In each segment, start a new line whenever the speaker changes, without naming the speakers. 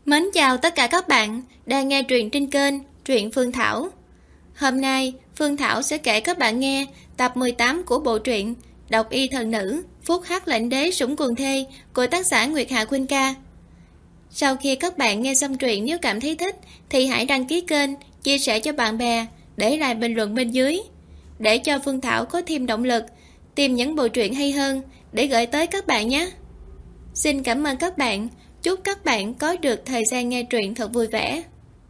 Mến chào tất cả các bạn đang nghe truyện trên kênh Truyện Phương Thảo. Hôm nay Phương Thảo sẽ kể các bạn nghe tập 18 của bộ truyện Độc Y Thần Nữ Phúc Hắc Lệnh Đế Sủng Quần Thê của tác giả Nguyệt Hạ Khuynh Ca. Sau khi các bạn nghe xong truyện, nếu cảm thấy thích thì hãy đăng ký kênh, chia sẻ cho bạn bè, để lại bình luận bên dưới để cho Phương Thảo có thêm động lực tìm những bộ truyện hay hơn để gửi tới các bạn nhé. Xin cảm ơn các bạn. Chúc các bạn có được thời gian nghe truyện thật vui vẻ.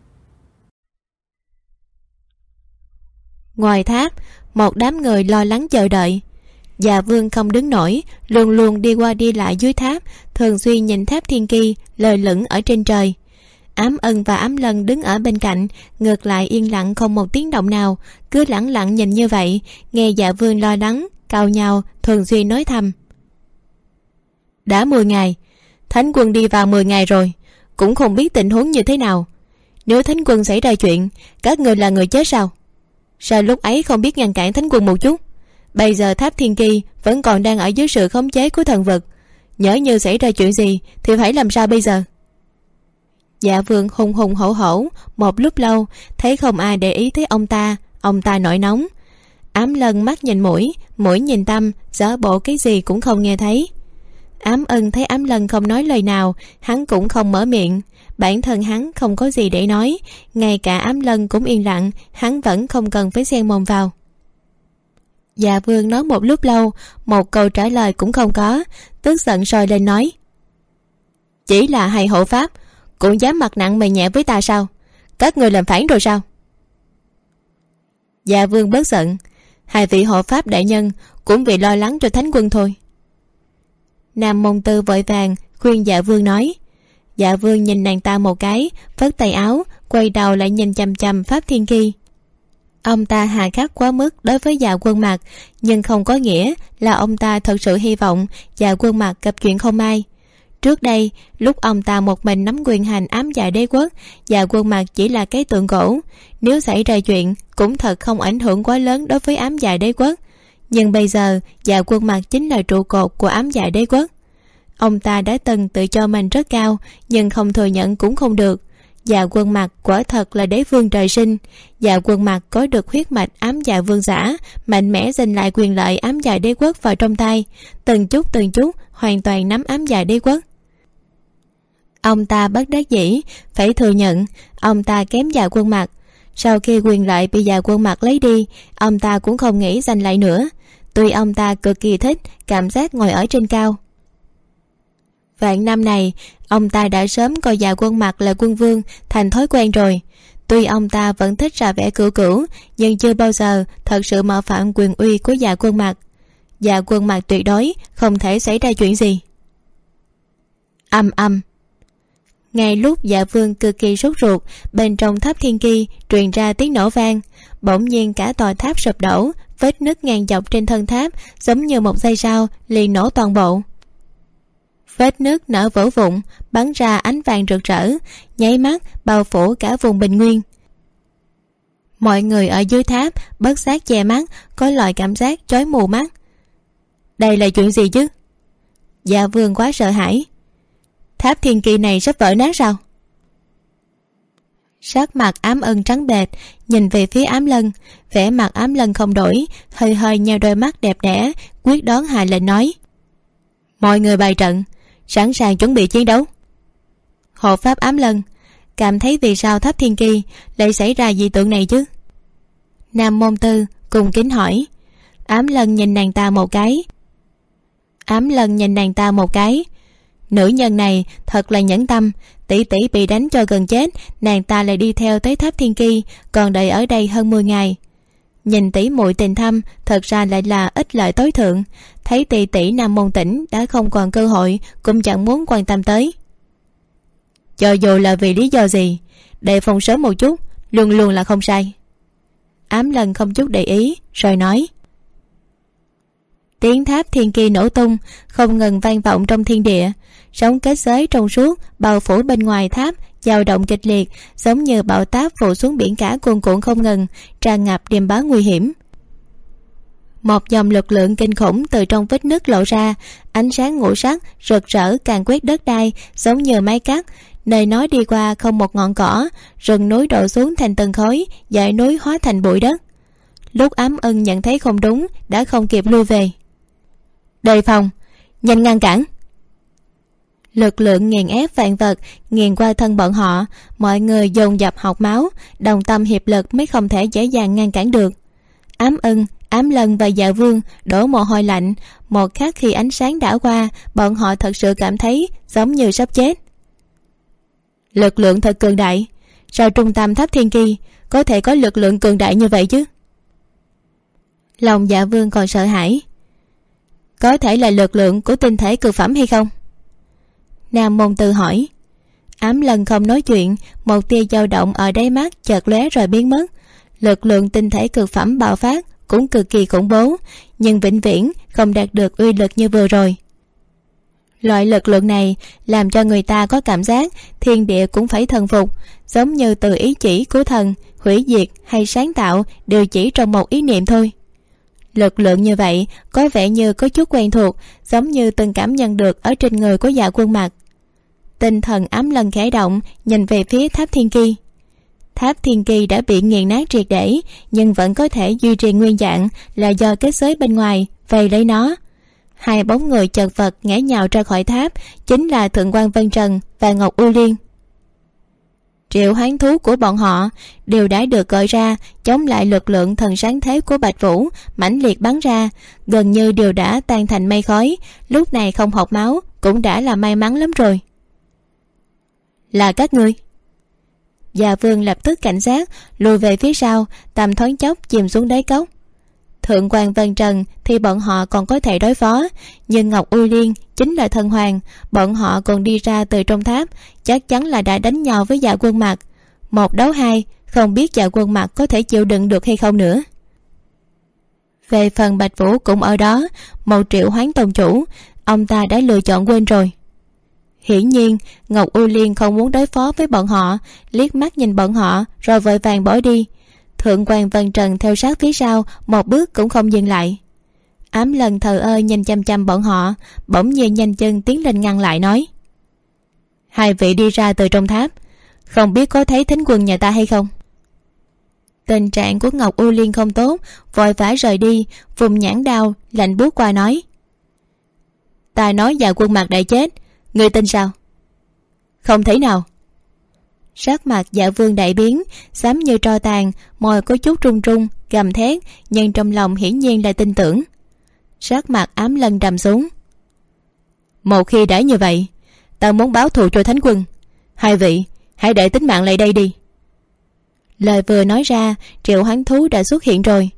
Ngoài tháp, một đám người lo lắng chờ đợi. Dạ Vương không đứng nổi, luôn luôn đi qua đi lại dưới tháp, thường xuyên nhìn tháp thiên kỳ lơ lửng ở trên trời. Ám Ân và Ám Lân đứng ở bên cạnh, ngược lại yên lặng không một tiếng động nào, cứ lẳng lặng nhìn như vậy. Nghe Dạ Vương lo lắng, cau nhau, thường xuyên nói thầm: đã 10 ngày, Thánh Quân đi vào 10 ngày rồi, cũng không biết tình huống như thế nào. Nếu Thánh Quân xảy ra chuyện, các người là người chết sao? Sao lúc ấy không biết ngăn cản Thánh Quân một chút? Bây giờ tháp thiên kỳ vẫn còn đang ở dưới sự khống chế của thần vực, nhỡ như xảy ra chuyện gì thì phải làm sao bây giờ? Dạ Vương hùng hùng hổ hổ một lúc lâu, thấy không ai để ý tới ông ta nổi nóng. Ám Lân mắt nhìn mũi, mũi nhìn tâm, giả bộ cái gì cũng không nghe thấy. Ám Ân thấy Ám Lân không nói lời nào, hắn cũng không mở miệng. Bản thân hắn không có gì để nói, ngay cả Ám Lân cũng yên lặng, hắn vẫn không cần phải xen mồm vào. Dạ Vương nói một lúc lâu, một câu trả lời cũng không có, tức giận sôi lên nói: chỉ là hai hộ pháp cũng dám mặt nặng mày nhẹ với ta sao? Các người làm phản rồi sao? Dạ Vương bớt giận, hai vị hộ pháp đại nhân cũng vì lo lắng cho Thánh Quân thôi. Nam Môn Tư vội vàng khuyên Dạ Vương nói. Dạ Vương nhìn nàng ta một cái, vất tay áo, quay đầu lại nhìn chằm chằm pháp thiên kỳ. Ông ta hà khắc quá mức đối với Dạ Quân Mặc, nhưng không có nghĩa là ông ta thật sự hy vọng Dạ Quân Mặc gặp chuyện không may. Trước đây, lúc ông ta một mình nắm quyền hành ám dạ đế quốc, Dạ Quân Mặc chỉ là cái tượng gỗ, nếu xảy ra chuyện cũng thật không ảnh hưởng quá lớn đối với ám dạ đế quốc. Nhưng bây giờ Dạ Quân Mặc chính là trụ cột của ám dạ đế quốc. Ông ta đã từng tự cho mình rất cao, nhưng không thừa nhận cũng không được. Dạ Quân Mặc quả thật là đế vương trời sinh. Dạ Quân Mặc có được huyết mạch ám dạ vương giả, mạnh mẽ giành lại quyền lợi ám dạ đế quốc vào trong tay, từng chút hoàn toàn nắm ám dạ đế quốc. Ông ta bất đắc dĩ phải thừa nhận ông ta kém Dạ Quân Mặc. Sau khi quyền lợi bị Dạ Quân Mặc lấy đi, ông ta cũng không nghĩ giành lại nữa. Tuy ông ta cực kỳ thích cảm giác ngồi ở trên cao. Vạn năm này, ông ta đã sớm coi Dạ Quân Mặc là quân vương thành thói quen rồi. Tuy ông ta vẫn thích ra vẻ cửu cửu, nhưng chưa bao giờ thật sự mạo phạm quyền uy của Dạ Quân Mặc. Dạ Quân Mặc tuyệt đối không thể xảy ra chuyện gì. Âm âm. Ngay lúc Dạ Vương cực kỳ sốt ruột, bên trong tháp thiên kỳ truyền ra tiếng nổ vang. Bỗng nhiên cả tòa tháp sụp đổ, vết nứt ngang dọc trên thân tháp giống như một dây sao liền nổ toàn bộ. Vết nứt nở vỡ vụn, bắn ra ánh vàng rực rỡ, nháy mắt bao phủ cả vùng bình nguyên. Mọi người ở dưới tháp bất giác che mắt, có loại cảm giác chói mù mắt. Đây là chuyện gì chứ? Dạ Vương quá sợ hãi. Tháp thiên kỳ này sắp vỡ nát sao? Sắc mặt Ám Ân trắng bệch, nhìn về phía Ám Lân. Vẻ mặt Ám Lân không đổi, hơi hơi nheo đôi mắt đẹp đẽ, quyết đoán hạ lệnh nói: mọi người bày trận, sẵn sàng chuẩn bị chiến đấu. Hộ pháp Ám Lân, cảm thấy vì sao tháp thiên kỳ lại xảy ra dị tượng này chứ? Nam Môn Tư cùng kính hỏi. Ám Lân nhìn nàng ta một cái. Nữ nhân này thật là nhẫn tâm, tỷ tỷ bị đánh cho gần chết, nàng ta lại đi theo tới tháp thiên kỳ, còn đợi ở đây hơn 10 ngày. Nhìn tỷ muội tình thâm, thật ra lại là ích lợi tối thượng. Thấy tỷ tỷ Nam Môn Tỉnh đã không còn cơ hội, cũng chẳng muốn quan tâm tới. Cho dù là vì lý do gì, đề phòng sớm một chút luôn luôn là không sai. Ám Lân không chút để ý rồi nói. Tiếng tháp thiên kỳ nổ tung không ngừng vang vọng trong thiên địa, sóng kết giới trong suốt bao phủ bên ngoài tháp dao động kịch liệt, giống như bão táp phủ xuống biển cả cuồn cuộn không ngừng, tràn ngập điềm báo nguy hiểm. Một dòng lực lượng kinh khủng từ trong vết nứt lộ ra, ánh sáng ngũ sắc rực rỡ càn quét đất đai giống như máy cắt, Nơi nó đi qua không một ngọn cỏ, rừng núi đổ xuống thành từng khối, dãy núi hóa thành bụi đất. Lúc Ám Ân nhận thấy không đúng, đã không kịp lui về. Đề phòng, nhanh ngăn cản. Lực lượng nghiền ép vạn vật nghiền qua thân bọn họ, mọi người dồn dập học máu, đồng tâm hiệp lực mới không thể dễ dàng ngăn cản được. Ám Ân, Ám Lân và Dạ Vương đổ mồ hôi lạnh. Một khắc khi ánh sáng đã qua, bọn họ thật sự cảm thấy giống như sắp chết. Lực lượng thật cường đại. Sao trung tâm tháp thiên kỳ có thể có lực lượng cường đại như vậy chứ? Lòng Dạ Vương còn sợ hãi. Có thể là lực lượng của tinh thể cực phẩm hay không? Nam Môn Tư hỏi. Ám Lân không nói chuyện, một tia dao động ở đáy mắt chợt lóe rồi biến mất. Lực lượng tinh thể cực phẩm bạo phát cũng cực kỳ khủng bố, nhưng vĩnh viễn không đạt được uy lực như vừa rồi. Loại lực lượng này làm cho người ta có cảm giác thiên địa cũng phải thần phục, giống như từ ý chỉ của thần, hủy diệt hay sáng tạo đều chỉ trong một ý niệm thôi. Lực lượng như vậy có vẻ như có chút quen thuộc, giống như từng cảm nhận được ở trên người của Dạ Quân Mặc. Tinh thần Ám Lân khẽ động, nhìn về phía tháp thiên kỳ. Tháp thiên kỳ đã bị nghiền nát triệt để, nhưng vẫn có thể duy trì nguyên dạng là do kết giới bên ngoài vây lấy nó. Hai bóng người chật vật ngã nhào ra khỏi tháp chính là Thượng quan Vân Trần và Ngọc U Liên. Triệu hoán thú của bọn họ đều đã được gọi ra chống lại lực lượng thần sáng thế của Bạch Vũ mãnh liệt bắn ra, gần như đều đã tan thành mây khói. Lúc này không hộc máu cũng đã là may mắn lắm rồi. Là các ngươi? Dạ Vương lập tức cảnh giác lùi về phía sau, tầm thoáng chốc chìm xuống đáy cốc. Thượng quan Vân Trần thì bọn họ còn có thể đối phó, nhưng Ngọc U Liên chính là thần hoàng, bọn họ còn đi ra từ trong tháp, chắc chắn là đã đánh nhau với Dạ Quân Mặc. Một đấu hai, không biết Dạ Quân Mặc có thể chịu đựng được hay không nữa. Về phần Bạch Vũ cũng ở đó, một Triệu hoán tông chủ, ông ta đã lựa chọn quên rồi. Hiển nhiên Ngọc U Liên không muốn đối phó với bọn họ, liếc mắt nhìn bọn họ rồi vội vàng bỏ đi. Thượng quan Vân Trần theo sát phía sau, một bước cũng không dừng lại. Ám Lân thờ ơ nhìn chăm chăm bọn họ, bỗng nhiên nhanh chân tiến lên ngăn lại, nói: Hai vị đi ra từ trong tháp, không biết có thấy thính quân nhà ta hay không? Tình trạng của Ngọc U Liên không tốt, vội vã rời đi, vùng nhãn đao lạnh buốt qua nói: Ta nói Dạ Quân Mặc đã chết, ngươi tin sao? Không thể nào. Sắc mặt Dạ Vương đại biến, xám như tro tàn, môi có chút run run, gầm thét, nhưng trong lòng hiển nhiên là tin tưởng. Sắc mặt Ám Lân trầm xuống. Một khi đã như vậy, ta muốn báo thù cho Thánh Quân. Hai vị hãy để tính mạng lại đây đi. Lời vừa nói ra, Triệu hoán thú đã xuất hiện rồi.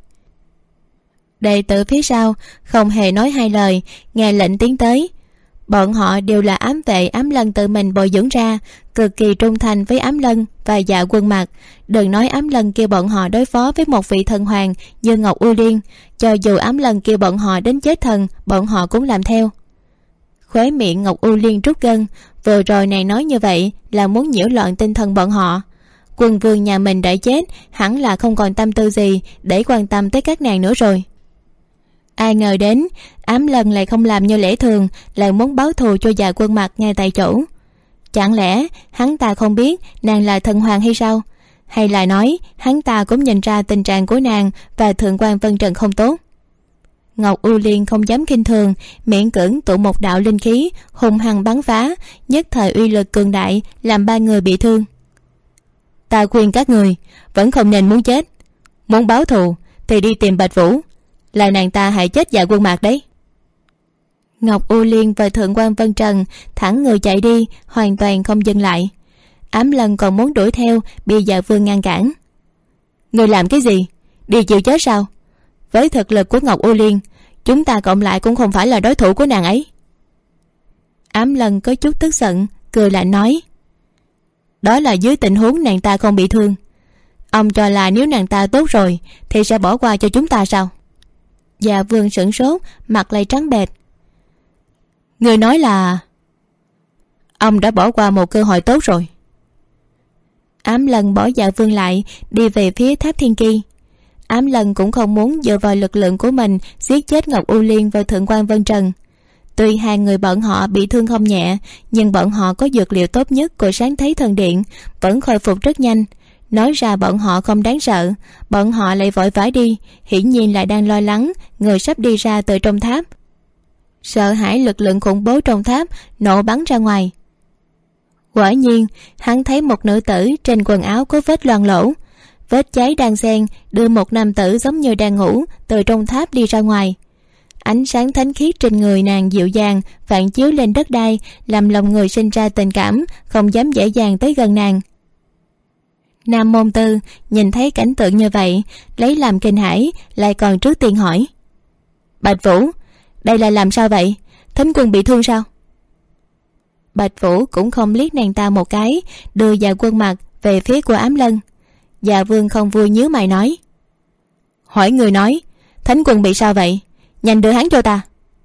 Đệ tử phía sau không hề nói hai lời, nghe lệnh tiến tới. Bọn họ đều là ám vệ Ám Lân tự mình bồi dưỡng ra, cực kỳ trung thành với Ám Lân và Dạ Quân Mặc. Đừng nói Ám Lân kêu bọn họ đối phó với một vị thần hoàng như Ngọc U Liên, cho dù Ám Lân kêu bọn họ đến chết thần, bọn họ cũng làm theo. Khóe miệng Ngọc U Liên trút gân, vừa rồi nàng nói như vậy là muốn nhiễu loạn tinh thần bọn họ. Quân vương nhà mình đã chết, hẳn là không còn tâm tư gì để quan tâm tới các nàng nữa rồi. Ai ngờ đến Ám Lân lại không làm như lẽ thường, lại muốn báo thù cho Dạ Quân Mặc ngay tại chỗ. Chẳng lẽ hắn ta không biết nàng là thần hoàng hay sao? Hay là nói hắn ta cũng nhìn ra tình trạng của nàng và Thượng quan Vân Trần không tốt? Ngọc U Liên không dám khinh thường, miễn cưỡng tụ một đạo linh khí hùng hăng bắn phá, nhất thời uy lực cường đại, làm ba người bị thương. Ta khuyên các người vẫn không nên muốn chết. Muốn báo thù thì đi tìm Bạch Vũ, là nàng ta hại chết Dạ Quân Mạc đấy. Ngọc U Liên và Thượng quan Vân Trần thẳng người chạy đi, hoàn toàn không dừng lại. Ám Lân còn muốn đuổi theo, bị Dạ Vương ngăn cản. Người làm cái gì? Đi chịu chết sao? Với thực lực của Ngọc U Liên, chúng ta cộng lại cũng không phải là đối thủ của nàng ấy. Ám Lân có chút tức giận, cười lạnh nói: Đó là dưới tình huống nàng ta không bị thương. Ông cho là nếu nàng ta tốt rồi thì sẽ bỏ qua cho chúng ta sao? Dạ Vương sửng sốt, mặt lại trắng bệch. Người nói là ông đã bỏ qua một cơ hội tốt rồi. Ám Lân bỏ Dạ Vương lại, đi về phía tháp thiên kỳ. Ám Lân cũng không muốn dựa vào lực lượng của mình giết chết Ngọc U Liên và Thượng quan Vân Trần. Tuy hai người bọn họ bị thương không nhẹ, nhưng bọn họ có dược liệu tốt nhất của Sáng Thế Thần Điện, vẫn khôi phục rất nhanh. Nói ra bọn họ không đáng sợ, bọn họ lại vội vã đi, hiển nhiên lại đang lo lắng người sắp đi ra từ trong tháp. Sợ hãi lực lượng khủng bố trong tháp nổ bắn ra ngoài. Quả nhiên, hắn thấy một nữ tử trên quần áo có vết loang lỗ, vết cháy đan xen, đưa một nam tử giống như đang ngủ từ trong tháp đi ra ngoài. Ánh sáng thánh khiết trên người nàng dịu dàng phản chiếu lên đất đai, làm lòng người sinh ra tình cảm, không dám dễ dàng tới gần nàng. Nam Môn Tư nhìn thấy cảnh tượng như vậy, lấy làm kinh hãi, lại còn trước tiên hỏi: Bạch Vũ, đây là làm sao vậy? Thánh quân bị thương sao? Bạch Vũ cũng không liếc nàng ta một cái, đưa Dạ Quân mặt về phía của Ám Lân. Dạ Vương không vui nhíu mày nói: Hỏi người nói, Thánh quân bị sao vậy? Nhanh đưa hắn cho ta.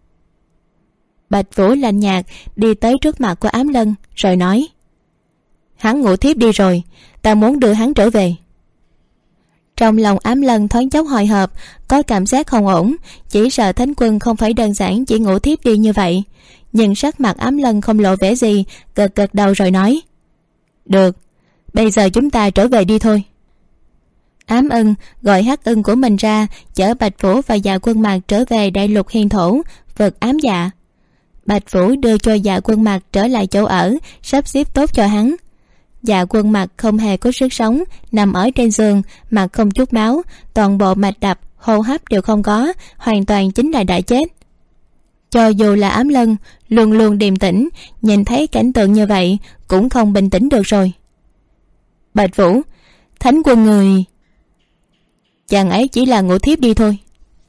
Bạch Vũ lạnh nhạt đi tới trước mặt của Ám Lân rồi nói: Hắn ngủ thiếp đi rồi, ta muốn đưa hắn trở về. Trong lòng Ám Lân thoáng chốc hồi hộp, có cảm giác không ổn, chỉ sợ Thánh quân không phải đơn giản chỉ ngủ thiếp đi như vậy. Nhưng sắc mặt Ám Lân không lộ vẻ gì, gật gật đầu rồi nói: Được, bây giờ chúng ta trở về đi thôi. Ám Ưng gọi Hắc Ưng của mình ra, chở Bạch Vũ và Dạ Quân Mạc trở về đại lục hiên thổ, vực ám dạ. Bạch Vũ đưa cho Dạ Quân Mạc trở lại chỗ ở, sắp xếp tốt cho hắn. Dạ Quân Mạc không hề có sức sống, nằm ở trên giường, mặt không chút máu, toàn bộ mạch đập, hô hấp đều không có, hoàn toàn chính là đã chết. Cho dù là Ám Lân luôn luôn điềm tĩnh, nhìn thấy cảnh tượng như vậy cũng không bình tĩnh được rồi. Bạch Vũ, Thánh quân người... Chàng ấy chỉ là ngủ thiếp đi thôi.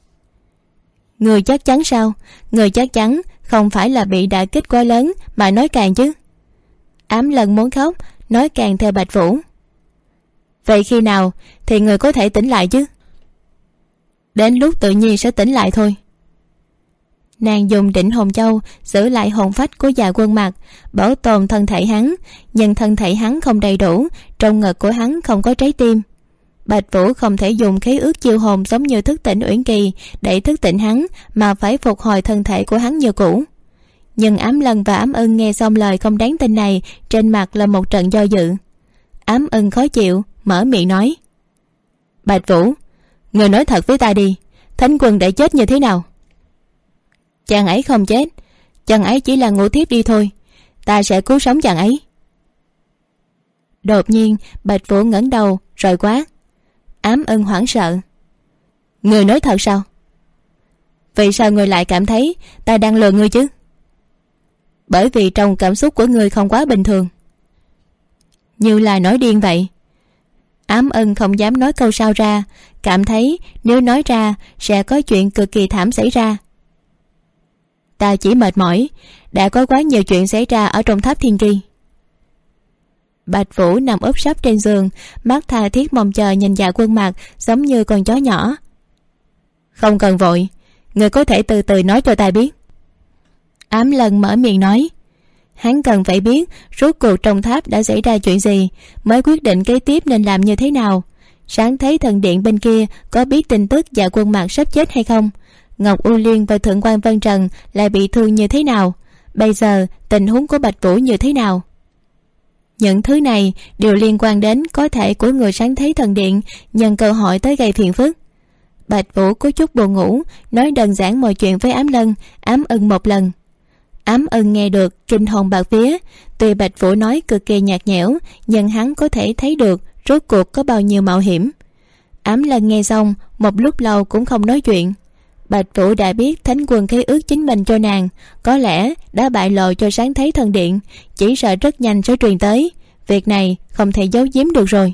Người chắc chắn sao? Người chắc chắn không phải là bị đả kích quá lớn mà nói càng chứ? Ám Lân muốn khóc, nói càng theo Bạch Vũ. Vậy khi nào thì người có thể tỉnh lại chứ? Đến lúc tự nhiên sẽ tỉnh lại thôi. Nàng dùng Định Hồn Châu giữ lại hồn phách của Dạ Quân Mạc, bảo tồn thân thể hắn, nhưng thân thể hắn không đầy đủ, trong ngực của hắn không có trái tim. Bạch Vũ không thể dùng khế ước chiêu hồn giống như thức tỉnh Uyển Kỳ để thức tỉnh hắn, mà phải phục hồi thân thể của hắn như cũ. Nhưng Ám Lân và Ám Ưng nghe xong lời không đáng tin này, trên mặt là một trận do dự. Ám Ưng khó chịu, mở miệng nói: Bạch Vũ, người nói thật với ta đi, Thánh quân đã chết như thế nào? Chàng ấy không chết, chàng ấy chỉ là ngủ thiếp đi thôi, ta sẽ cứu sống chàng ấy. Đột nhiên Bạch Vũ ngẩng đầu rồi quát. Ám Ưng hoảng sợ: Người nói thật sao? Vì sao người lại cảm thấy ta đang lừa ngươi chứ? Bởi vì trong cảm xúc của ngươi không quá bình thường, như là nói điên vậy. Ám Ưng không dám nói câu sau ra, cảm thấy nếu nói ra sẽ có chuyện cực kỳ thảm xảy ra. Ta chỉ mệt mỏi, đã có quá nhiều chuyện xảy ra ở trong tháp Thiên Kỳ. Bạch Vũ nằm úp sấp trên giường, mắt tha thiết mong chờ nhìn Dạ Quân Mạc giống như con chó nhỏ. Không cần vội, người có thể từ từ nói cho ta biết. Ám Lân mở miệng nói. Hắn cần phải biết rốt cuộc trong tháp đã xảy ra chuyện gì, mới quyết định kế tiếp nên làm như thế nào. Sáng Thế Thần Điện bên kia có biết tin tức Dạ Quân Mạc sắp chết hay không? Ngọc U Liên và Thượng quan Vân Trần lại bị thương như thế nào? Bây giờ tình huống của Bạch Vũ như thế nào? Những thứ này đều liên quan đến có thể của người Sáng Thế Thần Điện nhân cơ hội tới gây phiền phức. Bạch Vũ có chút buồn ngủ, nói đơn giản mọi chuyện với Ám Lân, Ám Ưng một lần. Ám Ưng nghe được kinh hồn bạt vía. Tuy Bạch Vũ nói cực kỳ nhạt nhẽo, nhưng hắn có thể thấy được rốt cuộc có bao nhiêu mạo hiểm. Ám Lân nghe xong một lúc lâu cũng không nói chuyện. Bạch Vũ đã biết Thánh quân khế ước chính mình cho nàng, có lẽ đã bại lộ cho Sáng Thế Thần Điện, chỉ sợ rất nhanh sẽ truyền tới. Việc này không thể giấu giếm được rồi.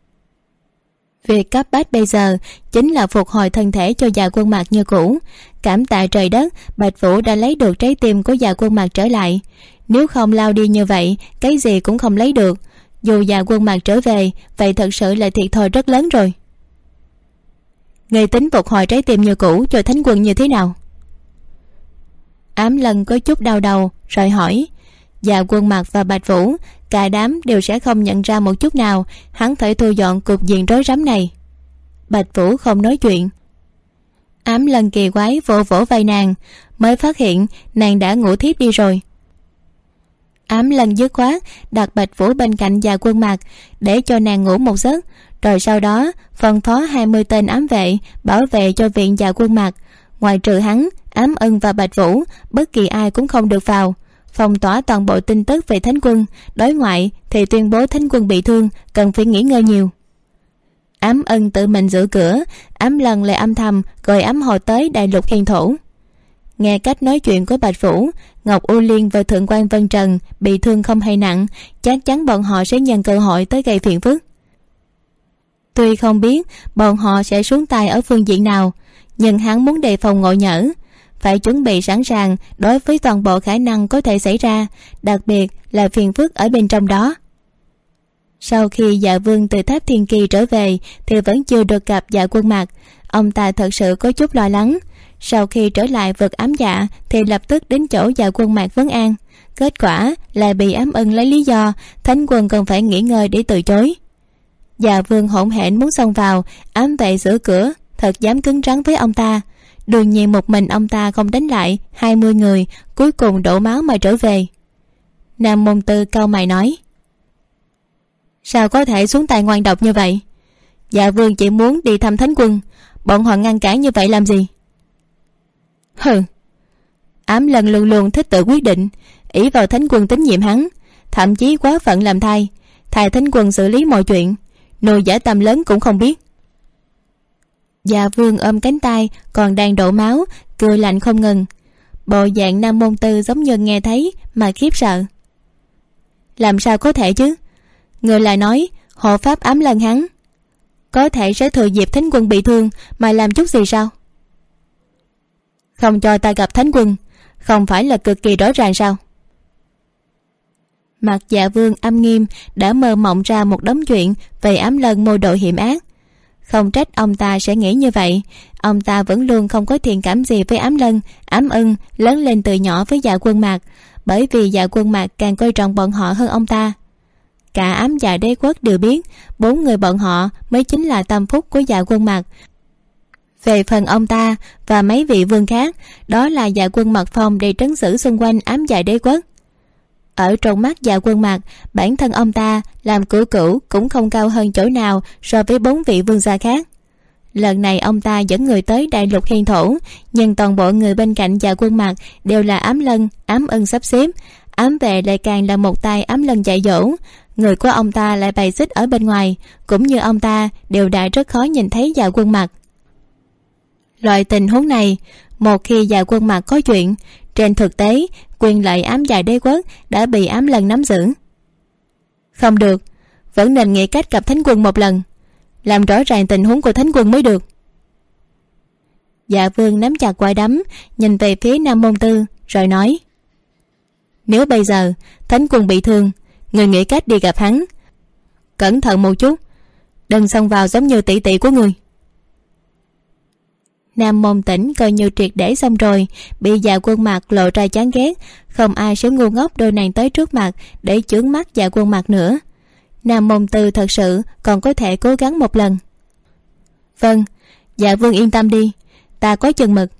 Việc cấp bách bây giờ chính là phục hồi thân thể cho Dạ Quân Mạc như cũ. Cảm tạ trời đất, Bạch Vũ đã lấy được trái tim của Dạ Quân Mạc trở lại. Nếu không lao đi như vậy, cái gì cũng không lấy được. Dù Dạ Quân Mạc trở về, vậy thật sự là thiệt thòi rất lớn rồi. Người tính phục hồi trái tim như cũ cho Thánh quân như thế nào? Ám Lân có chút đau đầu rồi hỏi. Dạ Quân Mạc và Bạch Vũ, cả đám đều sẽ không nhận ra một chút nào hắn phải thu dọn cục diện rối rắm này. Bạch Vũ không nói chuyện. Ám Lân kỳ quái vỗ vỗ vai nàng, mới phát hiện nàng đã ngủ thiếp đi rồi. Ám Lân dứt khoát đặt Bạch Vũ bên cạnh Dạ Quân Mặc để cho nàng ngủ một giấc, rồi sau đó phân phó 20 tên ám vệ bảo vệ cho viện Dạ Quân Mặc. Ngoài trừ hắn, Ám Ân và Bạch Vũ, bất kỳ ai cũng không được vào. Phong tỏa toàn bộ tin tức về Thánh Quân. Đối ngoại thì tuyên bố Thánh Quân bị thương, cần phải nghỉ ngơi nhiều. Ám Ân tự mình giữ cửa, Ám Lân lại âm thầm gọi Ám Hồ tới Đại Lục Hiền Thổ. Nghe cách nói chuyện của Bạch Vũ, Ngọc U Liên và Thượng quan Vân Trần bị thương không hay nặng, chắc chắn bọn họ sẽ nhân cơ hội tới gây phiền phức. Tuy không biết bọn họ sẽ xuống tay ở phương diện nào, nhưng hắn muốn đề phòng ngộ nhỡ, phải chuẩn bị sẵn sàng đối với toàn bộ khả năng có thể xảy ra, đặc biệt là phiền phức ở bên trong đó. Sau khi Dạ Vương từ Tháp Thiên Kỳ trở về thì vẫn chưa được gặp Dạ Quân Mặc. Ông ta thật sự có chút lo lắng. Sau khi trở lại vực ám dạ thì lập tức đến chỗ Dạ Quân Mặc vấn an. Kết quả là bị Ám Ân lấy lý do Thánh Quân cần phải nghỉ ngơi để từ chối. Dạ Vương hỗn hển muốn xông vào, ám vệ giữ cửa thật dám cứng rắn với ông ta. Đương nhiên một mình ông ta không đánh lại 20 người, cuối cùng đổ máu mà trở về. Nam Môn Tư cau mày nói: sao có thể xuống tay ngoan độc như vậy? Dạ Vương chỉ muốn đi thăm Thánh Quân, bọn họ ngăn cản như vậy làm gì? Hừ, Ám Lân luôn luôn thích tự quyết định, ỷ vào Thánh Quân tín nhiệm hắn, thậm chí quá phận làm thay Thánh Quân xử lý mọi chuyện, nồi giả tâm lớn cũng không biết. Dạ Vương ôm cánh tay còn đang đổ máu, cười lạnh không ngừng. Bộ dạng Nam Môn Tư giống như nghe thấy mà khiếp sợ. Làm sao có thể chứ? Người lại nói hộ pháp Ám Lân hắn có thể sẽ thừa dịp Thánh Quân bị thương mà làm chút gì sao? Không cho ta gặp Thánh Quân không phải là cực kỳ rõ ràng sao? Mặt Dạ Vương âm nghiêm, đã mơ mộng ra một đống chuyện về Ám Lân mưu đồ hiểm ác. Không trách ông ta sẽ nghĩ như vậy, ông ta vẫn luôn không có thiện cảm gì với Ám Lân. Ám Ân lớn lên từ nhỏ với Dạ Quân Mặc, bởi vì Dạ Quân Mặc càng coi trọng bọn họ hơn ông ta. Cả Ám Dạ Đế Quốc đều biết 4 người bọn họ mới chính là tâm phúc của Dạ Quân Mặc. Về phần ông ta và mấy vị vương khác, đó là Dạ Quân Mặc phong để trấn giữ xung quanh Ám Dạ Đế Quốc. Ở trong mắt Dạ Quân Mặc, bản thân ông ta làm cửu cửu cũng không cao hơn chỗ nào so với 4 vị vương gia khác. Lần này ông ta dẫn người tới Đại Lục Hiền Thổ, nhưng toàn bộ người bên cạnh Dạ Quân Mặc đều là Ám Lân, Ám Ân sắp xếp. Ám vệ lại càng là một tay Ám Lân dạy dỗ. Người của ông ta lại bày xích ở bên ngoài, cũng như ông ta đều đã rất khó nhìn thấy Dạ Quân Mặc. Loại tình huống này, một khi Dạ Quân Mặc có chuyện, trên thực tế quyền lợi Ám Dạ Đế Quốc đã bị Ám Lân nắm giữ. Không được, vẫn nên nghĩ cách gặp Thánh Quân một lần, làm rõ ràng tình huống của Thánh Quân mới được. Dạ Vương nắm chặt quả đấm, nhìn về phía Nam Môn Tư rồi nói: nếu bây giờ Thánh Quân bị thương, người nghĩ cách đi gặp hắn, cẩn thận một chút, đừng xông vào giống như tỷ tỷ của người. Nam Môn Tỉnh coi như triệt để xong rồi, bị Dạ Quân Mặc lộ ra chán ghét, không ai sẽ ngu ngốc đưa nàng tới trước mặt để chướng mắt Dạ Quân Mặc nữa. Nam Môn Tư thật sự còn có thể cố gắng một lần. Vâng, Dạ Vương yên tâm đi, ta có chừng mực.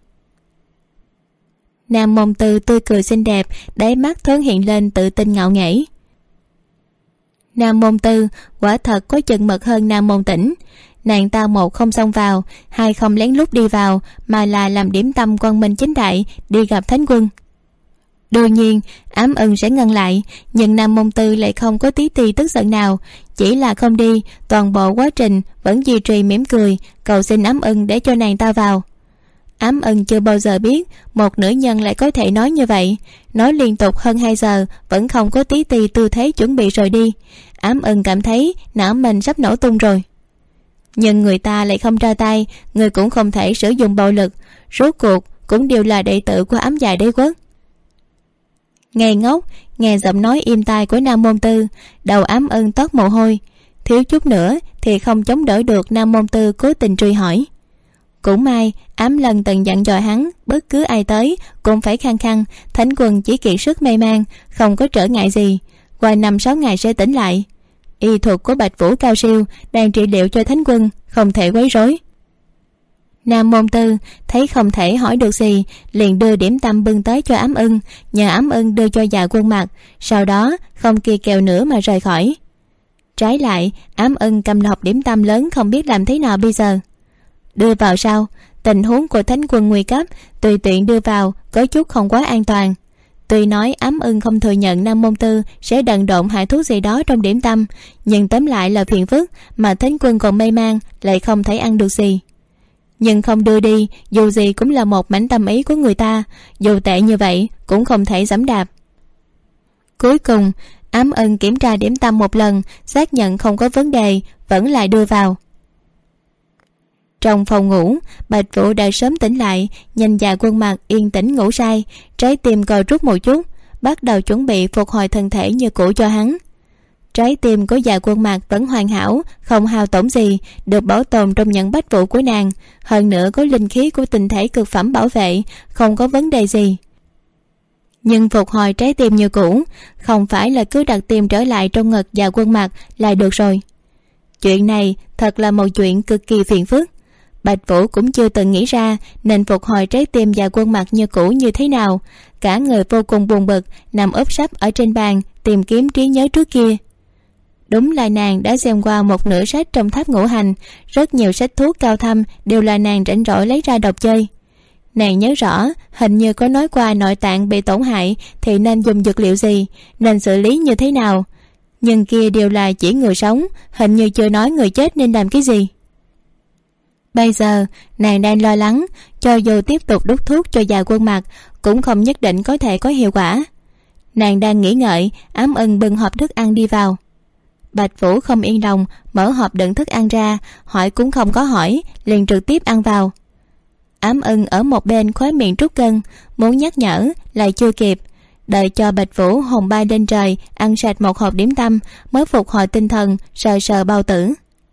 Nam Môn Tư tươi cười xinh đẹp, đáy mắt thoáng hiện lên tự tin ngạo nghễ. Nam Môn Tư quả thật có chừng mực hơn Nam Môn Tỉnh. Nàng ta một không xông vào, hai không lén lút đi vào, mà là làm điểm tâm quang minh chính đại đi gặp Thánh Quân. Đương nhiên Ám Ân sẽ ngăn lại, nhưng Nam Môn Tư lại không có tí ti tức giận nào, chỉ là không đi. Toàn bộ quá trình vẫn duy trì mỉm cười, cầu xin Ám Ân để cho nàng ta vào. Ám Ân chưa bao giờ biết một nữ nhân lại có thể nói như vậy, nói liên tục hơn 2 giờ vẫn không có tí ti tư thế chuẩn bị rồi đi. Ám Ân cảm thấy não mình sắp nổ tung rồi. Nhưng người ta lại không ra tay, người cũng không thể sử dụng bạo lực, rốt cuộc cũng đều là đệ tử của Ám Dạ Đế Quốc. Ngây ngốc nghe giọng nói im tai của Nam Môn Tư, đầu Ám Ân toát mồ hôi, thiếu chút nữa thì không chống đỡ được Nam Môn Tư cố tình truy hỏi. Cũng may Ám Lân từng dặn dò hắn bất cứ ai tới cũng phải khăng khăng Thánh Quân chỉ kiệt sức mê man, không có trở ngại gì, qua 5-6 ngày sẽ tỉnh lại. Y thuật của Bạch Vũ cao siêu, đang trị liệu cho Thánh Quân, không thể quấy rối. Nam Môn Tư thấy không thể hỏi được gì, liền đưa điểm tâm bưng tới cho Ám Ưng, nhờ Ám Ưng đưa cho Dạ Quân Mặc, sau đó không kỳ kèo nữa mà rời khỏi. Trái lại, Ám Ưng cầm hộp điểm tâm lớn không biết làm thế nào bây giờ. Đưa vào sau, tình huống của Thánh Quân nguy cấp, tùy tiện đưa vào có chút không quá an toàn. Tuy nói Ám Ưng không thừa nhận Nam Môn Tư sẽ đần độn hạ thuốc gì đó trong điểm tâm, nhưng tóm lại là phiền phức, mà Thánh Quân còn mê man lại không thể ăn được gì. Nhưng không đưa đi, dù gì cũng là một mảnh tâm ý của người ta, dù tệ như vậy cũng không thể giẫm đạp. Cuối cùng Ám Ưng kiểm tra điểm tâm một lần, xác nhận không có vấn đề, vẫn lại đưa vào. Trong phòng ngủ, Bạch Vũ đã sớm tỉnh lại, nhìn Dạ Quân Mặc yên tĩnh ngủ say, trái tim co rút một chút, bắt đầu chuẩn bị phục hồi thân thể như cũ cho hắn. Trái tim của Dạ Quân Mặc vẫn hoàn hảo, không hao tổn gì, được bảo tồn trong nhận Bách Vũ của nàng, hơn nữa có linh khí của tinh thể cực phẩm bảo vệ, không có vấn đề gì. Nhưng phục hồi trái tim như cũ, không phải là cứ đặt tim trở lại trong ngực Dạ Quân Mặc là được rồi. Chuyện này thật là một chuyện cực kỳ phiền phức. Bạch Vũ cũng chưa từng nghĩ ra nên phục hồi trái tim Dạ Quân Mặc như cũ như thế nào. Cả người vô cùng buồn bực, nằm úp sấp ở trên bàn tìm kiếm trí nhớ trước kia. Đúng là nàng đã xem qua một nửa sách trong tháp ngũ hành, rất nhiều sách thuốc cao thâm đều là nàng rảnh rỗi lấy ra đọc chơi. Nàng nhớ rõ hình như có nói qua nội tạng bị tổn hại thì nên dùng dược liệu gì, nên xử lý như thế nào, nhưng kia đều là chỉ người sống, hình như chưa nói người chết nên làm cái gì. Bây giờ nàng đang lo lắng, cho dù tiếp tục đút thuốc cho Dạ Quân Mặc cũng không nhất định có thể có hiệu quả. Nàng đang nghĩ ngợi, Ám Ưng bưng hộp thức ăn đi vào. Bạch Vũ không yên lòng, mở hộp đựng thức ăn ra, hỏi cũng không có hỏi, liền trực tiếp ăn vào. Ám Ưng ở một bên khóe miệng trút cân, muốn nhắc nhở lại chưa kịp, đợi cho Bạch Vũ hồn bay lên trời ăn sạch một hộp điểm tâm mới phục hồi tinh thần, sờ sờ bao tử.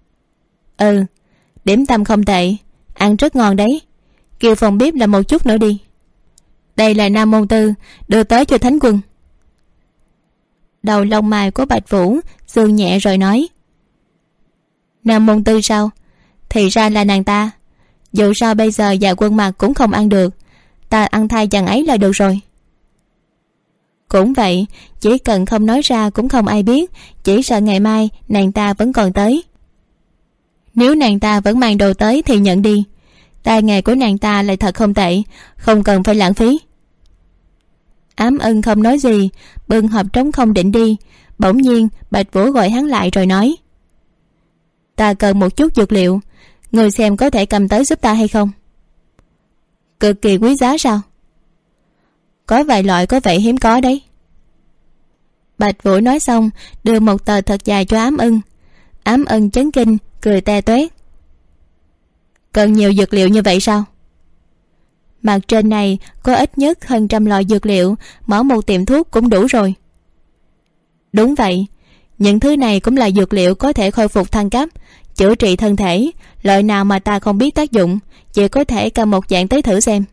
Điểm tâm không tệ, ăn rất ngon đấy, kêu phòng bếp là một chút nữa đi. Đây là Nam Môn Tư đưa tới cho Thánh Quân. Đầu lông mày của Bạch Vũ dương nhẹ rồi nói: Nam Môn Tư sao? Thì ra là nàng ta. Dù sao bây giờ Dạ Quân Mặc cũng không ăn được, ta ăn thay chàng ấy là được rồi. Cũng vậy, chỉ cần không nói ra cũng không ai biết, chỉ sợ ngày mai nàng ta vẫn còn tới. Nếu nàng ta vẫn mang đồ tới thì nhận đi, tay nghề của nàng ta lại thật không tệ, không cần phải lãng phí. Ám Ưng không nói gì, bưng hộp trống không định đi, bỗng nhiên Bạch Vũ gọi hắn lại rồi nói: Ta cần một chút dược liệu, người xem có thể cầm tới giúp ta hay không? Cực kỳ quý giá sao? Có vài loại có vẻ hiếm có đấy. Bạch Vũ nói xong đưa một tờ thật dài cho Ám Ưng. Ám Ưng chấn kinh cười te toét: Cần nhiều dược liệu như vậy sao? Mặt trên này có ít nhất hơn 100 loại dược liệu, mở một tiệm thuốc cũng đủ rồi. Đúng vậy, những thứ này cũng là dược liệu có thể khôi phục thăng cấp, chữa trị thân thể. Loại nào mà ta không biết tác dụng, chỉ có thể cầm một dạng tới thử xem.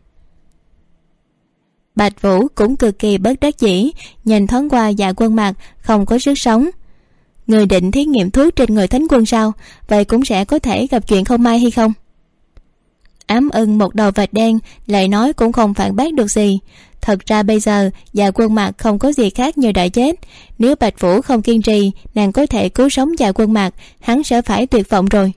Bạch Vũ cũng cực kỳ bất đắc dĩ, nhìn thoáng qua Dạ Quân Mặc không có sức sống. Người định thí nghiệm thuốc trên người Thánh Quân sao? Vậy cũng sẽ có thể gặp chuyện không may hay không? Ám Ưng một đầu vạch đen, lại nói cũng không phản bác được gì. Thật ra bây giờ Dạ Quân Mặc không có gì khác như đã chết. Nếu Bạch Vũ không kiên trì, nàng có thể cứu sống Dạ Quân Mặc, hắn sẽ phải tuyệt vọng rồi.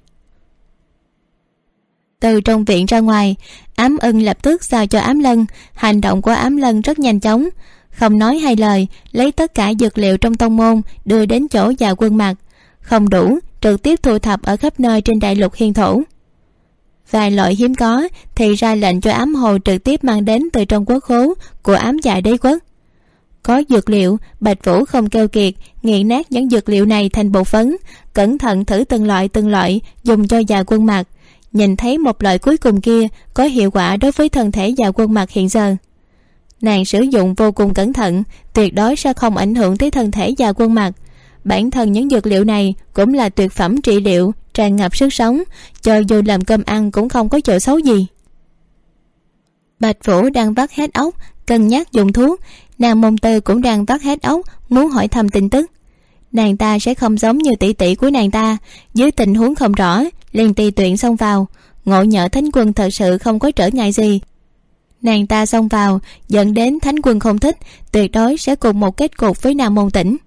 Từ trong viện ra ngoài, Ám Ưng lập tức giao cho Ám Lân. Hành động của Ám Lân rất nhanh chóng, không nói hai lời, lấy tất cả dược liệu trong tông môn đưa đến chỗ Dạ Quân Mặc. Không đủ, trực tiếp thu thập ở khắp nơi trên đại lục hiên thổ. Vài loại hiếm có thì ra lệnh cho Ám Hồ trực tiếp mang đến từ trong quốc khố của Ám Dạ Đế Quốc. Có dược liệu, Bạch Vũ không keo kiệt, nghiền nát những dược liệu này thành bột phấn, cẩn thận thử từng loại dùng cho Dạ Quân Mặc. Nhìn thấy một loại cuối cùng kia có hiệu quả đối với thân thể Dạ Quân Mặc hiện giờ, nàng sử dụng vô cùng cẩn thận, tuyệt đối sẽ không ảnh hưởng tới thân thể Dạ Quân Mặc. Bản thân những dược liệu này cũng là tuyệt phẩm trị liệu, tràn ngập sức sống, cho dù làm cơm ăn cũng không có chỗ xấu gì. Bạch Vũ đang vắt hết óc cân nhắc dùng thuốc, Nam Môn Tư cũng đang vắt hết óc muốn hỏi thăm tin tức. Nàng ta sẽ không giống như tỷ tỷ của nàng ta, dưới tình huống không rõ liền tùy tiện xông vào, ngộ nhỡ Thánh Quân thật sự không có trở ngại gì, nàng ta xông vào dẫn đến Thánh Quân không thích, tuyệt đối sẽ cùng một kết cục với Nam Môn Tĩnh.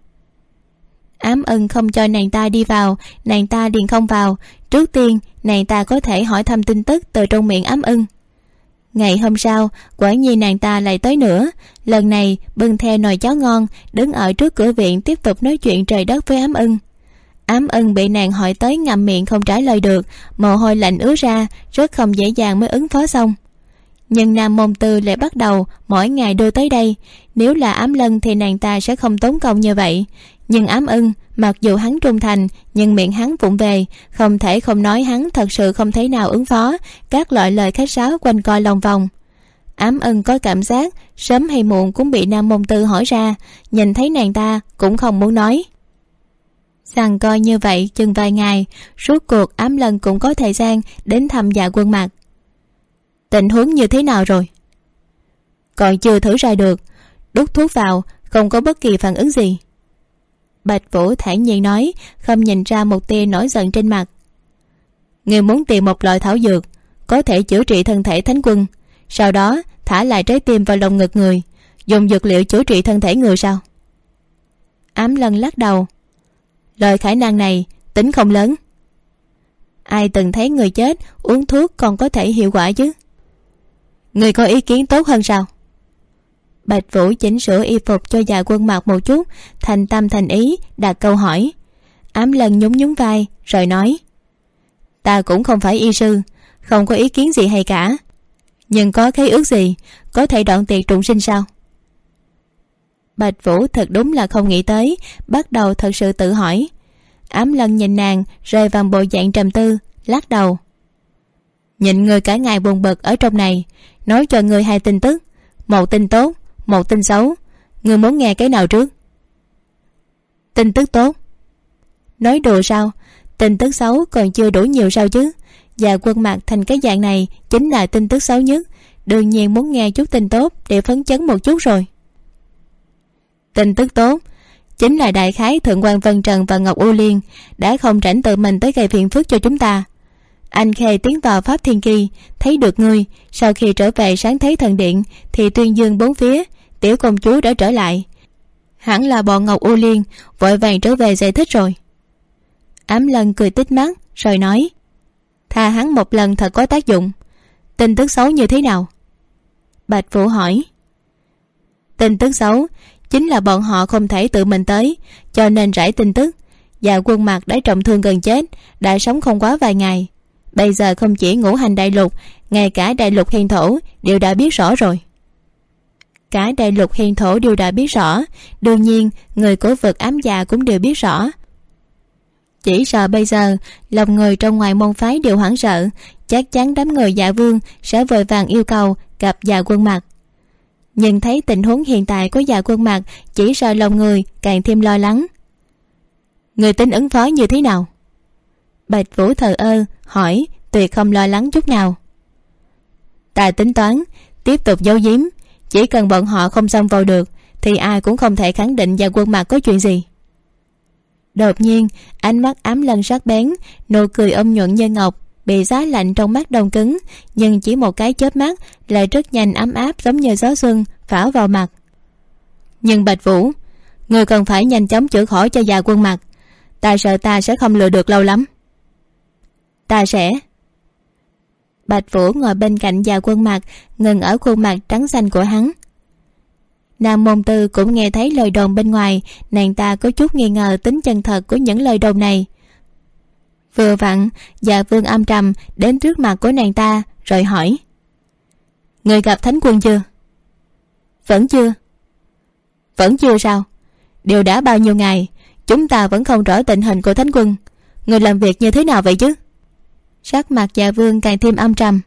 Ám Ưng không cho nàng ta đi vào, nàng ta liền không vào. Trước tiên nàng ta có thể hỏi thăm tin tức từ trong miệng Ám Ưng. Ngày hôm sau quả nhiên nàng ta lại tới nữa, lần này bưng theo nồi cháo ngon, đứng ở trước cửa viện tiếp tục nói chuyện trời đất với Ám Ưng. Ám Ưng bị nàng hỏi tới ngậm miệng không trả lời được, mồ hôi lạnh ứa ra, rất không dễ dàng mới ứng phó xong. Nhưng Nam Môn Tư lại bắt đầu mỗi ngày đưa tới đây. Nếu là Ám Lân thì nàng ta sẽ không tốn công như vậy, nhưng Ám Ưng mặc dù hắn trung thành, nhưng miệng hắn vụng về, không thể không nói hắn thật sự không thể nào ứng phó các loại lời khách sáo quanh co lòng vòng. Ám Ưng có cảm giác sớm hay muộn cũng bị Nam Môn Tư hỏi ra, nhìn thấy nàng ta cũng không muốn nói. Rằng coi như vậy chừng vài ngày, rốt cuộc Ám Lân cũng có thời gian đến thăm Dạ Quân Mặc. Tình huống như thế nào rồi? Còn chưa thử ra được, đút thuốc vào không có bất kỳ phản ứng gì. Bạch Vũ thản nhiên nói, không nhìn ra một tia nổi giận trên mặt. Người muốn tìm một loại thảo dược có thể chữa trị thân thể Thánh Quân, sau đó thả lại trái tim vào lồng ngực người, dùng dược liệu chữa trị thân thể người sao? Ám Lân lắc đầu. Lời khả năng này tính không lớn. Ai từng thấy người chết uống thuốc còn có thể hiệu quả chứ? Người có ý kiến tốt hơn sao? Bạch Vũ chỉnh sửa y phục cho Dạ Quân Mặc một chút, thành tâm thành ý đặt câu hỏi. Ám Lân nhún nhún vai rồi nói, ta cũng không phải y sư, không có ý kiến gì hay cả, nhưng có khế ước gì có thể đoạn tuyệt trùng sinh sao? Bạch Vũ thật đúng là không nghĩ tới, bắt đầu thật sự tự hỏi. Ám Lân nhìn nàng rơi vào bộ dạng trầm tư, lắc đầu. Nhịn người cả ngày buồn bực ở trong này, nói cho người hai tin tức, một tin tốt, một tin xấu. Người muốn nghe cái nào trước? Tin tức tốt. Nói đùa sao? Tin tức xấu còn chưa đủ nhiều sao chứ? Dạ Quân Mặc thành cái dạng này chính là tin tức xấu nhất, đương nhiên muốn nghe chút tin tốt để phấn chấn một chút rồi. Tin tức tốt chính là đại khái Thượng quan Vân Trần và Ngọc U Liên đã không rảnh tự mình tới gây phiền phức cho chúng ta. Anh Khê tiến vào Pháp Thiên Kỳ, thấy được ngươi, sau khi trở về Sáng Thế Thần Điện thì tuyên dương bốn phía, tiểu công chúa đã trở lại. Hẳn là bọn Ngọc U Liên vội vàng trở về giải thích rồi. Ám Lân cười tít mắt rồi nói, tha hắn một lần thật có tác dụng. Tin tức xấu như thế nào? Bạch Vũ hỏi. Tin tức xấu chính là bọn họ không thể tự mình tới, cho nên rải tin tức. Dạ Quân Mặc đã trọng thương gần chết, đã sống không quá vài ngày. Bây giờ không chỉ ngũ hành đại lục, ngay cả đại lục hiền thổ đều đã biết rõ rồi. Cả đại lục hiền thổ đều đã biết rõ, đương nhiên người của vực ám dạ cũng đều biết rõ. Chỉ sợ bây giờ lòng người trong ngoài môn phái đều hoảng sợ, chắc chắn đám người Dạ Vương sẽ vội vàng yêu cầu gặp Dạ Quân Mặc. Nhưng thấy tình huống hiện tại của Dạ Quân Mặc, chỉ sợ lòng người càng thêm lo lắng. Người tính ứng phó như thế nào? Bạch Vũ thờ ơ hỏi, tuyệt không lo lắng chút nào. Ta tính toán tiếp tục giấu giếm, chỉ cần bọn họ không xông vào được thì ai cũng không thể khẳng định Dạ Quân Mặc có chuyện gì. Đột nhiên ánh mắt Ám Lân sắc bén, nụ cười ôm nhuận như ngọc bị giá lạnh trong mắt đông cứng, nhưng chỉ một cái chớp mắt lại rất nhanh ấm áp giống như gió xuân phả vào mặt. Nhưng Bạch Vũ, người cần phải nhanh chóng chữa khỏi cho Dạ Quân Mặc, ta sợ ta sẽ không lừa được lâu lắm. Ta sẽ. Bạch Vũ ngồi bên cạnh Dạ Quân Mặc, ngừng ở khuôn mặt trắng xanh của hắn. Nam Môn Tư cũng nghe thấy lời đồn bên ngoài, nàng ta có chút nghi ngờ tính chân thật của những lời đồn này. Vừa vặn Dạ Vương âm trầm đến trước mặt của nàng ta rồi hỏi, người gặp Thánh Quân chưa? Vẫn chưa. Vẫn chưa sao? Đều đã bao nhiêu ngày, chúng ta vẫn không rõ tình hình của Thánh Quân. Người làm việc như thế nào vậy chứ? Sắc mặt Dạ Vương càng thêm âm trầm.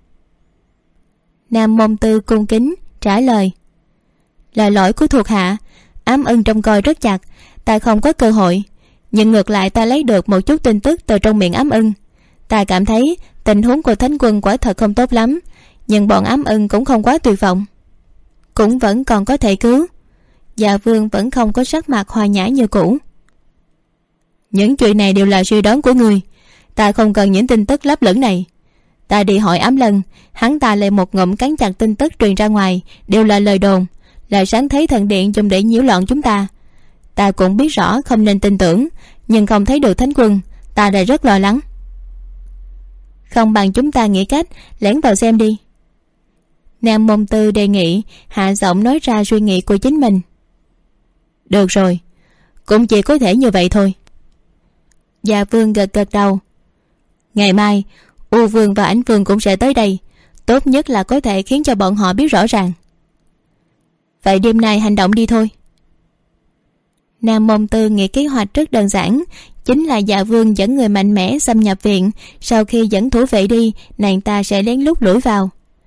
Nam Môn Tư cung kính trả lời, là lỗi của thuộc hạ, Ám Ưng trông coi rất chặt, ta không có cơ hội. Nhưng ngược lại ta lấy được một chút tin tức từ trong miệng Ám Ưng. Ta cảm thấy tình huống của Thánh Quân quả thật không tốt lắm, nhưng bọn Ám Ưng cũng không quá tuyệt vọng, cũng vẫn còn có thể cứu. Dạ Vương vẫn không có sắc mặt hòa nhã như cũ. Những chuyện này đều là suy đoán của ngươi, ta không cần những tin tức lấp lửng này. Ta đi hỏi Ám Lân, hắn ta lại một ngụm cắn chặt tin tức truyền ra ngoài, đều là lời đồn, là sáng thế thần điện dùng để nhiễu loạn chúng ta. Ta cũng biết rõ không nên tin tưởng, nhưng không thấy được Thánh Quân, ta lại rất lo lắng. Không bằng chúng ta nghĩ cách lẻn vào xem đi. Nam Môn Tư đề nghị, hạ giọng nói ra suy nghĩ của chính mình. Được rồi, cũng chỉ có thể như vậy thôi. Dạ Vương gật gật đầu. Ngày mai U Vương và Ảnh Vương cũng sẽ tới đây, tốt nhất là có thể khiến cho bọn họ biết rõ ràng. Vậy đêm nay hành động đi thôi. Nam Môn Tư nghĩ kế hoạch rất đơn giản, chính là Dạ Vương dẫn người mạnh mẽ xâm nhập viện, sau khi dẫn thủ vệ đi, nàng ta sẽ lén lút lủi vào.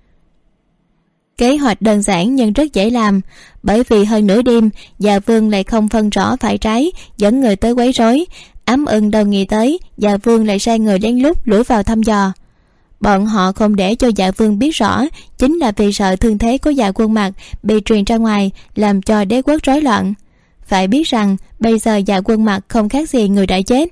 Kế hoạch đơn giản nhưng rất dễ làm, bởi vì hơn nửa đêm Dạ Vương lại không phân rõ phải trái, dẫn người tới quấy rối. Ám Ưng đâu nghĩ tới Dạ Vương lại sai người lén lút lủi vào thăm dò. Bọn họ không để cho Dạ Vương biết rõ, chính là vì sợ thương thế của Dạ Quân Mặc bị truyền ra ngoài, làm cho đế quốc rối loạn. Phải biết rằng bây giờ Dạ Quân Mặc không khác gì người đã chết.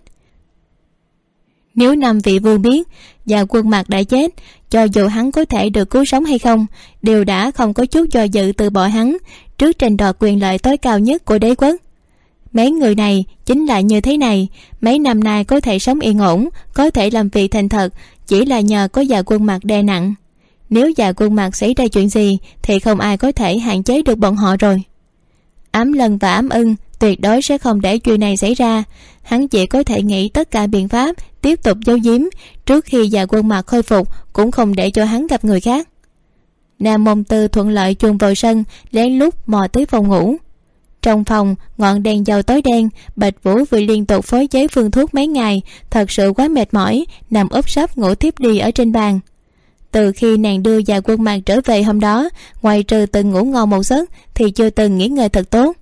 Nếu 5 vị vương biết Dạ Quân Mặc đã chết, cho dù hắn có thể được cứu sống hay không, đều đã không có chút do dự từ bỏ hắn trước tranh đoạt quyền lợi tối cao nhất của đế quốc. Mấy người này chính là như thế này, mấy năm nay có thể sống yên ổn, có thể làm việc thành thật, chỉ là nhờ có Dạ Quân Mặc đè nặng. Nếu Dạ Quân Mặc xảy ra chuyện gì thì không ai có thể hạn chế được bọn họ rồi. Ám Lân và Ám Ưng tuyệt đối sẽ không để chuyện này xảy ra. Hắn chỉ có thể nghĩ tất cả biện pháp tiếp tục giấu giếm, trước khi Dạ Quân Mặc khôi phục cũng không để cho hắn gặp người khác. Nam Môn Tư thuận lợi chuồn vào sân, lén lút mò tới phòng ngủ. Trong phòng ngọn đèn dầu tối đen, Bạch Vũ vì liên tục phối chế phương thuốc mấy ngày, thật sự quá mệt mỏi, nằm úp sấp ngủ thiếp đi ở trên bàn. Từ khi nàng đưa Dạ Quân Mặc trở về hôm đó, ngoài trừ từng ngủ ngon một giấc thì chưa từng nghỉ ngơi thật tốt.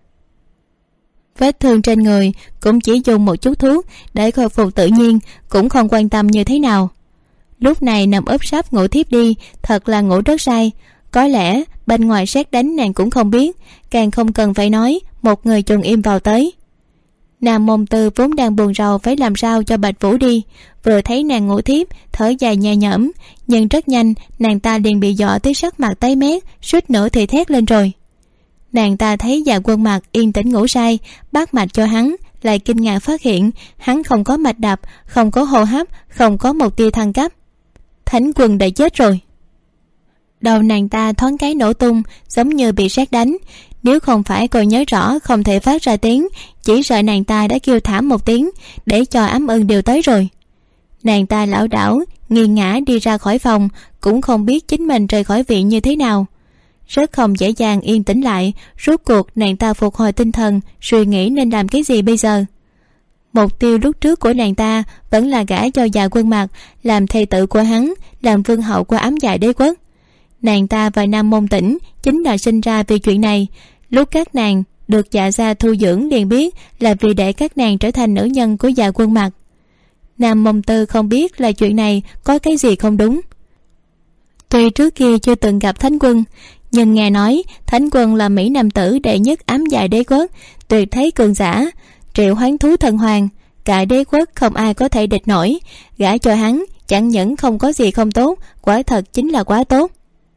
Vết thương trên người cũng chỉ dùng một chút thuốc để khôi phục tự nhiên, cũng không quan tâm như thế nào. Lúc này nằm úp sấp ngủ thiếp đi, thật là ngủ rất say. Có lẽ bên ngoài sét đánh nàng cũng không biết, càng không cần phải nói, một người trùng im vào tới. Nam Môn Tư vốn đang buồn rầu phải làm sao cho Bạch Vũ đi, vừa thấy nàng ngủ thiếp thở dài nhẹ nhõm, nhưng rất nhanh nàng ta liền bị dọa tới sắc mặt tái mét, suýt nữa thì thét lên rồi. Nàng ta thấy Dạ Quân Mặc yên tĩnh ngủ say, bắt mạch cho hắn, lại kinh ngạc phát hiện hắn không có mạch đập, không có hô hấp, không có một tia thăng cấp. Thánh Quân đã chết rồi. Đầu nàng ta thoáng cái nổ tung, giống như bị sét đánh. Nếu không phải cô nhớ rõ không thể phát ra tiếng, chỉ sợ nàng ta đã kêu thảm một tiếng để cho Ám Ưng đều tới rồi. Nàng ta lảo đảo nghiêng ngã đi ra khỏi phòng, cũng không biết chính mình rời khỏi viện như thế nào. Rất không dễ dàng yên tĩnh lại, rốt cuộc nàng ta phục hồi tinh thần, suy nghĩ nên làm cái gì bây giờ. Mục tiêu lúc trước của nàng ta vẫn là gả cho Dạ Quân Mặc, làm thê tử của hắn, làm vương hậu của Ám Dạ đế quốc. Nàng ta và Nam Môn Tĩnh chính là sinh ra vì chuyện này. Lúc các nàng được Dạ gia thu dưỡng liền biết là vì để các nàng trở thành nữ nhân của Dạ Quân Mặc. Nam Môn Tư không biết là chuyện này có cái gì không đúng. Tuy trước kia chưa từng gặp Thánh Quân, nhưng nghe nói Thánh Quân là mỹ nam tử đệ nhất Ám Dạ đế quốc, tuyệt thế cường giả, triệu hoán thú thần hoàng, cả đế quốc không ai có thể địch nổi. Gả cho hắn chẳng những không có gì không tốt, quả thật chính là quá tốt.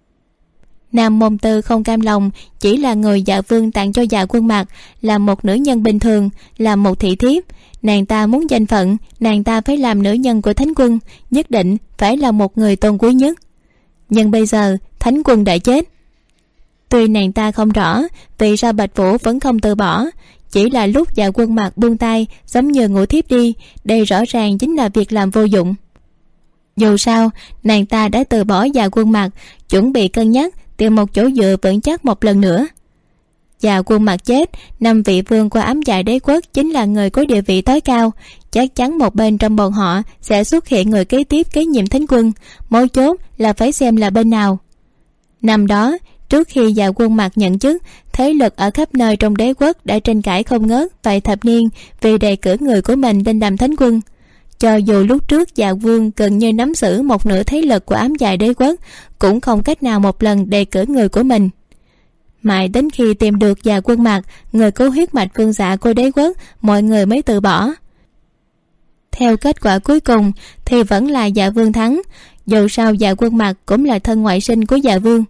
Nam Môn Tư không cam lòng chỉ là người Dạ Vương tặng cho Dạ Quân Mặc, là một nữ nhân bình thường, là một thị thiếp. Nàng ta muốn danh phận, nàng ta phải làm nữ nhân của Thánh Quân, nhất định phải là một người tôn quý nhất. Nhưng bây giờ Thánh Quân đã chết. Tuy nàng ta không rõ vì sao Bạch Vũ vẫn không từ bỏ, chỉ là lúc Dạ Quân Mặc buông tay giống như ngủ thiếp đi, đây rõ ràng chính là việc làm vô dụng. Dù sao nàng ta đã từ bỏ Dạ Quân Mặc, chuẩn bị cân nhắc tìm một chỗ dựa vững chắc một lần nữa. Dạ Quân Mặc chết, 5 vị vương của Ám Dạ đế quốc chính là người có địa vị tối cao, chắc chắn một bên trong bọn họ sẽ xuất hiện người kế tiếp kế nhiệm Thánh Quân, mấu chốt là phải xem là bên nào. Năm đó trước khi Dạ Quân Mặc nhận chức, thế lực ở khắp nơi trong đế quốc đã tranh cãi không ngớt vài thập niên vì đề cử người của mình lên làm Thánh Quân. Cho dù lúc trước Dạ Vương gần như nắm giữ một nửa thế lực của Ám Dạ đế quốc, cũng không cách nào một lần đề cử người của mình. Mãi đến khi tìm được Dạ Quân Mặc, người có huyết mạch vương giả của đế quốc, mọi người mới từ bỏ. Theo kết quả cuối cùng thì vẫn là Dạ Vương thắng. dù sao Dạ Quân Mặc cũng là thân ngoại sinh của Dạ Vương.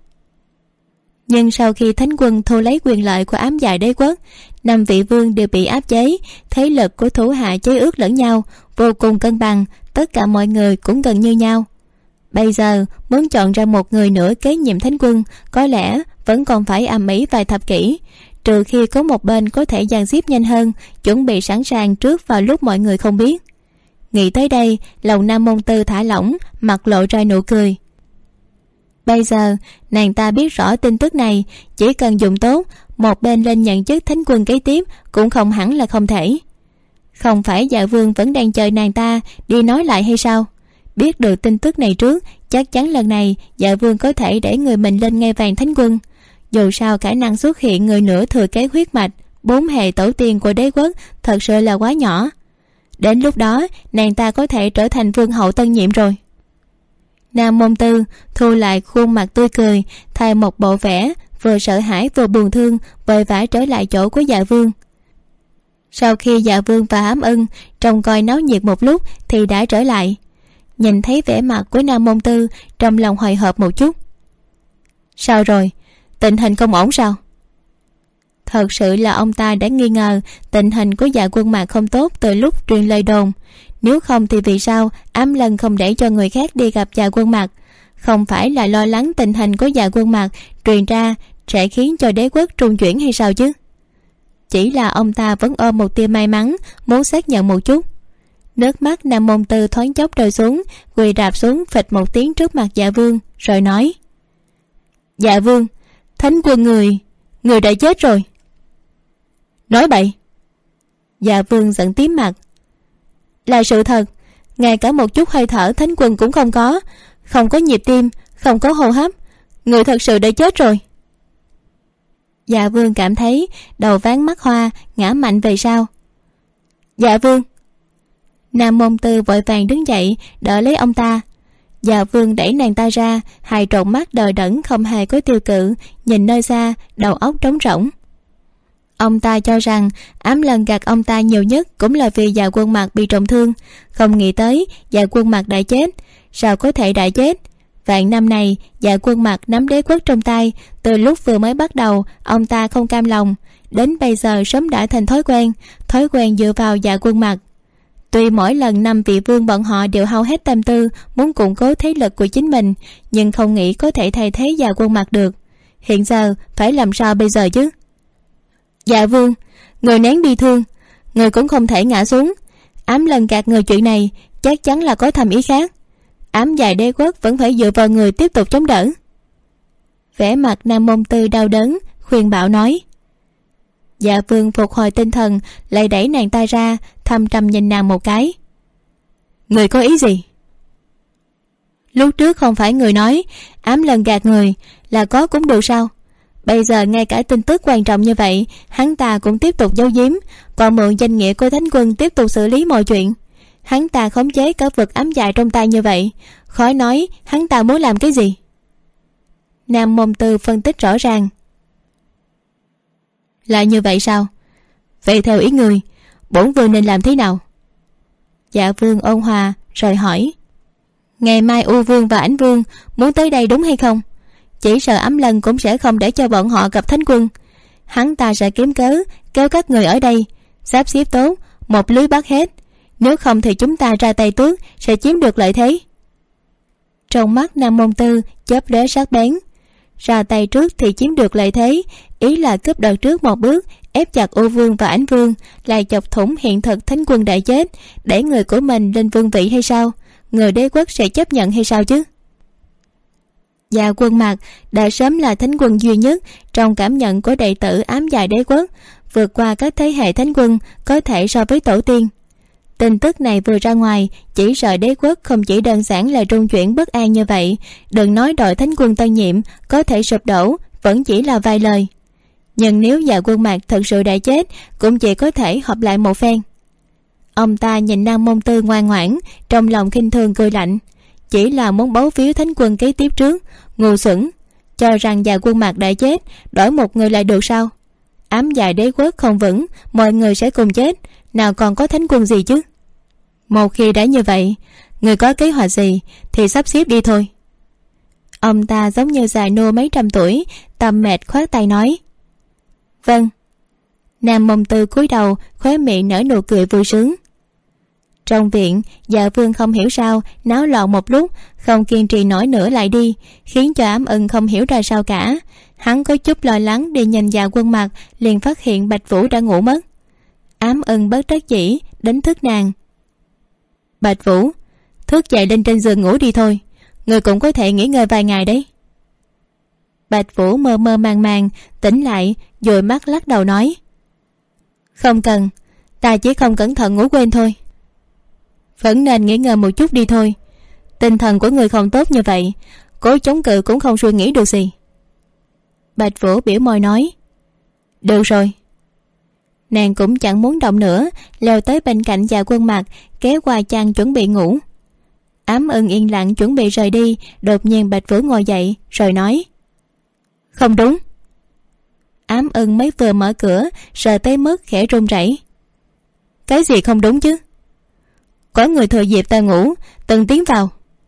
Nhưng sau khi Thánh Quân thu lấy quyền lợi của Ám Dạ Đế Quốc, 5 vị vương đều bị áp chế, thế lực của thủ hạ chế ước lẫn nhau, vô cùng cân bằng, tất cả mọi người cũng gần như nhau. Bây giờ muốn chọn ra một người nữa kế nhiệm Thánh Quân, có lẽ vẫn còn phải ầm ĩ vài thập kỷ, trừ khi có một bên có thể dàn xếp nhanh hơn, chuẩn bị sẵn sàng trước vào lúc mọi người không biết. Nghĩ tới đây, lòng Nam Môn Tư thả lỏng, mặt lộ ra nụ cười. Bây giờ nàng ta biết rõ tin tức này, chỉ cần dùng tốt, một bên lên nhận chức Thánh Quân kế tiếp cũng không hẳn là không thể. Không phải Dạ Vương vẫn đang chờ nàng ta đi nói lại hay sao? Biết được tin tức này trước, chắc chắn lần này Dạ Vương có thể để người mình lên ngai vàng Thánh Quân. Dù sao khả năng xuất hiện người nữa thừa kế huyết mạch 4 hệ tổ tiên của đế quốc thật sự là quá nhỏ. Đến lúc đó nàng ta có thể trở thành vương hậu tân nhiệm rồi. Nam Môn Tư thu lại khuôn mặt tươi cười, thay một bộ vẻ vừa sợ hãi vừa buồn thương, vội vã trở lại chỗ của Dạ Vương. Sau khi Dạ Vương và Ám Ưng trông coi náo nhiệt một lúc thì đã trở lại. Nhìn thấy vẻ mặt của Nam Môn Tư, trong lòng hồi hộp một chút. Sao rồi, tình hình không ổn sao? Thật sự là ông ta đã nghi ngờ tình hình của Dạ Quân Mặc không tốt từ lúc truyền lời đồn. Nếu không thì vì sao Ám Lân không để cho người khác đi gặp Dạ Quân Mặc? Không phải là lo lắng tình hình của Dạ Quân Mặc truyền ra sẽ khiến cho đế quốc trung chuyển hay sao chứ? Chỉ là ông ta vẫn ôm một tia may mắn, muốn xác nhận một chút. Nước mắt Nam Môn Tư thoáng chốc rơi xuống, quỳ rạp xuống phịch một tiếng trước mặt Dạ Vương, rồi nói: Dạ Vương, Thánh Quân người đã chết rồi. Nói bậy. Dạ Vương giận tím mặt. Là sự thật, ngay cả một chút hơi thở Thánh Quân cũng không có, không có nhịp tim, không có hô hấp, người thật sự đã chết rồi. Dạ Vương cảm thấy đầu váng mắt hoa, ngã mạnh về sau. Dạ Vương. Nam Môn Tư vội vàng đứng dậy đỡ lấy ông ta. Dạ Vương đẩy nàng ta ra, hai tròng mắt đờ đẫn không hề có tiêu cự, nhìn nơi xa, đầu óc trống rỗng. Ông ta cho rằng Ám Lân gạt ông ta nhiều nhất cũng là vì Dạ Quân Mặc bị trọng thương, không nghĩ tới Dạ Quân Mặc đã chết. Sao có thể đã chết? Vạn năm này Dạ Quân Mặc nắm đế quốc trong tay, từ lúc vừa mới bắt đầu ông ta không cam lòng, đến bây giờ sớm đã thành thói quen dựa vào Dạ Quân Mặc. Tuy mỗi lần 5 vị vương bọn họ đều hao hết tâm tư muốn củng cố thế lực của chính mình, nhưng không nghĩ có thể thay thế Dạ Quân Mặc được. Hiện giờ phải làm sao bây giờ chứ? Dạ Vương, người nén bi thương, người cũng không thể ngã xuống. Ám Lân gạt người chuyện này chắc chắn là có thầm ý khác. Ám Dạ Đế Quốc vẫn phải dựa vào người tiếp tục chống đỡ. Vẻ mặt Nam Môn Tư đau đớn, khuyên bảo nói. Dạ Vương phục hồi tinh thần, lại đẩy nàng ta ra, thâm trầm nhìn nàng một cái. Người có ý gì? Lúc trước không phải người nói Ám Lân gạt người, là có cũng được sao? Bây giờ ngay cả tin tức quan trọng như vậy hắn ta cũng tiếp tục giấu giếm, còn mượn danh nghĩa của Thánh Quân tiếp tục xử lý mọi chuyện. Hắn ta khống chế cả vực ám dài trong tay như vậy, khó nói hắn ta muốn làm cái gì. Nam Môn Tư phân tích rõ ràng. Là như vậy sao? Vậy theo ý người, bổn vương nên làm thế nào? Dạ Vương ôn hòa rồi hỏi. Ngày mai U Vương và Ảnh Vương muốn tới đây đúng hay không? Chỉ sợ Ám Lân cũng sẽ không để cho bọn họ gặp Thánh Quân. Hắn ta sẽ kiếm cớ kéo các người ở đây, sắp xếp tốt, một lưới bắt hết. Nếu không thì chúng ta ra tay trước sẽ chiếm được lợi thế. Trong mắt Nam Môn Tư chớp lóe sắc bén. Ra tay trước thì chiếm được lợi thế, ý là cướp đoạt trước một bước, ép chặt U Vương và Ảnh Vương, lại chọc thủng hiện thực Thánh Quân đã chết, để người của mình lên vương vị hay sao? Người đế quốc sẽ chấp nhận hay sao chứ? Dạ Quân Mặc đã sớm là Thánh Quân duy nhất trong cảm nhận của đệ tử Ám Dạ Đế Quốc, vượt qua các thế hệ Thánh Quân, có thể so với tổ tiên. Tin tức này vừa ra ngoài, chỉ sợ đế quốc không chỉ đơn giản là trung chuyển bất an như vậy, đừng nói đội Thánh Quân tân nhiệm có thể sụp đổ, vẫn chỉ là vài lời. Nhưng nếu Dạ Quân Mặc thật sự đã chết, cũng chỉ có thể họp lại một phen. Ông ta nhìn Nam Môn Tư ngoan ngoãn, trong lòng khinh thường cười lạnh. Chỉ là muốn bấu víu Thánh Quân kế tiếp trước, ngu xuẩn, cho rằng Dạ Quân Mặc đã chết, đổi một người lại được sao? Ám Dạ Đế Quốc không vững, mọi người sẽ cùng chết, nào còn có Thánh Quân gì chứ? Một khi đã như vậy, Người có kế hoạch gì thì sắp xếp đi thôi. Ông ta giống như già nua mấy trăm tuổi, tầm mệt khoát tay nói. Vâng. Nam Mông Tư cúi đầu, khóe miệng nở nụ cười vui sướng. Trong viện, Dạ Vương không hiểu sao náo loạn một lúc, không kiên trì nổi nữa lại đi, khiến cho Ám Ưng không hiểu ra sao cả. Hắn có chút lo lắng đi nhìn Dạ Quân mặt, liền phát hiện Bạch Vũ đã ngủ mất. Ám Ưng bất đắc dĩ đánh thức nàng. Bạch Vũ, thức dậy lên trên giường ngủ đi thôi, người cũng có thể nghỉ ngơi vài ngày đấy. Bạch Vũ mơ mơ màng màng tỉnh lại, dụi mắt lắc đầu nói. Không cần, ta chỉ không cẩn thận ngủ quên thôi. Vẫn nên nghỉ ngơi một chút đi thôi. Tinh thần của người không tốt như vậy, cố chống cự cũng không suy nghĩ được gì. Bạch Vũ biểu môi nói. Được rồi. Nàng cũng chẳng muốn động nữa, leo tới bên cạnh Dạ Quân mặt, kéo qua chăn chuẩn bị ngủ. Ám Ưng yên lặng chuẩn bị rời đi, đột nhiên Bạch Vũ ngồi dậy rồi nói. Không đúng. Ám Ưng mới vừa mở cửa, sợ tới mức khẽ run rẩy. Cái gì không đúng chứ? Có người thừa dịp ta ngủ từng tiến vào.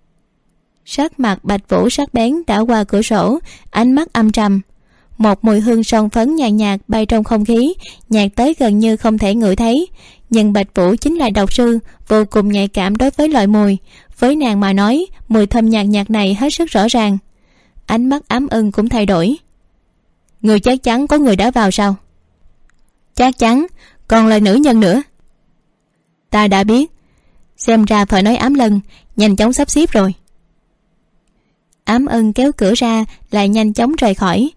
Sắc mặt Bạch Vũ sắc bén đã qua cửa sổ, ánh mắt âm trầm. Một mùi hương son phấn nhàn nhạt bay trong không khí, nhạt tới gần như không thể ngửi thấy. Nhưng Bạch Vũ chính là độc sư, vô cùng nhạy cảm đối với loại mùi. Với nàng mà nói, mùi thơm nhạt nhạt này hết sức rõ ràng. Ánh mắt Ám Ưng cũng thay đổi. Người chắc chắn có người đã vào sao? Chắc chắn, còn là nữ nhân nữa. Ta đã biết. Xem ra phải nói Ám Lân nhanh chóng sắp xếp rồi. Ám Ưng kéo cửa ra, lại nhanh chóng rời khỏi.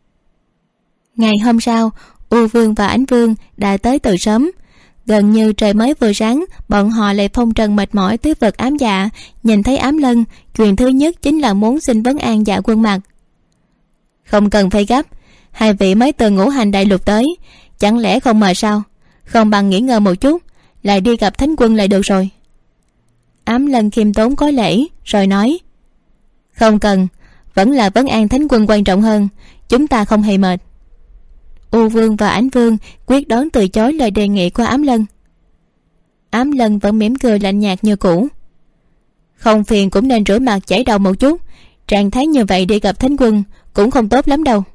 Ngày hôm sau, U Vương và Ánh Vương đã tới từ sớm. Gần như trời mới vừa sáng, bọn họ lại phong trần mệt mỏi tới vật ám dạ. Nhìn thấy Ám Lân, chuyện thứ nhất chính là muốn xin vấn an Dạ Quân mặt. Không cần phải gấp, hai vị mới từ ngũ hành đại lục tới, chẳng lẽ không mệt sao? Không bằng nghỉ ngơi một chút, lại đi gặp Thánh Quân lại được rồi. Ám Lân khiêm tốn có lễ rồi nói. Không cần, vẫn là vấn an Thánh Quân quan trọng hơn, chúng ta không hề mệt. U Vương và Ánh Vương quyết đoán từ chối lời đề nghị của Ám Lân. Ám Lân vẫn mỉm cười lạnh nhạt như cũ. Không phiền cũng nên rửa mặt chảy đầu một chút, trạng thái như vậy đi gặp Thánh Quân cũng không tốt lắm đâu.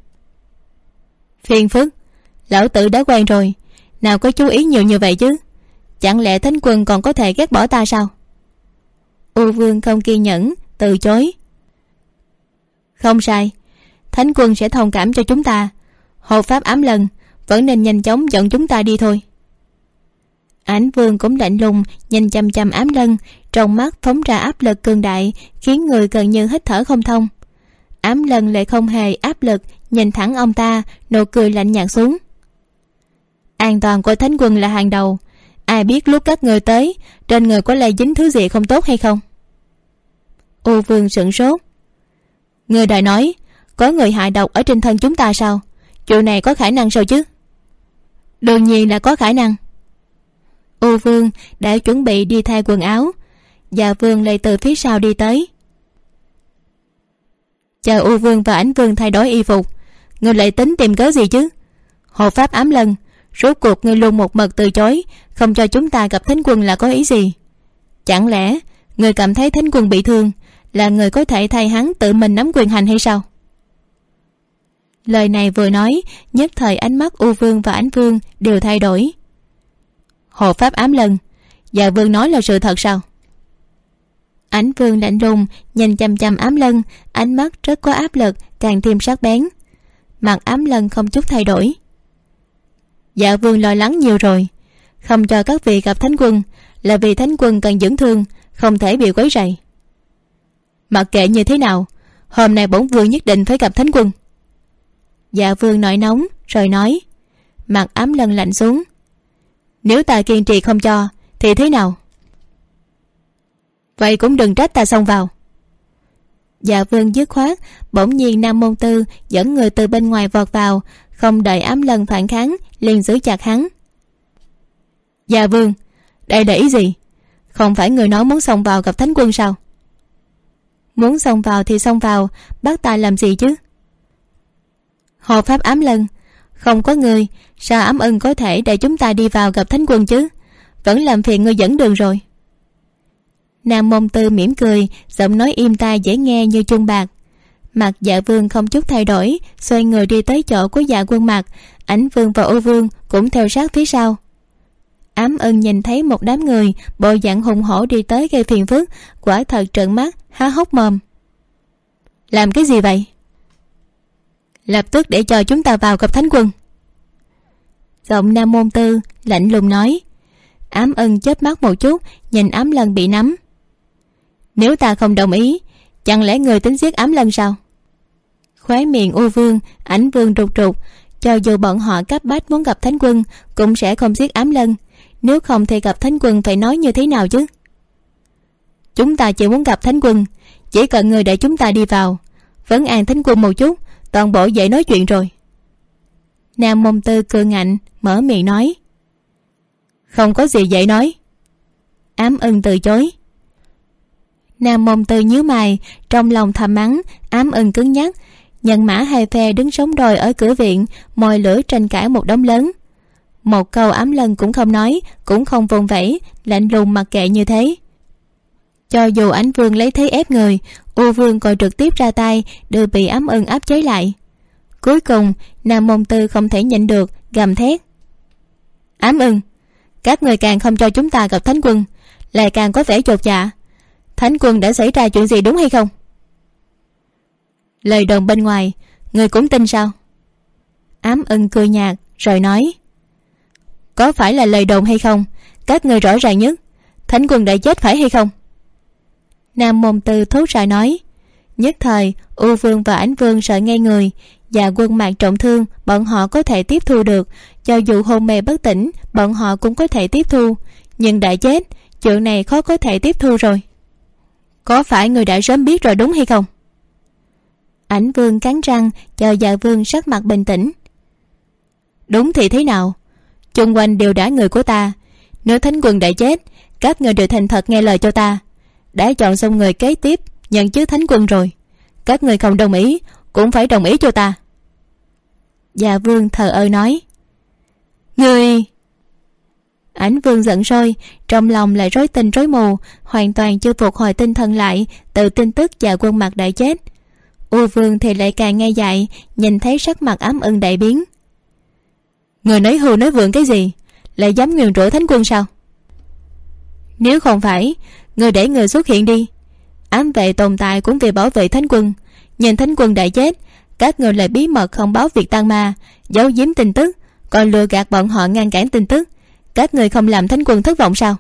Phiền phức, lão tử đã quen rồi, nào có chú ý nhiều như vậy chứ? Chẳng lẽ Thánh Quân còn có thể ghét bỏ ta sao? U Vương không kiên nhẫn từ chối. Không sai, Thánh Quân sẽ thông cảm cho chúng ta. Hộ pháp Ám Lân vẫn nên nhanh chóng dẫn chúng ta đi thôi. Ánh Vương cũng lạnh lùng nhìn chăm chăm Ám Lân, trong mắt phóng ra áp lực cường đại, khiến người gần như hít thở không thông. Ám Lân lại không hề áp lực, nhìn thẳng ông ta, nụ cười lạnh nhạt xuống. An toàn của Thánh Quân là hàng đầu, ai biết lúc các người tới trên người có lây dính thứ gì không tốt hay không? U Vương sửng sốt. Người đã nói có người hại độc ở trên thân chúng ta sao? Chuyện này có khả năng sao chứ? Đương nhiên là có khả năng. U Vương đã chuẩn bị đi thay quần áo, Dạ Vương lại từ phía sau đi tới. Chờ U Vương và Ánh Vương thay đổi y phục, người lại tính tìm cớ gì chứ? Hộ pháp Ám Lân, rốt cuộc ngươi luôn một mực từ chối, không cho chúng ta gặp Thánh Quân là có ý gì? Chẳng lẽ người cảm thấy Thánh Quân bị thương là người có thể thay hắn tự mình nắm quyền hành hay sao? Lời này vừa nói, nhất thời ánh mắt U Vương và Ánh Vương đều thay đổi. Hộ pháp Ám Lân, Dạ Vương nói là sự thật sao? Ánh Vương lạnh lùng nhìn chăm chăm Ám Lân, ánh mắt rất có áp lực, càng thêm sắc bén. Mặt Ám Lân không chút thay đổi. Dạ Vương lo lắng nhiều rồi, không cho các vị gặp Thánh Quân là vì Thánh Quân cần dưỡng thương, không thể bị quấy rầy. Mặc kệ như thế nào, hôm nay bổn vương nhất định phải gặp Thánh Quân. Dạ Vương nổi nóng rồi nói. Mặt Ám Lân lạnh xuống. Nếu ta kiên trì không cho thì thế nào? Vậy cũng đừng trách ta xông vào. Dạ Vương dứt khoát. Bỗng nhiên Nam Môn Tư dẫn người từ bên ngoài vọt vào, không đợi Ám Lân phản kháng liền giữ chặt hắn. Dạ Vương, đây là ý gì? Không phải người nói muốn xông vào gặp Thánh Quân sao? Muốn xông vào thì xông vào, bắt ta làm gì chứ? Hộ pháp Ám Lân, không có người, sao Ám Ưng có thể để chúng ta đi vào gặp Thánh Quân chứ? Vẫn làm phiền ngươi dẫn đường rồi. Nam Môn Tư mỉm cười, giọng nói im tai dễ nghe như chuông bạc. Mặt Dạ Vương không chút thay đổi, xoay người đi tới chỗ của Dạ Quân Mặc. Ảnh Vương và Ô Vương cũng theo sát phía sau. Ám Ưng nhìn thấy một đám người bộ dạng hùng hổ đi tới gây phiền phức, quả thật trợn mắt há hốc mồm. Làm cái gì vậy? Lập tức để cho chúng ta vào gặp Thánh Quân. Giọng Nam Môn Tư lạnh lùng nói. Ám Ưng chớp mắt một chút, nhìn Ám Lân bị nắm. Nếu ta không đồng ý, chẳng lẽ người tính giết Ám Lân sao? Khóe miệng Ô Vương, Ảnh Vương rụt rụt. Cho dù bọn họ cấp bách muốn gặp Thánh Quân, cũng sẽ không giết Ám Lân. Nếu không thì gặp Thánh Quân phải nói như thế nào chứ? Chúng ta chỉ muốn gặp Thánh Quân, chỉ cần người để chúng ta đi vào, vấn an Thánh Quân một chút, toàn bộ dễ nói chuyện rồi. Nam Môn Tư cười ngạnh mở miệng nói. Không có gì dễ nói. Ám Ưng từ chối. Nam Môn Tư nhíu mày, trong lòng thầm mắng Ám Ưng cứng nhắc. Nhân mã hai phe đứng sóng đôi ở cửa viện, mồi lửa tranh cãi một đống lớn. Một câu Ám Lân cũng không nói, cũng không vùng vẫy, lạnh lùng mặc kệ như thế. Cho dù Ảnh Vương lấy thế ép người, Ô Vương còn trực tiếp ra tay, đều bị Ám Ưng áp chế lại. Cuối cùng Nam Môn Tư không thể nhịn được, gầm thét. Ám Ưng, các người càng không cho chúng ta gặp Thánh Quân, lại càng có vẻ chột dạ. Thánh Quân đã xảy ra chuyện gì đúng hay không? Lời đồn bên ngoài người cũng tin sao? Ám Ưng cười nhạt rồi nói. Có phải là lời đồn hay không, các người rõ ràng nhất. Thánh Quân đã chết phải hay không? Nam Môn Tư thốt ra nói. Nhất thời U Vương và Ảnh Vương sợ ngây người. Dạ Quân Mạc trọng thương, bọn họ có thể tiếp thu được. Cho dù hôn mê bất tỉnh, bọn họ cũng có thể tiếp thu. Nhưng đã chết, chuyện này khó có thể tiếp thu rồi. Có phải người đã sớm biết rồi đúng hay không? Ảnh Vương cắn răng, chờ Dạ Vương sắc mặt bình tĩnh. Đúng thì thế nào? Chung quanh đều đã người của ta. Nếu Thánh Quân đã chết, các người đều thành thật nghe lời cho ta. Đã chọn xong người kế tiếp nhận chức Thánh Quân rồi. Các người không đồng ý cũng phải đồng ý cho ta. Dạ Vương thờ ơ nói. Người... Ảnh Vương giận sôi, trong lòng lại rối tinh rối mù, hoàn toàn chưa phục hồi tinh thần lại từ tin tức Dạ Quân Mặc đã chết. U Vương thì lại càng nghe dại, nhìn thấy sắc mặt Ám Ưng đại biến. Người nói hưu nói vượng cái gì, lại dám nguyền rủa Thánh Quân sao? Nếu không phải, người để người xuất hiện đi. Ám vệ tồn tại cũng vì bảo vệ Thánh Quân. Nhìn Thánh Quân đã chết, các người lại bí mật không báo việc Tăng Ma, giấu giếm tin tức, còn lừa gạt bọn họ ngăn cản tin tức. Các người không làm Thánh Quân thất vọng sao?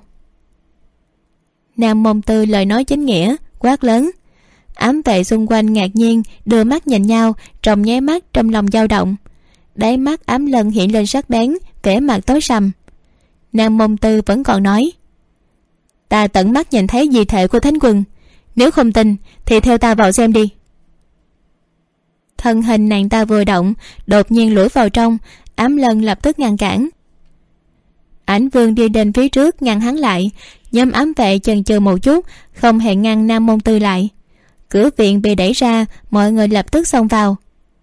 Nam Môn Tư lời nói chính nghĩa, quát lớn. Ám vệ xung quanh ngạc nhiên đưa mắt nhìn nhau, trong nháy mắt trong lòng dao động. Đáy mắt Ám Lân hiện lên sắc bén, vẻ mặt tối sầm. Nam Môn Tư vẫn còn nói. Ta tận mắt nhìn thấy di thể của Thánh Quân, nếu không tin thì theo ta vào xem đi. Thân hình nàng ta vừa động, đột nhiên lủi vào trong. Ám Lân lập tức ngăn cản. Ảnh Vương đi đến phía trước ngăn hắn lại. Nhóm ám vệ chần chừ một chút, không hề ngăn Nam Môn Tư lại. Cửa viện bị đẩy ra, mọi người lập tức xông vào.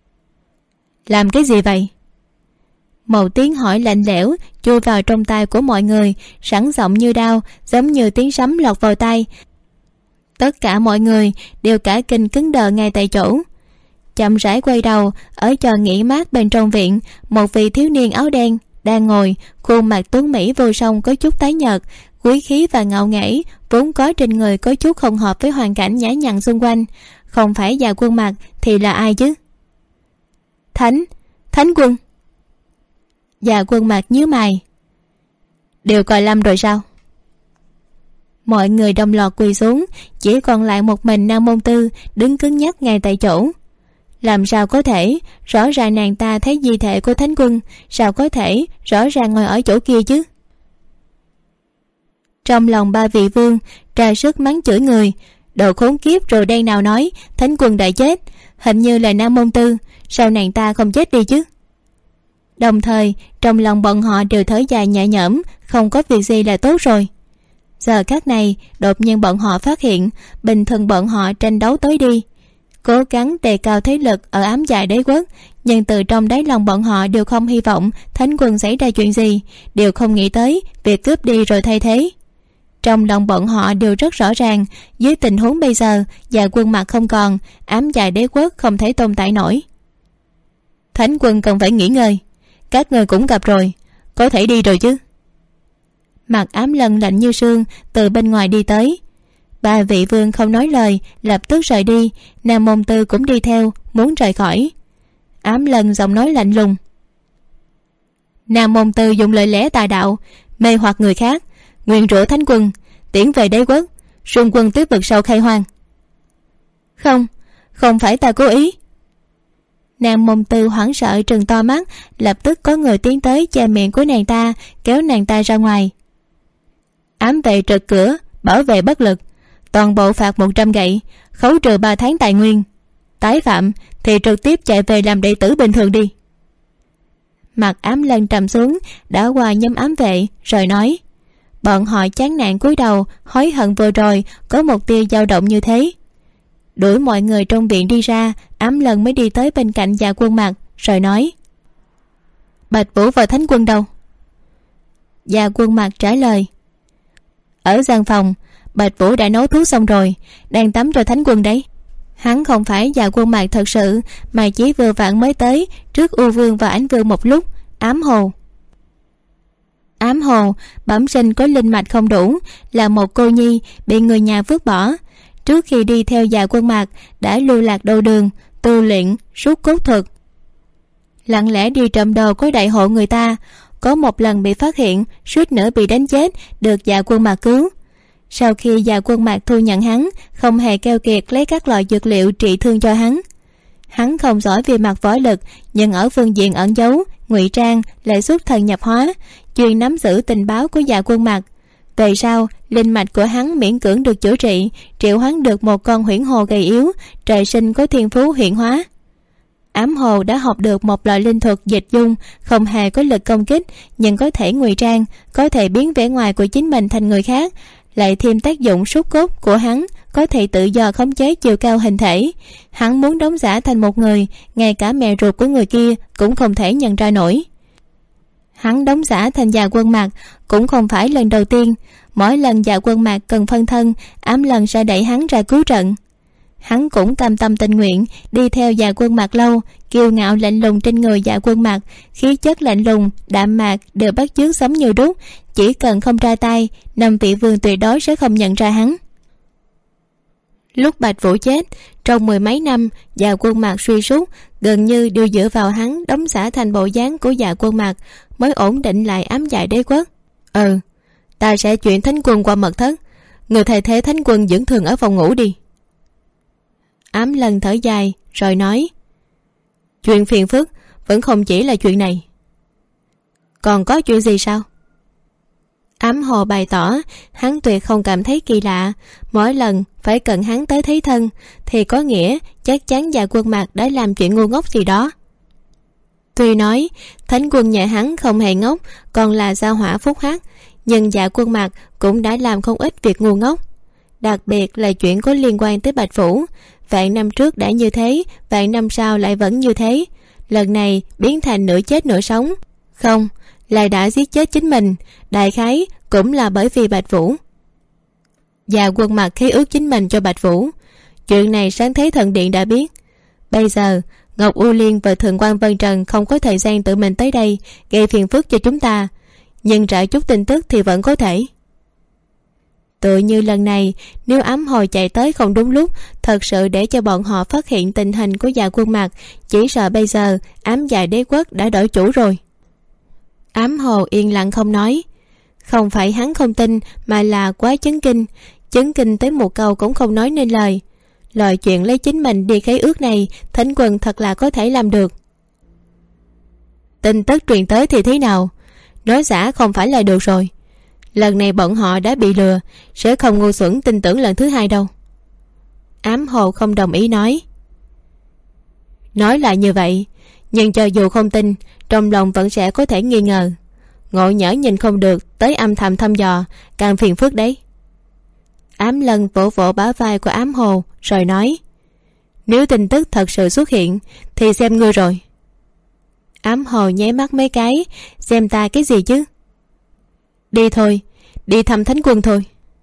Làm cái gì vậy? Một tiếng hỏi lạnh lẽo chui vào trong tai của mọi người, sẵn giọng như đao, giống như tiếng sấm lọt vào tai. Tất cả mọi người đều cả kinh cứng đờ ngay tại chỗ. Chậm rãi quay đầu, ở trò nghỉ mát bên trong viện, một vị thiếu niên áo đen đang ngồi, khuôn mặt tuấn mỹ vô song có chút tái nhợt, quý khí và ngạo nghễ vốn có trên người có chút không hợp với hoàn cảnh nhã nhặn xung quanh. Không phải Dạ Quân Mặc thì là ai chứ? Thánh Quân. Dạ Quân Mặc nhíu mày. Đều coi lâm rồi sao? Mọi người đồng loạt quỳ xuống, chỉ còn lại một mình Nam Môn Tư đứng cứng nhắc ngay tại chỗ. Làm sao có thể? Rõ ràng nàng ta thấy di thể của Thánh Quân, sao có thể rõ ràng ngồi ở chỗ kia chứ? Trong lòng ba vị vương ra sức mắng chửi người. Đồ khốn kiếp rồi đây nào nói Thánh Quân đã chết, hình như là Nam Môn Tư, sao nàng ta không chết đi chứ? Đồng thời trong lòng bọn họ đều thở dài nhẹ nhõm, không có việc gì là tốt rồi. Giờ các này đột nhiên bọn họ phát hiện bình thường bọn họ tranh đấu tới đi, cố gắng đề cao thế lực ở ám dạ đế quốc, nhưng từ trong đáy lòng bọn họ đều không hy vọng Thánh Quân xảy ra chuyện gì, đều không nghĩ tới việc cướp đi rồi thay thế. Trong lòng bọn họ đều rất rõ ràng, dưới tình huống bây giờ Dạ Quân Mạc không còn, ám dạ đế quốc không thể tồn tại nổi. Thánh quân cần phải nghỉ ngơi, các người cũng gặp rồi, có thể đi rồi chứ? Mặt Ám Lân lạnh như sương từ bên ngoài đi tới. Ba vị vương không nói lời, lập tức rời đi. Nam Môn Tư cũng đi theo, muốn rời khỏi. Ám Lân giọng nói lạnh lùng: Nam Môn Tư dùng lời lẽ tà đạo mê hoặc người khác, nguyền rủa thánh quân, tiễn về đế quốc, xung quân tiếp vực sau khai hoang. Không phải ta cố ý. Nam Môn Tư hoảng sợ trừng to mắt, lập tức có người tiến tới che miệng của nàng ta, kéo nàng ta ra ngoài. Ám vệ trực cửa, bảo vệ bất lực, toàn bộ phạt 100 gậy, khấu trừ 3 tháng tài nguyên. Tái phạm thì trực tiếp chạy về làm đệ tử bình thường đi. Mặt Ám Lân trầm xuống, đã qua nhóm ám vệ rồi nói. Bọn họ chán nản cúi đầu, hối hận vừa rồi có một tia dao động như thế. Đuổi mọi người trong viện đi ra, Ám Lân mới đi tới bên cạnh Dạ Quân Mạc rồi nói: Bạch Vũ và thánh quân đâu? Dạ Quân Mạc trả lời: Ở gian phòng, Bạch Vũ đã nấu thuốc xong rồi, đang tắm cho thánh quân đấy. Hắn không phải Dạ Quân Mạc thật sự, mà chỉ vừa vặn mới tới trước U Vương và Ánh Vương một lúc. Ám Hồ bẩm sinh có linh mạch không đủ, là một cô nhi bị người nhà vứt bỏ. Trước khi đi theo Dạ Quân Mạc đã lưu lạc đầu đường, tu luyện rút cốt thuật, lặng lẽ đi trộm đồ của đại hộ người ta. Có một lần bị phát hiện, suýt nữa bị đánh chết, được Dạ Quân Mạc cứu. Sau khi Dạ Quân Mạc thu nhận hắn, không hề keo kiệt lấy các loại dược liệu trị thương cho hắn. Hắn không giỏi về mặt võ lực, nhưng ở phương diện ẩn giấu, ngụy trang lại xuất thần nhập hóa, chuyên nắm giữ tình báo của Dạ Quân Mạc. Về sau, linh mạch của hắn miễn cưỡng được chữa trị, triệu hoán được một con huyễn hồ gầy yếu, trời sinh có thiên phú hiện hóa. Ám Hồ đã học được một loại linh thuật dịch dung, không hề có lực công kích, nhưng có thể ngụy trang, có thể biến vẻ ngoài của chính mình thành người khác, lại thêm tác dụng rút cốt của hắn, có thể tự do khống chế chiều cao hình thể. Hắn muốn đóng giả thành một người, ngay cả mẹ ruột của người kia cũng không thể nhận ra nổi. Hắn đóng giả thành Dạ Quân Mạc cũng không phải lần đầu tiên. Mỗi lần Dạ Quân Mạc cần phân thân, Ám Lân sẽ đẩy hắn ra cứu trận. Hắn cũng cam tâm tình nguyện đi theo Dạ Quân Mạc lâu. Kiêu ngạo lạnh lùng trên người Dạ Quân Mạc, khí chất lạnh lùng đạm mạc đều bắt chước giống như đúc. Chỉ cần không ra tay, 5 vị vương tuyệt đối sẽ không nhận ra hắn. Lúc Bạch Vũ chết, trong 10 mấy năm Dạ Quân Mạc suy sút, gần như đều dựa vào hắn đóng giả thành bộ dáng của Dạ Quân Mạc mới ổn định lại ám dạ đế quốc. Ta sẽ chuyển thánh quân qua mật thất, người thay thế thánh quân dưỡng thương ở phòng ngủ đi. Ám Lân thở dài rồi nói: Chuyện phiền phức vẫn không chỉ là chuyện này. Còn có chuyện gì sao? Ám Hồ bày tỏ hắn tuyệt không cảm thấy kỳ lạ. Mỗi lần phải cần hắn tới thấy thân thì có nghĩa chắc chắn Dạ Quân Mạc đã làm chuyện ngu ngốc gì đó. Tuy nói thánh quân nhà hắn không hề ngốc, còn là gia hỏa phúc hắc, nhưng Dạ Quân Mạc cũng đã làm không ít việc ngu ngốc. Đặc biệt là chuyện có liên quan tới Bạch Vũ. Vạn năm trước đã như thế, vạn năm sau lại vẫn như thế. Lần này biến thành nửa chết nửa sống. Không, lại đã giết chết chính mình. Đại khái cũng là bởi vì Bạch Vũ. Dạ Quân Mạc khế ước chính mình cho Bạch Vũ. Chuyện này Sáng Thế Thần Điện đã biết. Bây giờ Ngọc U Liên và Thượng quan Vân Trần không có thời gian tự mình tới đây gây phiền phức cho chúng ta, nhưng trả chút tin tức thì vẫn có thể. Tự như lần này, nếu Ám Hồ chạy tới không đúng lúc, thật sự để cho bọn họ phát hiện tình hình của Dạ Quân Mạc, chỉ sợ bây giờ ám dạ đế quốc đã đổi chủ rồi. Ám Hồ yên lặng không nói. Không phải hắn không tin, mà là quá chấn kinh tới một câu cũng không nói nên lời. Loại chuyện lấy chính mình đi khế ước này, thánh quân thật là có thể làm được. Tin tức truyền tới thì thế nào? Nói giả không phải là được rồi. Lần này bọn họ đã bị lừa, sẽ không ngu xuẩn tin tưởng lần thứ hai đâu. Ám Hồ không đồng ý nói. Nói là như vậy, nhưng cho dù không tin, trong lòng vẫn sẽ có thể nghi ngờ. Ngộ nhỡ nhìn không được, tới âm thầm thăm dò, càng phiền phức đấy. Ám Lân vỗ vỗ bả vai của Ám Hồ rồi nói: Nếu tin tức thật sự xuất hiện thì xem ngươi rồi. Ám Hồ nháy mắt mấy cái: Xem ta cái gì chứ? Đi thôi, đi thăm thánh quân thôi.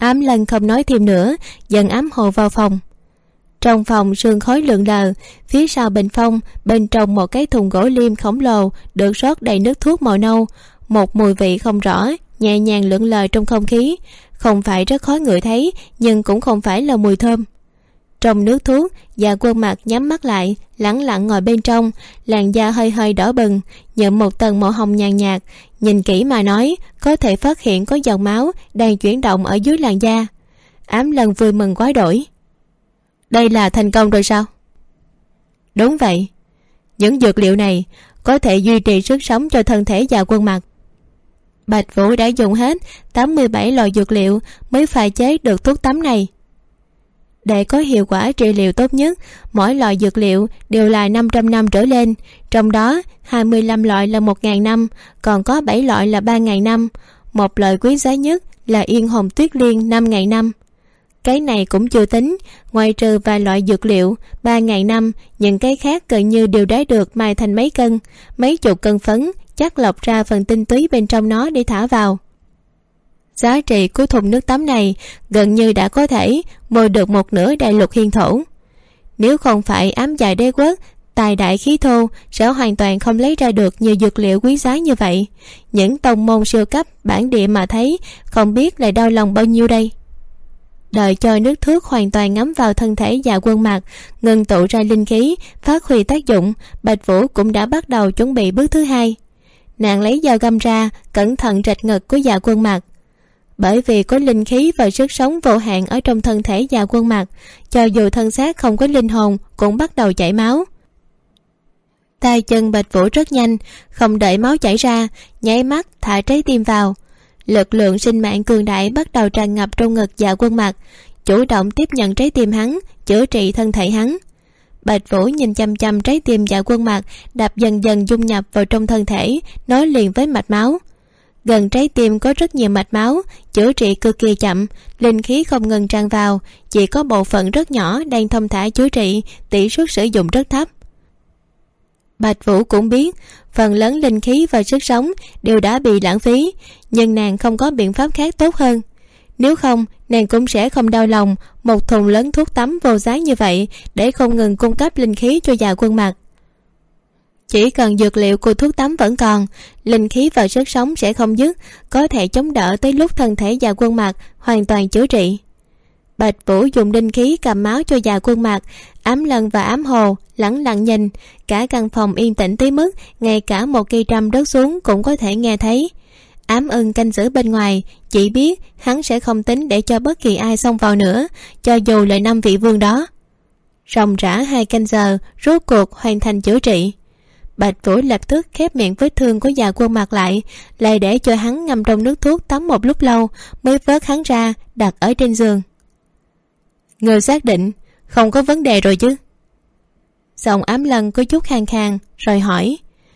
Ám Lân không nói thêm nữa, dần ám hồ vào phòng. Trong phòng sương khói lượn lờ, phía sau bình phong bên trong một cái thùng gỗ liêm khổng lồ được rót đầy nước thuốc màu nâu. Một mùi vị không rõ nhẹ nhàng lượn lờ trong không khí, không phải rất khó ngửi thấy nhưng cũng không phải là mùi thơm. Trong nước thuốc, Dạ Quân Mặc nhắm mắt lại, lẳng lặng ngồi bên trong, làn da hơi hơi đỏ bừng, nhuộm một tầng màu hồng nhàn nhạt. Nhìn kỹ mà nói, có thể phát hiện có dòng máu đang chuyển động ở dưới làn da. Ám Lân vui mừng quá đổi. Đây là thành công rồi sao? Đúng vậy. Những dược liệu này có thể duy trì sức sống cho thân thể Dạ Quân Mặc. Bạch Vũ đã dùng hết 87 loại dược liệu mới pha chế được thuốc tắm này. Để có hiệu quả trị liệu tốt nhất, mỗi loại dược liệu đều là 500 năm trở lên, trong đó 25 loại là 1.000 năm, còn có 7 loại là 3.000 năm. Một loại quý giá nhất là Yên Hồng Tuyết Liên 5.000 năm. Cái này cũng chưa tính, ngoài trừ vài loại dược liệu 3.000 năm, những cái khác gần như đều đã được mài thành mấy cân, mấy chục cân phấn, chắc lọc ra phần tinh túy bên trong nó để thả vào. Giá trị của thùng nước tắm này gần như đã có thể mua được một nửa đại lục hiên thổ. Nếu không phải ám dài đế quốc tài đại khí thô, sẽ hoàn toàn không lấy ra được nhiều dược liệu quý giá như vậy. Những tông môn siêu cấp bản địa mà thấy không biết lại đau lòng bao nhiêu đây. Đợi cho nước thuốc hoàn toàn ngấm vào thân thể Dạ Quân Mặc, ngưng tụ ra linh khí, phát huy tác dụng, Bạch Vũ cũng đã bắt đầu chuẩn bị bước thứ hai. Nàng lấy dao găm ra, cẩn thận rạch ngực của Dạ Quân Mặc. Bởi vì có linh khí và sức sống vô hạn ở trong thân thể Dạ Quân Mặc, cho dù thân xác không có linh hồn cũng bắt đầu chảy máu. Tay chân Bạch Vũ rất nhanh, không đợi máu chảy ra, nháy mắt thả trái tim vào. Lực lượng sinh mạng cường đại bắt đầu tràn ngập trong ngực Dạ Quân Mặc, chủ động tiếp nhận trái tim hắn, chữa trị thân thể hắn. Bạch Vũ nhìn chăm chăm trái tim Dạ Quân Mặc đập dần dần dung nhập vào trong thân thể, nối liền với mạch máu. Gần trái tim có rất nhiều mạch máu, chữa trị cực kỳ chậm, linh khí không ngừng tràn vào, chỉ có bộ phận rất nhỏ đang thông thả chữa trị, tỷ suất sử dụng rất thấp. Bạch Vũ cũng biết phần lớn linh khí và sức sống đều đã bị lãng phí, nhưng nàng không có biện pháp khác tốt hơn. Nếu không, nàng cũng sẽ không đau lòng một thùng lớn thuốc tắm vô giá như vậy để không ngừng cung cấp linh khí cho Dạ Quân Mặc. Chỉ cần dược liệu của thuốc tắm vẫn còn, linh khí và sức sống sẽ không dứt, có thể chống đỡ tới lúc thân thể Dạ Quân Mặc hoàn toàn chữa trị. Bạch Vũ dùng linh khí cầm máu cho Dạ Quân Mặc. Ám Lân và Ám Hồ lẳng lặng nhìn, cả căn phòng yên tĩnh tới mức ngay cả một cây trầm rớt xuống cũng có thể nghe thấy. Ám Ưng canh giữ bên ngoài, chỉ biết hắn sẽ không tính để cho bất kỳ ai xông vào nữa, cho dù là 5 vị vương đó. Ròng rã 2 canh giờ, rốt cuộc hoàn thành chữa trị. Bạch Vũ lập tức khép miệng vết thương của Dạ Quân Mặc lại để cho hắn ngâm trong nước thuốc tắm một lúc lâu, mới vớt hắn ra đặt ở trên giường. Người xác định không có vấn đề rồi chứ? Giọng Ám Lân có chút khàn khàn rồi hỏi.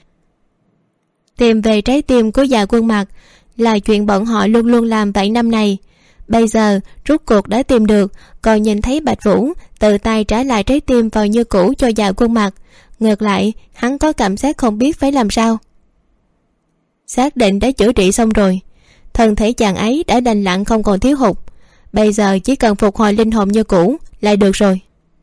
Tìm về trái tim của Dạ Quân Mặc là chuyện bọn họ luôn luôn làm vậy năm này. Bây giờ rốt cuộc đã tìm được, còn nhìn thấy Bạch Vũ tự tay trả lại trái tim vào như cũ cho Dạ Quân Mặc, ngược lại hắn có cảm giác không biết phải làm sao. Xác định đã chữa trị xong rồi, thân thể chàng ấy đã đành lặng không còn thiếu hụt, bây giờ chỉ cần phục hồi linh hồn như cũ là được rồi.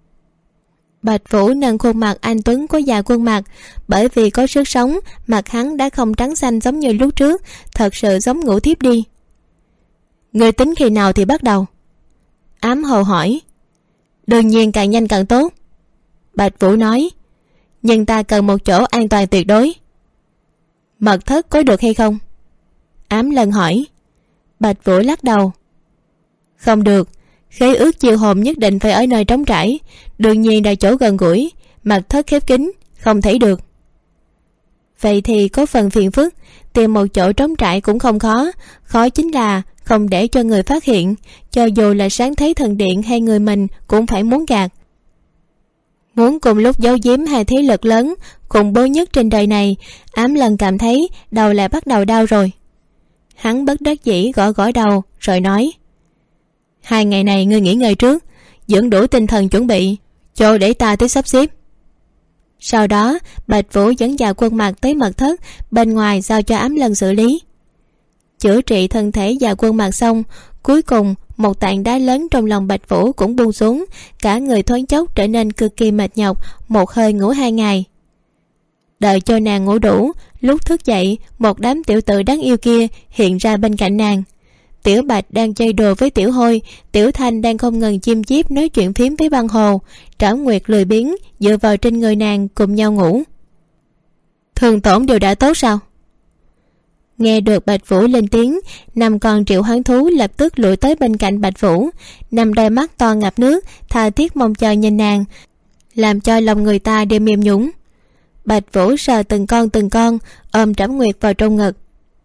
Bạch Vũ nâng khuôn mặt anh tuấn của Dạ Quân Mặc, bởi vì có sức sống, mặt hắn đã không trắng xanh giống như lúc trước, thật sự giống ngủ thiếp đi. Người tính khi nào thì bắt đầu? Ám Hồ hỏi. Đương nhiên càng nhanh càng tốt, Bạch Vũ nói, nhưng ta cần một chỗ an toàn tuyệt đối. Mật thất có được hay không? Ám Lân hỏi. Bạch Vũ lắc đầu. Không được, khế ước chiêu hồn nhất định phải ở nơi trống trải, đương nhiên là chỗ gần gũi, mật thất khép kín không thể được. Vậy thì có phần phiền phức, tìm một chỗ trống trải cũng không khó, khó chính là không để cho người phát hiện, cho dù là Sáng Thế Thần Điện hay người mình cũng phải muốn gạt. Muốn cùng lúc giấu giếm hai thế lực lớn khủng bố nhất trên đời này, Ám Lân cảm thấy đầu lại bắt đầu đau rồi. Hắn bất đắc dĩ gõ gõ đầu rồi nói. 2 ngày này ngươi nghỉ ngơi trước, dưỡng đủ tinh thần chuẩn bị, chỗ để ta tới sắp xếp. Sau đó Bạch Vũ dẫn Dạ Quân Mặc tới mật thất bên ngoài giao cho Ám Lân xử lý. Chữa trị thân thể Dạ Quân Mặc xong, cuối cùng một tảng đá lớn trong lòng Bạch Vũ cũng buông xuống, cả người thoáng chốc trở nên cực kỳ mệt nhọc, một hơi ngủ 2 ngày. Đợi cho nàng ngủ đủ, lúc thức dậy, một đám tiểu tử đáng yêu kia hiện ra bên cạnh nàng. Tiểu Bạch đang chơi đùa với Tiểu Hôi, Tiểu Thanh đang không ngừng chim chiếp nói chuyện phím với Băng Hồ. Trảo Nguyệt lười biếng dựa vào trên người nàng cùng nhau ngủ. Thương tổn đều đã tốt sao? Nghe được Bạch Vũ lên tiếng, 5 con triệu hoán thú lập tức lùi tới bên cạnh Bạch Vũ, 5 đôi mắt to ngập nước tha thiết mong chờ nhìn nàng, làm cho lòng người ta đều mềm nhũn. Bạch Vũ sờ từng con ôm Trảo Nguyệt vào trong ngực.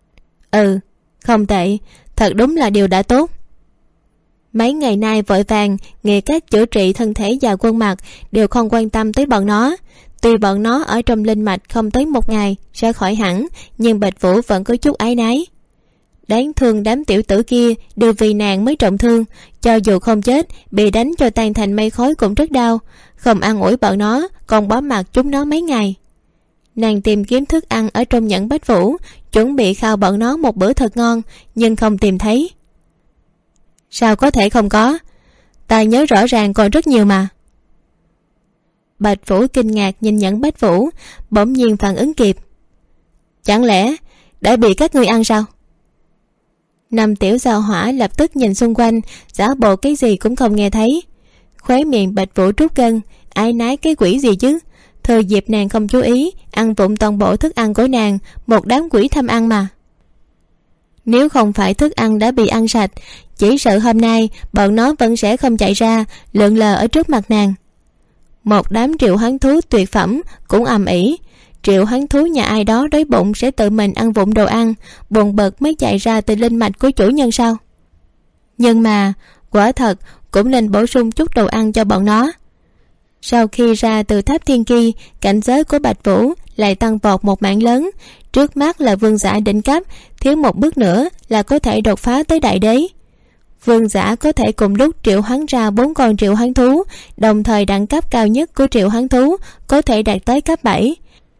Không tệ, thật đúng là điều đã tốt. Mấy ngày nay vội vàng nghĩ cách chữa trị thân thể già Quân Mặt, đều không quan tâm tới bọn nó. Tuy bọn nó ở trong linh mạch không tới 1 ngày sẽ khỏi hẳn, nhưng Bạch Vũ vẫn có chút áy náy. Đáng thương đám tiểu tử kia đều vì nàng mới trọng thương, cho dù không chết, bị đánh cho tan thành mây khói cũng rất đau. Không ăn ủi bọn nó, còn bó mặt chúng nó mấy ngày. Nàng tìm kiếm thức ăn ở trong nhẫn Bách Vũ, chuẩn bị khao bọn nó một bữa thật ngon, nhưng không tìm thấy. Sao có thể không có? Ta nhớ rõ ràng còn rất nhiều mà. Bạch Vũ kinh ngạc nhìn nhẫn Bách Vũ, bỗng nhiên phản ứng kịp. Chẳng lẽ đã bị các ngươi ăn sao? 5 tiểu giao hỏa lập tức nhìn xung quanh, giả bộ cái gì cũng không nghe thấy. Khóe miệng Bạch Vũ trút gân, ái nái cái quỷ gì chứ? Thừa dịp nàng không chú ý, ăn vụng toàn bộ thức ăn của nàng, một đám quỷ tham ăn mà. Nếu không phải thức ăn đã bị ăn sạch, chỉ sợ hôm nay bọn nó vẫn sẽ không chạy ra lượn lờ ở trước mặt nàng. Một đám triệu hoán thú tuyệt phẩm cũng ầm ĩ. Triệu hoán thú nhà ai đó đói bụng sẽ tự mình ăn vụng đồ ăn, buồn bực mới chạy ra từ linh mạch của chủ nhân sao? Nhưng mà quả thật cũng nên bổ sung chút đồ ăn cho bọn nó. Sau khi ra từ tháp thiên kỳ, cảnh giới của Bạch Vũ lại tăng vọt một mảng lớn. Trước mắt là vương giả đỉnh cấp, thiếu một bước nữa là có thể đột phá tới đại đế. Vương giả có thể cùng lúc triệu hoán ra 4 con triệu hoán thú, đồng thời đẳng cấp cao nhất của triệu hoán thú có thể đạt tới cấp 7.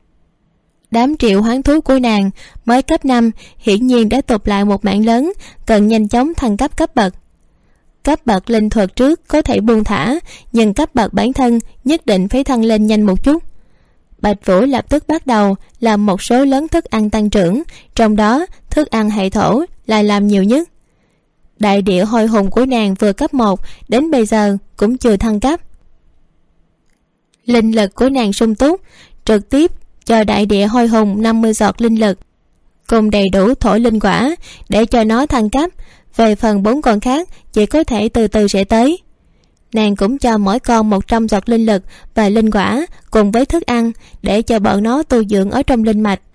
Đám triệu hoán thú của nàng mới cấp 5 hiển nhiên đã tụt lại một mảng lớn, cần nhanh chóng thăng cấp bậc. Cấp bậc linh thuật trước có thể buông thả, nhưng cấp bậc bản thân nhất định phải thăng lên nhanh một chút. Bạch Vũ lập tức bắt đầu làm một số lớn thức ăn tăng trưởng, trong đó thức ăn hệ thổ lại làm nhiều nhất. Đại địa hôi hùng của nàng vừa cấp 1, đến bây giờ cũng chưa thăng cấp. Linh lực của nàng sung túc, trực tiếp cho đại địa hôi hùng 50 giọt linh lực cùng đầy đủ thổ linh quả để cho nó thăng cấp. Về phần 4 con khác chỉ có thể từ từ sẽ tới. Nàng cũng cho mỗi con 100 giọt linh lực và linh quả cùng với thức ăn để cho bọn nó tu dưỡng ở trong linh mạch.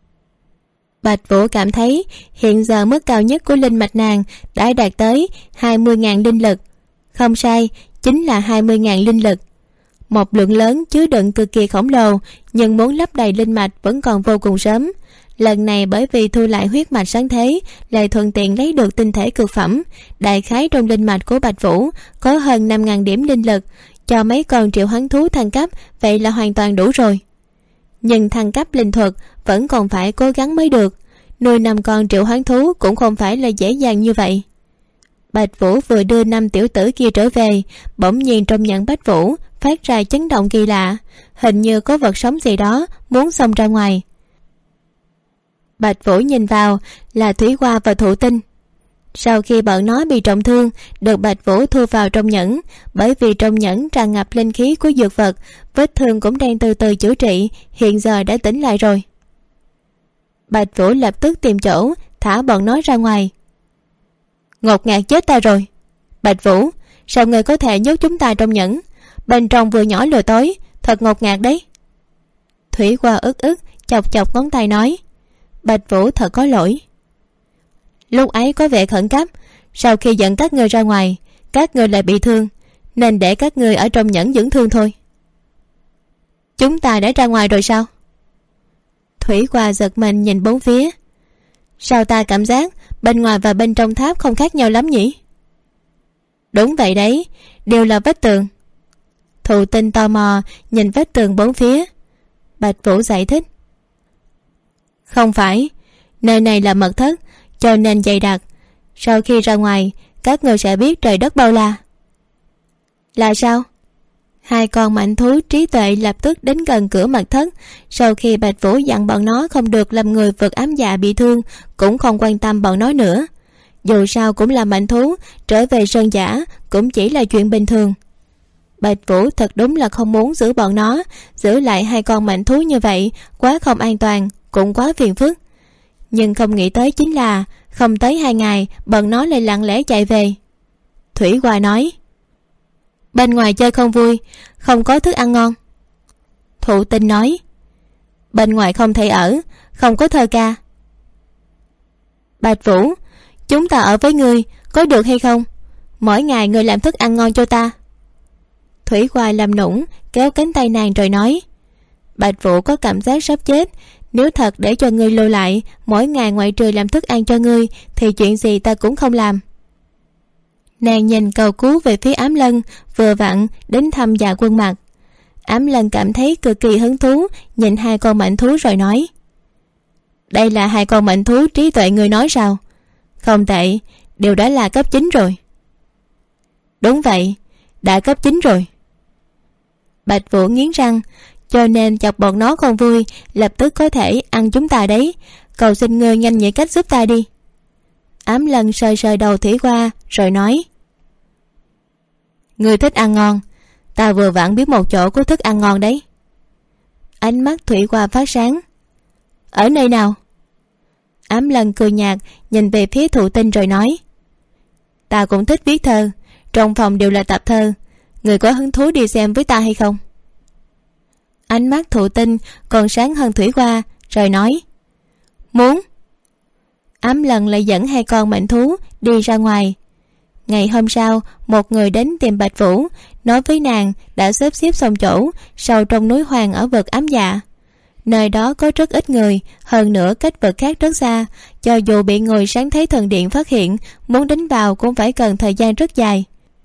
Bạch Vũ cảm thấy hiện giờ mức cao nhất của linh mạch nàng đã đạt tới 20.000 linh lực. Không sai, chính là 20.000 linh lực. Một lượng lớn chứa đựng cực kỳ khổng lồ, nhưng muốn lấp đầy linh mạch vẫn còn vô cùng sớm. Lần này bởi vì thu lại huyết mạch sáng thế, lại thuận tiện lấy được tinh thể cực phẩm. Đại khái trong linh mạch của Bạch Vũ có hơn 5.000 điểm linh lực, cho mấy con triệu hoán thú thăng cấp vậy là hoàn toàn đủ rồi. Nhưng thăng cấp linh thuật vẫn còn phải cố gắng mới được. Nuôi 5 con triệu hoán thú cũng không phải là dễ dàng như vậy. Bạch Vũ vừa đưa 5 tiểu tử kia trở về, bỗng nhiên trong nhẫn Bạch Vũ phát ra chấn động kỳ lạ, hình như có vật sống gì đó muốn xông ra ngoài. Bạch Vũ nhìn vào là Thủy Hoa và Thụ Tinh. Sau khi bọn nó bị trọng thương, được Bạch Vũ thu vào trong nhẫn. Bởi vì trong nhẫn tràn ngập linh khí của dược vật, vết thương cũng đang từ từ chữa trị, hiện giờ đã tỉnh lại rồi. Bạch Vũ lập tức tìm chỗ thả bọn nó ra ngoài. Ngột ngạt chết ta rồi. Bạch Vũ, sao ngươi có thể nhốt chúng ta trong nhẫn? Bên trong vừa nhỏ lừa tối, thật ngột ngạt đấy. Thủy Hoa ức chọc chọc ngón tay nói. Bạch Vũ thật có lỗi. Lúc ấy có vẻ khẩn cấp, sau khi dẫn các ngươi ra ngoài, các ngươi lại bị thương, nên để các ngươi ở trong nhẫn dưỡng thương thôi. Chúng ta đã ra ngoài rồi sao? Thủy Hoa giật mình nhìn bốn phía. Sao ta cảm giác bên ngoài và bên trong tháp không khác nhau lắm nhỉ? Đúng vậy đấy, đều là vách tường. Thụ Tinh tò mò nhìn vách tường bốn phía. Bạch Vũ giải thích. Không phải, nơi này là mật thất, cho nên dày đặc. Sau khi ra ngoài, các người sẽ biết trời đất bao la. Là sao? Hai con mạnh thú trí tuệ lập tức đến gần cửa mật thất. Sau khi Bạch Vũ dặn bọn nó không được làm người vượt ám dạ bị thương, cũng không quan tâm bọn nó nữa. Dù sao cũng là mạnh thú, trở về sơn giả cũng chỉ là chuyện bình thường. Bạch Vũ thật đúng là không muốn giữ bọn nó. Giữ lại hai con mạnh thú như vậy quá không an toàn, cũng quá phiền phức. Nhưng không nghĩ tới chính là không tới 2 ngày bọn nó lại lặng lẽ chạy về. Thủy Hoa nói: bên ngoài chơi không vui, không có thức ăn ngon. Thụ Tinh nói: bên ngoài không thể ở, không có thơ ca. Bạch Vũ, chúng ta ở với ngươi có được hay không? Mỗi ngày ngươi làm thức ăn ngon cho ta. Thủy Hoa làm nũng kéo cánh tay nàng rồi nói: Bạch Vũ có cảm giác sắp chết. Nếu thật để cho ngươi lưu lại, mỗi ngày ngoại trừ làm thức ăn cho ngươi thì chuyện gì ta cũng không làm. Nàng nhìn cầu cứu về phía Ám Lân, vừa vặn đến thăm Dạ Quân Mặc. Ám Lân cảm thấy cực kỳ hứng thú, nhìn hai con mạnh thú rồi nói: đây là hai con mạnh thú trí tuệ ngươi nói sao? Không tệ, đều đã là cấp 9 rồi. Đúng vậy, đã cấp 9 rồi. Bạch Vũ nghiến răng: cho nên chọc bọn nó không vui, lập tức có thể ăn chúng ta đấy. Cầu xin ngươi nhanh nghĩ cách giúp ta đi. Ám Lân sờ sờ đầu Thủy Hoa rồi nói: ngươi thích ăn ngon, ta vừa vặn biết một chỗ có thức ăn ngon đấy. Ánh mắt Thủy Hoa phát sáng: ở nơi nào? Ám Lân cười nhạt nhìn về phía Thụ Tinh rồi nói: ta cũng thích viết thơ, trong phòng đều là tập thơ, người có hứng thú đi xem với ta hay không? Ánh mắt Thụ Tinh còn sáng hơn Thủy Hoa rồi nói: muốn. Ám Lân lại dẫn hai con mạnh thú đi ra ngoài. Ngày hôm sau, một người đến tìm Bạch Vũ, nói với nàng đã xếp xếp xong chỗ sâu trong núi hoang ở vực ám dạ. Nơi đó có rất ít người, hơn nữa cách vực khác rất xa, cho dù bị người sáng thế thần điện phát hiện, muốn đánh vào cũng phải cần thời gian rất dài.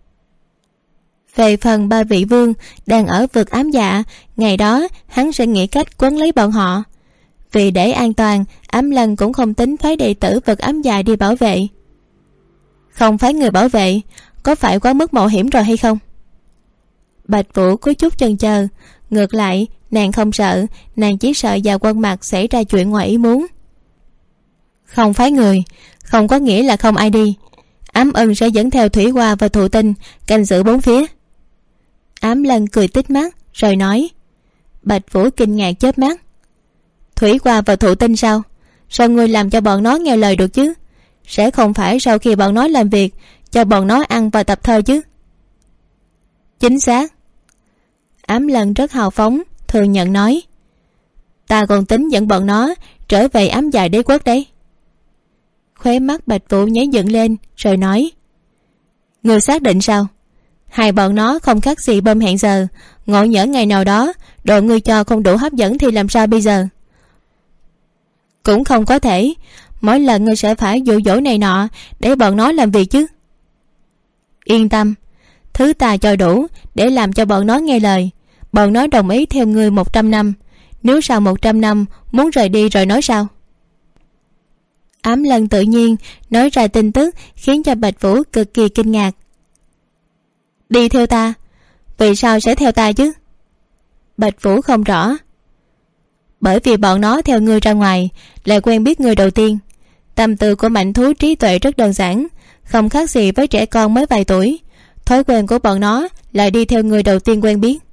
Về phần 3 vị vương đang ở vực ám dạ, ngày đó hắn sẽ nghĩ cách quấn lấy bọn họ. Vì để an toàn, Ám Lân cũng không tính phái đệ tử vực ám dạ đi bảo vệ. Không phái người bảo vệ, có phải quá mức mạo hiểm rồi hay không? Bạch Vũ có chút chần chờ. Ngược lại, nàng không sợ, nàng chỉ sợ Dạ Quân Mặc xảy ra chuyện ngoài ý muốn. Không phái người không có nghĩa là không ai đi. Ám Ân sẽ dẫn theo Thủy Hoa và Thụ Tinh canh giữ 4 phía. Ám Lân cười tít mắt rồi nói. Bạch Vũ kinh ngạc chớp mắt. Thủy Hoa và Thụ Tinh sao? Sao ngươi làm cho bọn nó nghe lời được chứ? Sẽ không phải sau khi bọn nó làm việc cho bọn nó ăn và tập thơ chứ? Chính xác. Ám Lân rất hào phóng thừa nhận nói. Ta còn tính dẫn bọn nó trở về ám dạ đế quốc đấy. Khóe mắt Bạch Vũ nháy dựng lên rồi nói. Ngươi xác định sao? Hai bọn nó không khác gì bơm hẹn giờ. Ngộ nhỡ ngày nào đó đội ngươi cho không đủ hấp dẫn thì làm sao bây giờ? Cũng không có thể. Mỗi lần ngươi sẽ phải dụ dỗ này nọ để bọn nó làm việc chứ. Yên tâm, thứ ta cho đủ để làm cho bọn nó nghe lời. Bọn nó đồng ý theo ngươi 100 năm. Nếu sau 100 năm muốn rời đi rồi nói sao? Ám Lân tự nhiên nói ra tin tức khiến cho Bạch Vũ cực kỳ kinh ngạc. Đi theo ta? Vì sao sẽ theo ta chứ? Bạch Vũ không rõ. Bởi vì bọn nó theo ngươi ra ngoài lại quen biết ngươi đầu tiên. Tâm tư của mạnh thú trí tuệ rất đơn giản, không khác gì với trẻ con mới vài tuổi. Thói quen của bọn nó là đi theo người đầu tiên quen biết.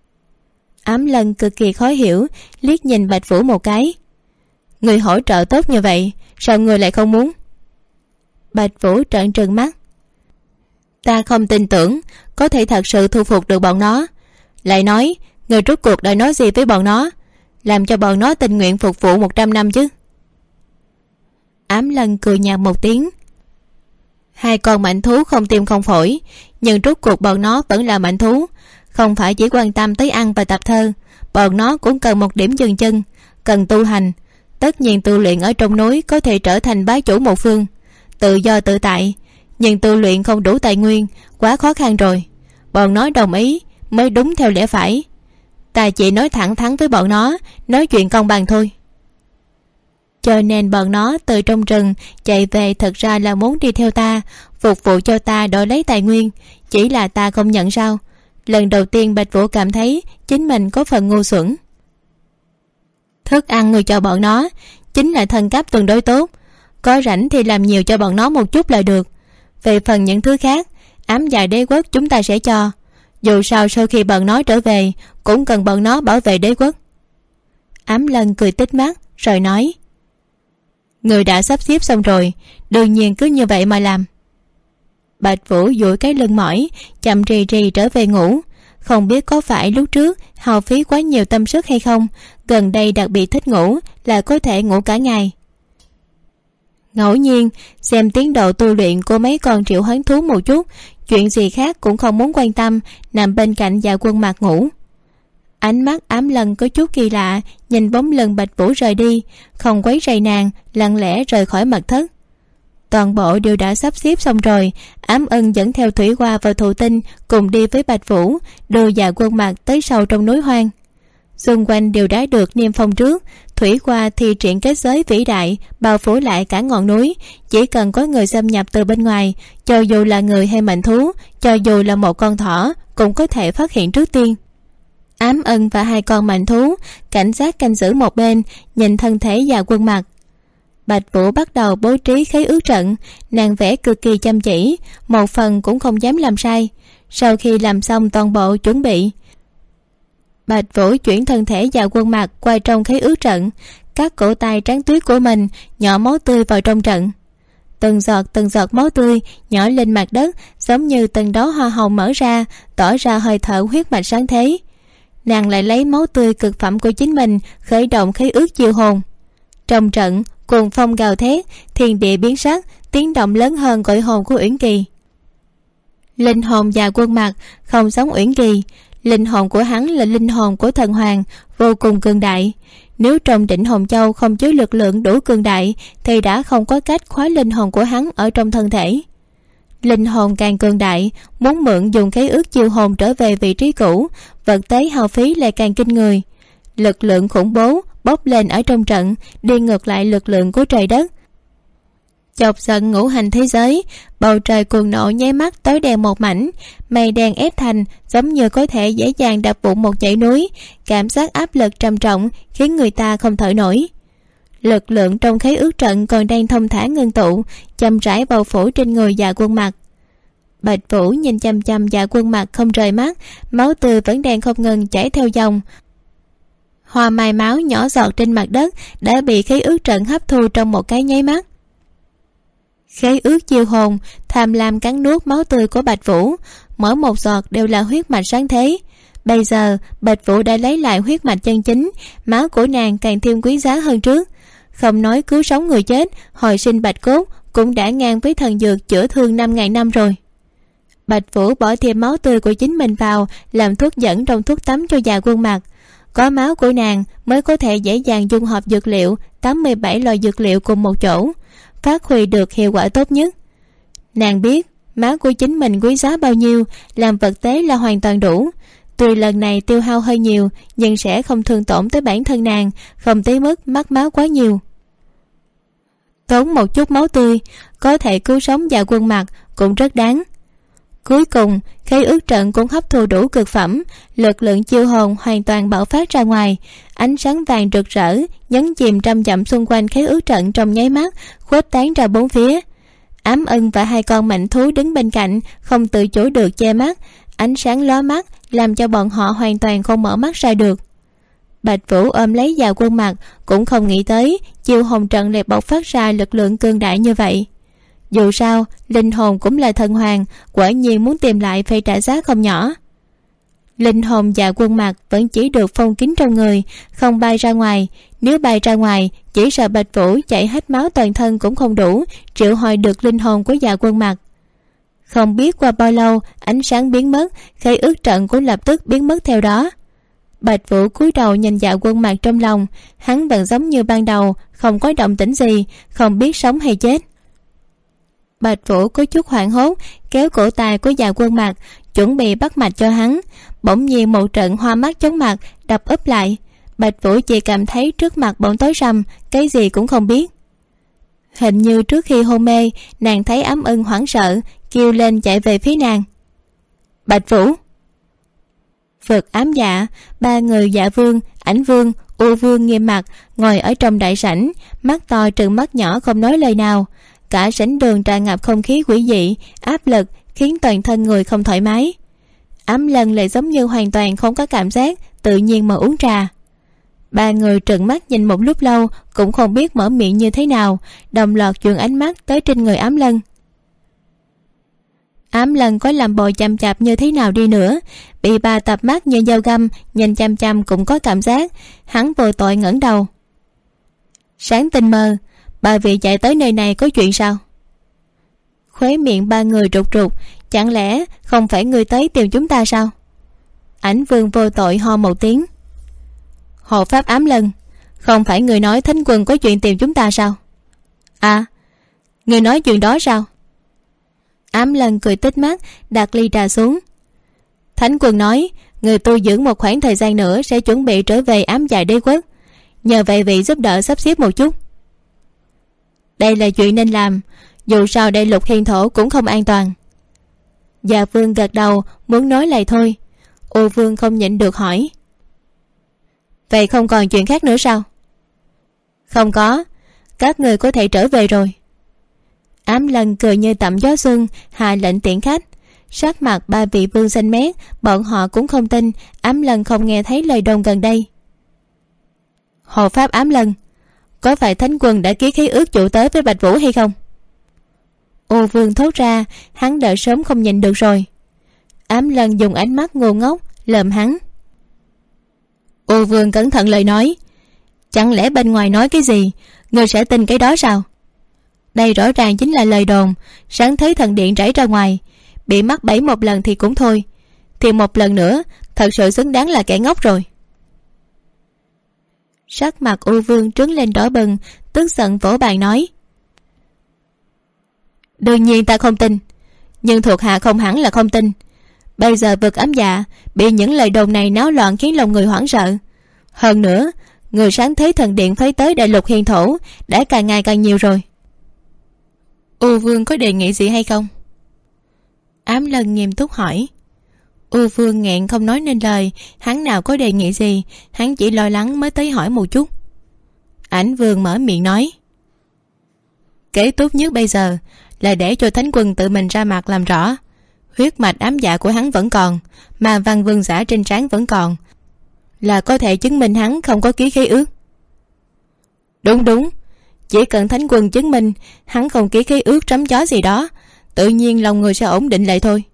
Ám Lân cực kỳ khó hiểu, liếc nhìn Bạch Vũ một cái. Người hỗ trợ tốt như vậy, sao người lại không muốn? Bạch Vũ trợn trừng mắt. Ta không tin tưởng có thể thật sự thu phục được bọn nó. Lại nói, người rốt cuộc đã nói gì với bọn nó, làm cho bọn nó tình nguyện phục vụ 100 năm chứ? Ám Lân cười nhạt một tiếng. Hai con mạnh thú không tim không phổi, nhưng rốt cuộc bọn nó vẫn là mạnh thú. Không phải chỉ quan tâm tới ăn và tập thơ, bọn nó cũng cần một điểm dừng chân, cần tu hành. Tất nhiên tu luyện ở trong núi có thể trở thành bá chủ một phương, tự do tự tại. Nhưng tu luyện không đủ tài nguyên, quá khó khăn rồi. Bọn nó đồng ý mới đúng theo lẽ phải. Ta chỉ nói thẳng thắn với bọn nó, nói chuyện công bằng thôi. Cho nên bọn nó từ trong rừng chạy về thật ra là muốn đi theo ta, phục vụ cho ta đổi lấy tài nguyên, chỉ là ta không nhận sao? Lần đầu tiên Bạch Vũ cảm thấy chính mình có phần ngu xuẩn. Thức ăn người cho bọn nó chính là thân cấp tương đối tốt, có rảnh thì làm nhiều cho bọn nó một chút là được. Về phần những thứ khác, ám dạ đế quốc chúng ta sẽ cho. Dù sao sau khi bọn nó trở về cũng cần bọn nó bảo vệ đế quốc. Ám Lân cười tít mắt rồi nói: người đã sắp xếp xong rồi, đương nhiên cứ như vậy mà làm. Bạch Vũ duỗi cái lưng mỏi, chậm rì rì trở về ngủ. Không biết có phải lúc trước hao phí quá nhiều tâm sức hay không, gần đây đặc biệt thích ngủ, là có thể ngủ cả ngày. Ngẫu nhiên xem tiến độ tu luyện của mấy con triệu hoán thú một chút, chuyện gì khác cũng không muốn quan tâm, nằm bên cạnh Dạ Quân Mạc ngủ. Ánh mắt Ám Lân có chút kỳ lạ, nhìn bóng lưng Bạch Vũ rời đi, không quấy rầy nàng, lặng lẽ rời khỏi mật thất. Toàn bộ đều đã sắp xếp xong rồi. Ám Ân dẫn theo Thủy Hoa và Thụ Tinh cùng đi với Bạch Vũ, đưa Dạ Quân Mạc tới sâu trong núi hoang. Xung quanh đều đã được niêm phong trước. Thủy Hoa thì triển kết giới vĩ đại bao phủ lại cả ngọn núi, chỉ cần có người xâm nhập từ bên ngoài, cho dù là người hay mệnh thú, cho dù là một con thỏ cũng có thể phát hiện trước tiên. Ám Ân và hai con mệnh thú cảnh giác canh giữ một bên, nhìn thân thể Dạ Quân Mạc. Bạch Vũ bắt đầu bố trí khế ước trận, nàng vẽ cực kỳ chăm chỉ, một phần cũng không dám làm sai. Sau khi làm xong toàn bộ chuẩn bị, Bạch Vũ chuyển thân thể Dạ Quân Mạc qua trong khế ước trận, các cổ tay trắng tuyết của mình nhỏ máu tươi vào trong trận. Từng giọt máu tươi nhỏ lên mặt đất, giống như từng đóa hoa hồng mở ra, tỏ ra hơi thở huyết mạch sáng thế. Nàng lại lấy máu tươi cực phẩm của chính mình khởi động khế ước chiêu hồn. Trong trận cuồng phong gào thét, thiên địa biến sắc, tiếng động lớn hơn gọi hồn của Uyển Kỳ. Linh hồn Dạ Quân Mạc không giống Uyển Kỳ, linh hồn của hắn là linh hồn của thần hoàng, vô cùng cường đại. Nếu trong Định Hồn Châu không chứa lực lượng đủ cường đại thì đã không có cách khóa linh hồn của hắn ở trong thân thể. Linh hồn càng cường đại, muốn mượn dùng khế ước chiêu hồn trở về vị trí cũ, vật tế hao phí lại càng kinh người. Lực lượng khủng bố bốc lên ở trong trận, đi ngược lại lực lượng của trời đất, chọc giận ngũ hành thế giới. Bầu trời cuồng nộ nháy mắt tối đen một mảnh, mây đen ép thành giống như có thể dễ dàng đập vụn một dãy núi. Cảm giác áp lực trầm trọng khiến người ta không thở nổi. Lực lượng trong khế ước trận còn đang thông thả ngưng tụ, chậm rãi bao phủ trên người Dạ Quân Mạc. Bạch Vũ nhìn chăm chăm Dạ Quân Mạc không rời mắt, máu tươi vẫn đang không ngừng chảy theo dòng. Hoa mai máu nhỏ giọt trên mặt đất đã bị khế ước trận hấp thu trong một cái nháy mắt. Khế ước chiêu hồn tham lam cắn nuốt máu tươi của Bạch Vũ, mỗi một giọt đều là huyết mạch sáng thế. Bây giờ Bạch Vũ đã lấy lại huyết mạch chân chính, máu của nàng càng thêm quý giá hơn trước. Không nói cứu sống người chết, hồi sinh bạch cốt cũng đã ngang với thần dược chữa thương 5.000 năm rồi. Bạch Vũ bỏ thêm máu tươi của chính mình vào làm thuốc dẫn trong thuốc tắm cho Dạ Quân Mạc. Có máu của nàng mới có thể dễ dàng dung hợp dược liệu 87 loại dược liệu cùng một chỗ, phát huy được hiệu quả tốt nhất. Nàng biết máu của chính mình quý giá bao nhiêu, làm vật tế là hoàn toàn đủ. Tuy lần này tiêu hao hơi nhiều, nhưng sẽ không thương tổn tới bản thân nàng, không tới mức mất máu quá nhiều. Tốn một chút máu tươi có thể cứu sống Dạ Quân Mạc cũng rất đáng. Cuối cùng khế ước trận cũng hấp thu đủ cực phẩm, lực lượng chiêu hồn hoàn toàn bạo phát ra ngoài. Ánh sáng vàng rực rỡ nhấn chìm trăm dặm xung quanh khế ước trận trong nháy mắt, khuếch tán ra bốn phía. Ám Ân và hai con mãnh thú đứng bên cạnh không tự chủ được che mắt, ánh sáng lóa mắt làm cho bọn họ hoàn toàn không mở mắt ra được. Bạch Vũ ôm lấy Dạ Quân Mạc cũng không nghĩ tới chiêu hồn trận lại bộc phát ra lực lượng cường đại như vậy. Dù sao linh hồn cũng là thần hoàng, quả nhiên muốn tìm lại phải trả giá không nhỏ. Linh hồn Dạ Quân Mạc vẫn chỉ được phong kín trong người, không bay ra ngoài. Nếu bay ra ngoài chỉ sợ Bạch Vũ chảy hết máu toàn thân cũng không đủ triệu hồi được linh hồn của Dạ Quân Mạc. Không biết qua bao lâu ánh sáng biến mất, khế ước trận cũng lập tức biến mất theo đó. Bạch Vũ cúi đầu nhìn Dạ Quân Mạc trong lòng, hắn vẫn giống như ban đầu, không có động tĩnh gì, không biết sống hay chết. Bạch Vũ có chút hoảng hốt kéo cổ tay của Dạ Quân Mạc chuẩn bị bắt mạch cho hắn. Bỗng nhiên một trận hoa mắt chóng mặt đập úp lại. Bạch Vũ chỉ cảm thấy trước mặt bỗng tối rầm, cái gì cũng không biết. Hình như trước khi hôn mê, nàng thấy Ám Ưng hoảng sợ kêu lên chạy về phía nàng. Bạch Vũ. Vực ám dạ, ba người Dạ Vương, Ảnh Vương, U Vương nghiêm mặt ngồi ở trong đại sảnh, mắt to trừng mắt nhỏ không nói lời nào. Cả sảnh đường tràn ngập không khí quỷ dị, áp lực khiến toàn thân người không thoải mái. Ám Lân lại giống như hoàn toàn không có cảm giác, tự nhiên mà uống trà. Ba người trừng mắt nhìn một lúc lâu cũng không biết mở miệng như thế nào, đồng loạt chuyển ánh mắt tới trên người Ám Lân. Ám Lân có làm bộ chằm chạp như thế nào đi nữa, bị bà tập mắt như dao găm nhìn chằm chằm cũng có cảm giác. Hắn vô tội ngẩng đầu. Sáng tinh mơ, bà vị chạy tới nơi này có chuyện sao? Khóe miệng ba người rụt rụt. Chẳng lẽ không phải người tới tìm chúng ta sao? Ảnh Vương vô tội ho một tiếng. Hộ pháp Ám Lân, không phải người nói Thánh Quân có chuyện tìm chúng ta sao? À, người nói chuyện đó sao? Ám Lân cười tít mắt, đặt ly trà xuống. Thánh Quân nói người tu dưỡng một khoảng thời gian nữa sẽ chuẩn bị trở về ám dạ đế quốc, nhờ vậy vị giúp đỡ sắp xếp một chút. Đây là chuyện nên làm, dù sao đại lục hiền thổ cũng không an toàn. Dạ Vương gật đầu muốn nói lại thôi. U Vương không nhịn được hỏi. Vậy không còn chuyện khác nữa sao? Không có, các người có thể trở về rồi. Ám Lân cười như tẩm gió xuân, hạ lệnh tiễn khách. Sắc mặt ba vị vương xanh mét, bọn họ cũng không tin Ám Lân không nghe thấy lời đồn gần đây. Hộ pháp Ám Lân, có phải Thánh Quân đã ký khế ước chủ tớ với Bạch Vũ hay không? U Vương thốt ra, hắn đợi sớm không nhịn được rồi. Ám Lân dùng ánh mắt ngu ngốc lườm hắn. U Vương cẩn thận lời nói. Chẳng lẽ bên ngoài nói cái gì người sẽ tin cái đó sao? Đây rõ ràng chính là lời đồn. Sáng thấy thần điện rải ra ngoài, bị mắc bẫy một lần thì cũng thôi, thì một lần nữa thật sự xứng đáng là kẻ ngốc rồi. Sắc mặt U Vương trướng lên đỏ bừng, tức giận vỗ bàn nói. Đương nhiên ta không tin, nhưng thuộc hạ không hẳn là không tin. Bây giờ vực ám dạ bị những lời đồn này náo loạn khiến lòng người hoảng sợ. Hơn nữa, người sáng thế thần điện phái tới đại lục hiền thổ đã càng ngày càng nhiều rồi. U Vương có đề nghị gì hay không? Ám Lân nghiêm túc hỏi. U Vương nghẹn không nói nên lời. Hắn nào có đề nghị gì, hắn chỉ lo lắng mới tới hỏi một chút. Ảnh Vương mở miệng nói. Kế tốt nhất bây giờ là để cho Thánh Quân tự mình ra mặt làm rõ. Huyết mạch ám dạ của hắn vẫn còn, mà văn vương giả trên trán vẫn còn, là có thể chứng minh hắn không có ký khế ước. Đúng, chỉ cần Thánh Quân chứng minh hắn không ký khế ước trắm chó gì đó, tự nhiên lòng người sẽ ổn định lại thôi.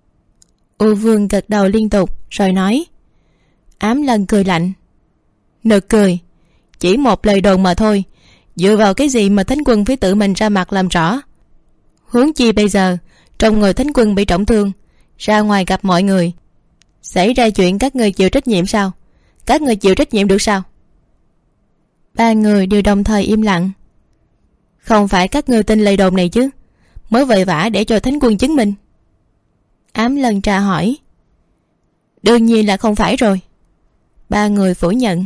U Vương gật đầu liên tục rồi nói. Ám Lân cười lạnh. Nực cười, chỉ một lời đồn mà thôi, dựa vào cái gì mà Thánh Quân phải tự mình ra mặt làm rõ? Huống chi bây giờ trong người Thánh Quân bị trọng thương, ra ngoài gặp mọi người, xảy ra chuyện các người chịu trách nhiệm sao? Các người chịu trách nhiệm được sao? Ba người đều đồng thời im lặng. Không phải các ngươi tin lời đồn này chứ, mới vội vã để cho Thánh Quân chứng minh? Ám Lân tra hỏi. Đương nhiên là không phải rồi. Ba người phủ nhận.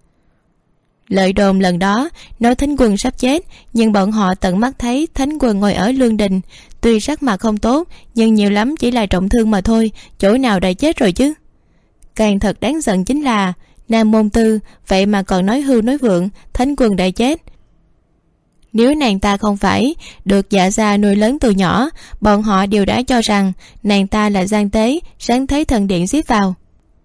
Lời đồn lần đó nói Thánh Quân sắp chết, nhưng bọn họ tận mắt thấy Thánh Quân ngồi ở lương đình, tuy sắc mặt không tốt nhưng nhiều lắm chỉ là trọng thương mà thôi, chỗ nào đã chết rồi chứ. Càng thật đáng giận chính là Nam Môn Tư vậy mà còn nói hưu nói vượng Thánh Quân đã chết. Nếu nàng ta không phải được Dạ gia nuôi lớn từ nhỏ, bọn họ đều đã cho rằng nàng ta là gian tế sáng thế thần điện xếp vào.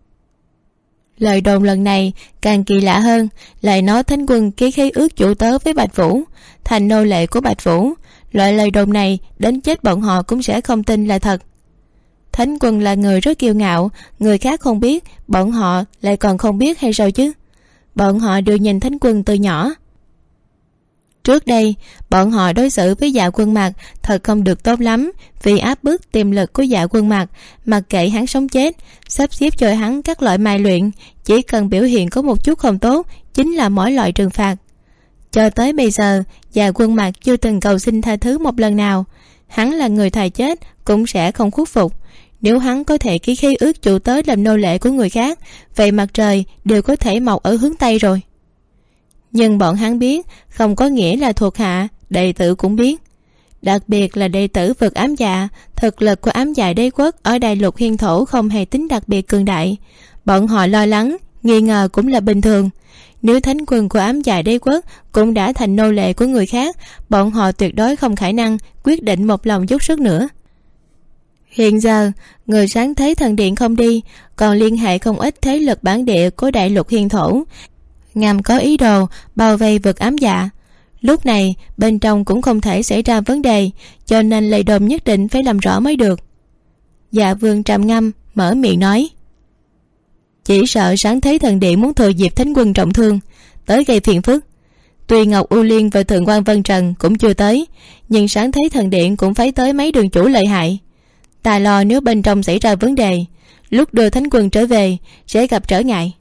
Lời đồn lần này càng kỳ lạ hơn, lại nói Thánh Quân ký khế ước chủ tớ với Bạch Vũ, thành nô lệ của Bạch Vũ. Loại lời đồn này đến chết bọn họ cũng sẽ không tin là thật. Thánh Quân là người rất kiêu ngạo, người khác không biết, bọn họ lại còn không biết hay sao chứ? Bọn họ đều nhìn Thánh Quân từ nhỏ. Trước đây bọn họ đối xử với Dạ Quân Mặc thật không được tốt lắm, vì áp bức tiềm lực của Dạ Quân Mặc, mặc kệ hắn sống chết, sắp xếp cho hắn các loại mài luyện, chỉ cần biểu hiện có một chút không tốt chính là mỗi loại trừng phạt. Cho tới bây giờ Dạ Quân Mặc chưa từng cầu xin tha thứ một lần nào. Hắn là người thà chết cũng sẽ không khuất phục. Nếu hắn có thể ký khế ước chủ tớ làm nô lệ của người khác, vậy mặt trời đều có thể mọc ở hướng Tây rồi. Nhưng bọn hắn biết không có nghĩa là thuộc hạ đệ tử cũng biết. Đặc biệt là đệ tử vực ám dạ, thực lực của ám dạ đế quốc ở đại lục hiên thổ không hề tính đặc biệt cường đại. Bọn họ lo lắng, nghi ngờ cũng là bình thường. Nếu thánh quân của ám dạ đế quốc cũng đã thành nô lệ của người khác, bọn họ tuyệt đối không khả năng quyết định một lòng dốc sức nữa. Hiện giờ, người sáng thế thần điện không đi, còn liên hệ không ít thế lực bản địa của đại lục hiên thổ, ngầm có ý đồ bao vây vực ám dạ. Lúc này bên trong cũng không thể xảy ra vấn đề, cho nên lời đồn nhất định phải làm rõ mới được. Dạ Vương trầm ngâm mở miệng nói: chỉ sợ sáng thế thần điện muốn thừa dịp thánh quân trọng thương tới gây phiền phức. Tuy Ngọc U Liên và Thượng quan Vân Trần cũng chưa tới, nhưng sáng thế thần điện cũng phải tới mấy đường chủ lợi hại. Ta lo nếu bên trong xảy ra vấn đề, lúc đưa thánh quân trở về sẽ gặp trở ngại.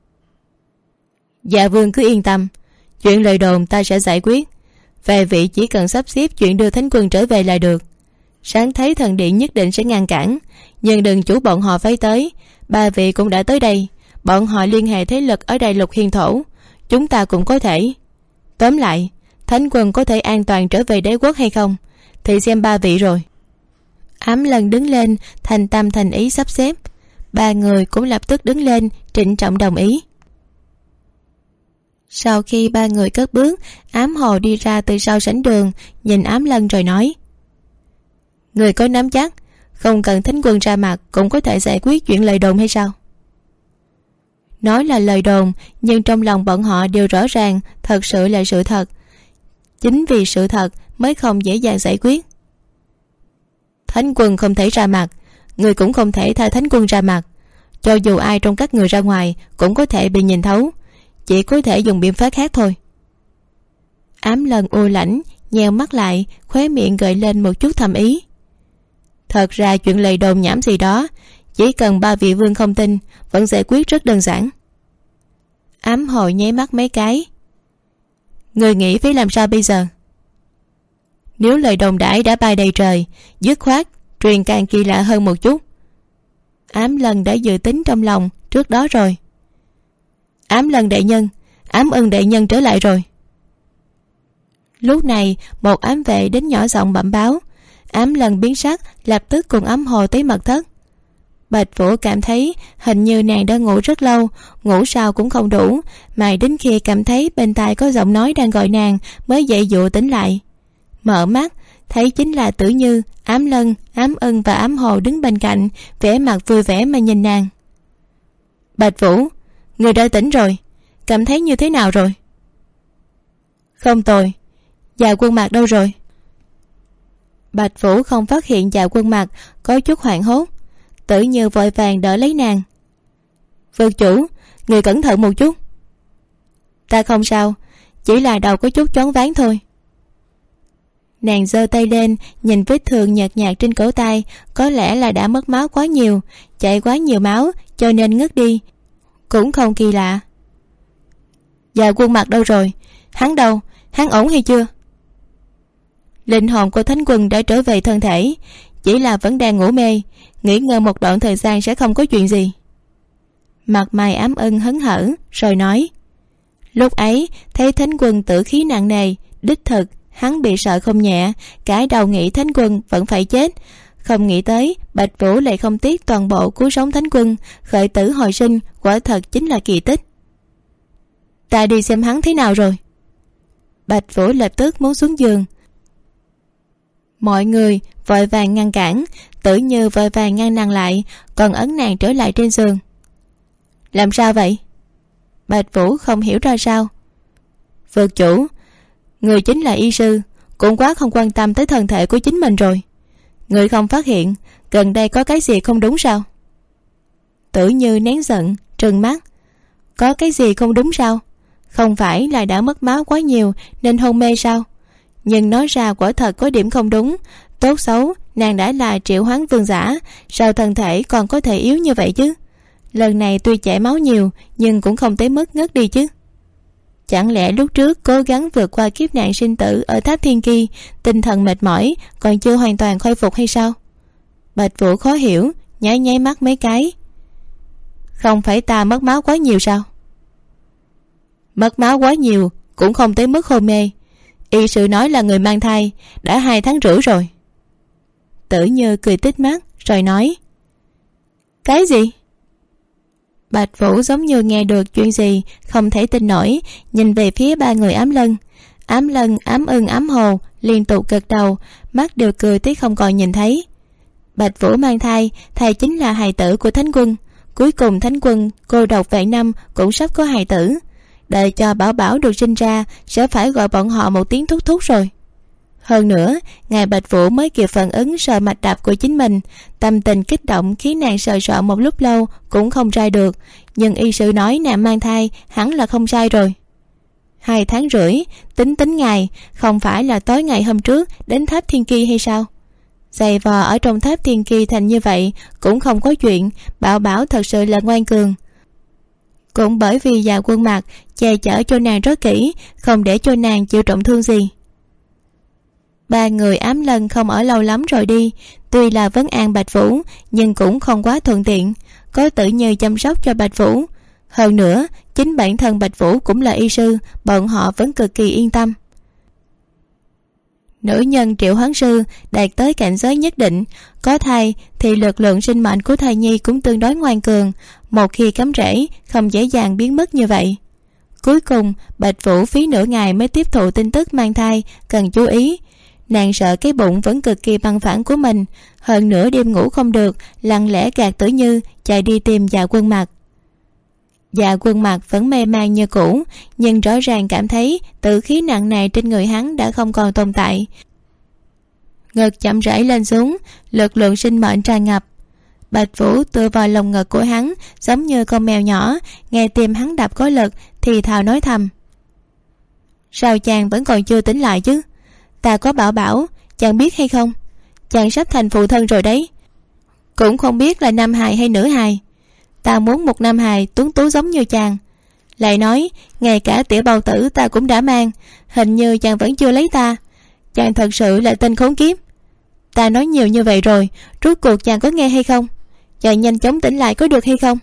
Dạ Vương cứ yên tâm, chuyện lời đồn ta sẽ giải quyết. Về vị chỉ cần sắp xếp chuyện đưa thánh quân trở về là được. Sáng thế thần điện nhất định sẽ ngăn cản, nhưng đừng chủ bọn họ phải tới. Ba vị cũng đã tới đây, bọn họ liên hệ thế lực ở đại lục hiên thổ, chúng ta cũng có thể. Tóm lại, thánh quân có thể an toàn trở về đế quốc hay không thì xem ba vị rồi. Ám Lân đứng lên thành tâm thành ý sắp xếp. Ba người cũng lập tức đứng lên trịnh trọng đồng ý. Sau khi ba người cất bước, Ám Hồ đi ra từ sau sảnh đường, nhìn Ám Lân rồi nói: người có nắm chắc không cần thánh quân ra mặt cũng có thể giải quyết chuyện lời đồn hay sao? Nói là lời đồn, nhưng trong lòng bọn họ đều rõ ràng thật sự là sự thật. Chính vì sự thật mới không dễ dàng giải quyết. Thánh quân không thể ra mặt, người cũng không thể thay thánh quân ra mặt. Cho dù ai trong các người ra ngoài cũng có thể bị nhìn thấu, chỉ có thể dùng biện pháp khác thôi. Ám Lân u lãnh nheo mắt lại, khóe miệng gợi lên một chút thầm ý. Thật ra chuyện lời đồn nhảm gì đó, chỉ cần ba vị vương không tin vẫn giải quyết rất đơn giản. Ám Hồ nháy mắt mấy cái. Người nghĩ phải làm sao bây giờ? Nếu lời đồn đãi đã bay đầy trời, dứt khoát truyền càng kỳ lạ hơn một chút. Ám Lân đã dự tính trong lòng trước đó rồi. Ám Lân đại nhân, Ám Ân đại nhân trở lại rồi. Lúc này một ám vệ đến nhỏ giọng bẩm báo. Ám Lân biến sắc, lập tức cùng Ám Hồ tới mật thất. Bạch Vũ cảm thấy hình như nàng đã ngủ rất lâu, ngủ sao cũng không đủ, mãi đến khi cảm thấy bên tai có giọng nói đang gọi nàng mới dậy dụa tỉnh lại. Mở mắt thấy chính là Tử Như, Ám Lân, Ám Ân và Ám Hồ đứng bên cạnh, vẻ mặt vui vẻ mà nhìn nàng. Bạch Vũ, người đã tỉnh rồi, cảm thấy như thế nào rồi? Không tồi. Dạ Quân Mạc đâu rồi? Bạch Vũ không phát hiện Dạ Quân Mạc, có chút hoảng hốt. Tử Như vội vàng đỡ lấy nàng. Vượt chủ, người cẩn thận một chút. Ta không sao, chỉ là đầu có chút choáng váng thôi. Nàng giơ tay lên, nhìn vết thương nhợt nhạt trên cổ tay, có lẽ là đã mất máu quá nhiều, chảy quá nhiều máu cho nên ngất đi, cũng không kỳ lạ. Dạ Quân Mạc đâu rồi? Hắn đâu? Hắn ổn hay chưa? Linh hồn của thánh quân đã trở về thân thể, chỉ là vẫn đang ngủ mê, nghỉ ngơi một đoạn thời gian sẽ không có chuyện gì. Mặt mày Ám Ân hớn hở rồi nói: lúc ấy thấy thánh quân tử khí nặng nề, đích thực hắn bị sợ không nhẹ, cả đầu nghĩ thánh quân vẫn phải chết. Không nghĩ tới Bạch Vũ lại không tiếc toàn bộ cứu sống thánh quân, khởi tử hồi sinh, quả thật chính là kỳ tích. Ta đi xem hắn thế nào rồi. Bạch Vũ lập tức muốn xuống giường. Mọi người vội vàng ngăn cản, Tử Như vội vàng ngăn nàng lại, còn ấn nàng trở lại trên giường. Làm sao vậy? Bạch Vũ không hiểu ra sao. Vượt chủ, người chính là y sư, cũng quá không quan tâm tới thân thể của chính mình rồi. Người không phát hiện gần đây có cái gì không đúng sao? Tử Như nén giận trừng mắt. Có cái gì không đúng sao? Không phải là đã mất máu quá nhiều nên hôn mê sao? Nhưng nói ra quả thật có điểm không đúng. Tốt xấu nàng đã là triệu hoán vương giả, sao thân thể còn có thể yếu như vậy chứ? Lần này tuy chảy máu nhiều nhưng cũng không tới mức ngất đi chứ. Chẳng lẽ lúc trước cố gắng vượt qua kiếp nạn sinh tử ở tháp thiên kỳ, tinh thần mệt mỏi còn chưa hoàn toàn khôi phục hay sao? Bạch Vũ khó hiểu, nháy nháy mắt mấy cái. Không phải ta mất máu quá nhiều sao? Mất máu quá nhiều cũng không tới mức hôn mê. Y sư nói là người mang thai, đã 2 tháng rưỡi rồi. Tử Như cười tít mắt rồi nói: Cái gì? Bạch Vũ giống như nghe được chuyện gì, không thể tin nổi, nhìn về phía 3 người Ám Lân. Ám Lân, Ám Ưng, Ám Hồ liên tục gật đầu, mắt đều cười tới không còn nhìn thấy. Bạch Vũ mang thai, thai chính là hài tử của Thánh Quân. Cuối cùng Thánh Quân cô độc vạn năm cũng sắp có hài tử. Đợi cho Bảo Bảo được sinh ra, sẽ phải gọi bọn họ một tiếng thúc thúc rồi. Hơn nữa, ngài Bạch Vũ mới kịp phản ứng sờ mạch đập của chính mình, tâm tình kích động khiến nàng sờ soạn một lúc lâu cũng không ra được. Nhưng y sư nói nàng mang thai hẳn là không sai rồi. 2 tháng rưỡi, tính ngày, không phải là tối ngày hôm trước đến tháp Thiên Ki hay sao? Giày vò ở trong tháp Thiên Ki thành như vậy cũng không có chuyện. Bảo Bảo thật sự là ngoan cường. Cũng bởi vì Dạ Quân Mặc che chở cho nàng rất kỹ, không để cho nàng chịu trọng thương gì. 3 người Ám Lân không ở lâu lắm rồi đi. Tuy là vấn an Bạch Vũ, nhưng cũng không quá thuận tiện. Có Tử Như chăm sóc cho Bạch Vũ. Hơn nữa, chính bản thân Bạch Vũ cũng là y sư, bọn họ vẫn cực kỳ yên tâm. Nữ nhân triệu hoán sư đạt tới cảnh giới nhất định, có thai thì lực lượng sinh mệnh của thai nhi cũng tương đối ngoan cường. Một khi cắm rễ, không dễ dàng biến mất như vậy. Cuối cùng, Bạch Vũ phí nửa ngày mới tiếp thụ tin tức mang thai, cần chú ý. Nàng sợ cái bụng vẫn cực kỳ bằng phẳng của mình, hơn nữa đêm ngủ không được, lặng lẽ gạt Tử Như chạy đi tìm Dạ Quân Mặc. Dạ Quân Mặc vẫn mê man như cũ, nhưng rõ ràng cảm thấy tử khí nặng nề trên người hắn đã không còn tồn tại. Ngực chậm rãi lên xuống, lực lượng sinh mệnh tràn ngập. Bạch Vũ tựa vào lồng ngực của hắn, giống như con mèo nhỏ, nghe tim hắn đập có lực thì thào nói thầm: Sao chàng vẫn còn chưa tỉnh lại chứ? Ta có bảo bảo, chàng biết hay không? Chàng sắp thành phụ thân rồi đấy. Cũng không biết là nam hài hay nữ hài. Ta muốn một nam hài tuấn tú giống như chàng. Lại nói, ngay cả tiểu bào tử ta cũng đã mang, hình như chàng vẫn chưa lấy ta. Chàng thật sự là tên khốn kiếp. Ta nói nhiều như vậy rồi, rốt cuộc chàng có nghe hay không? Chàng nhanh chóng tỉnh lại có được hay không?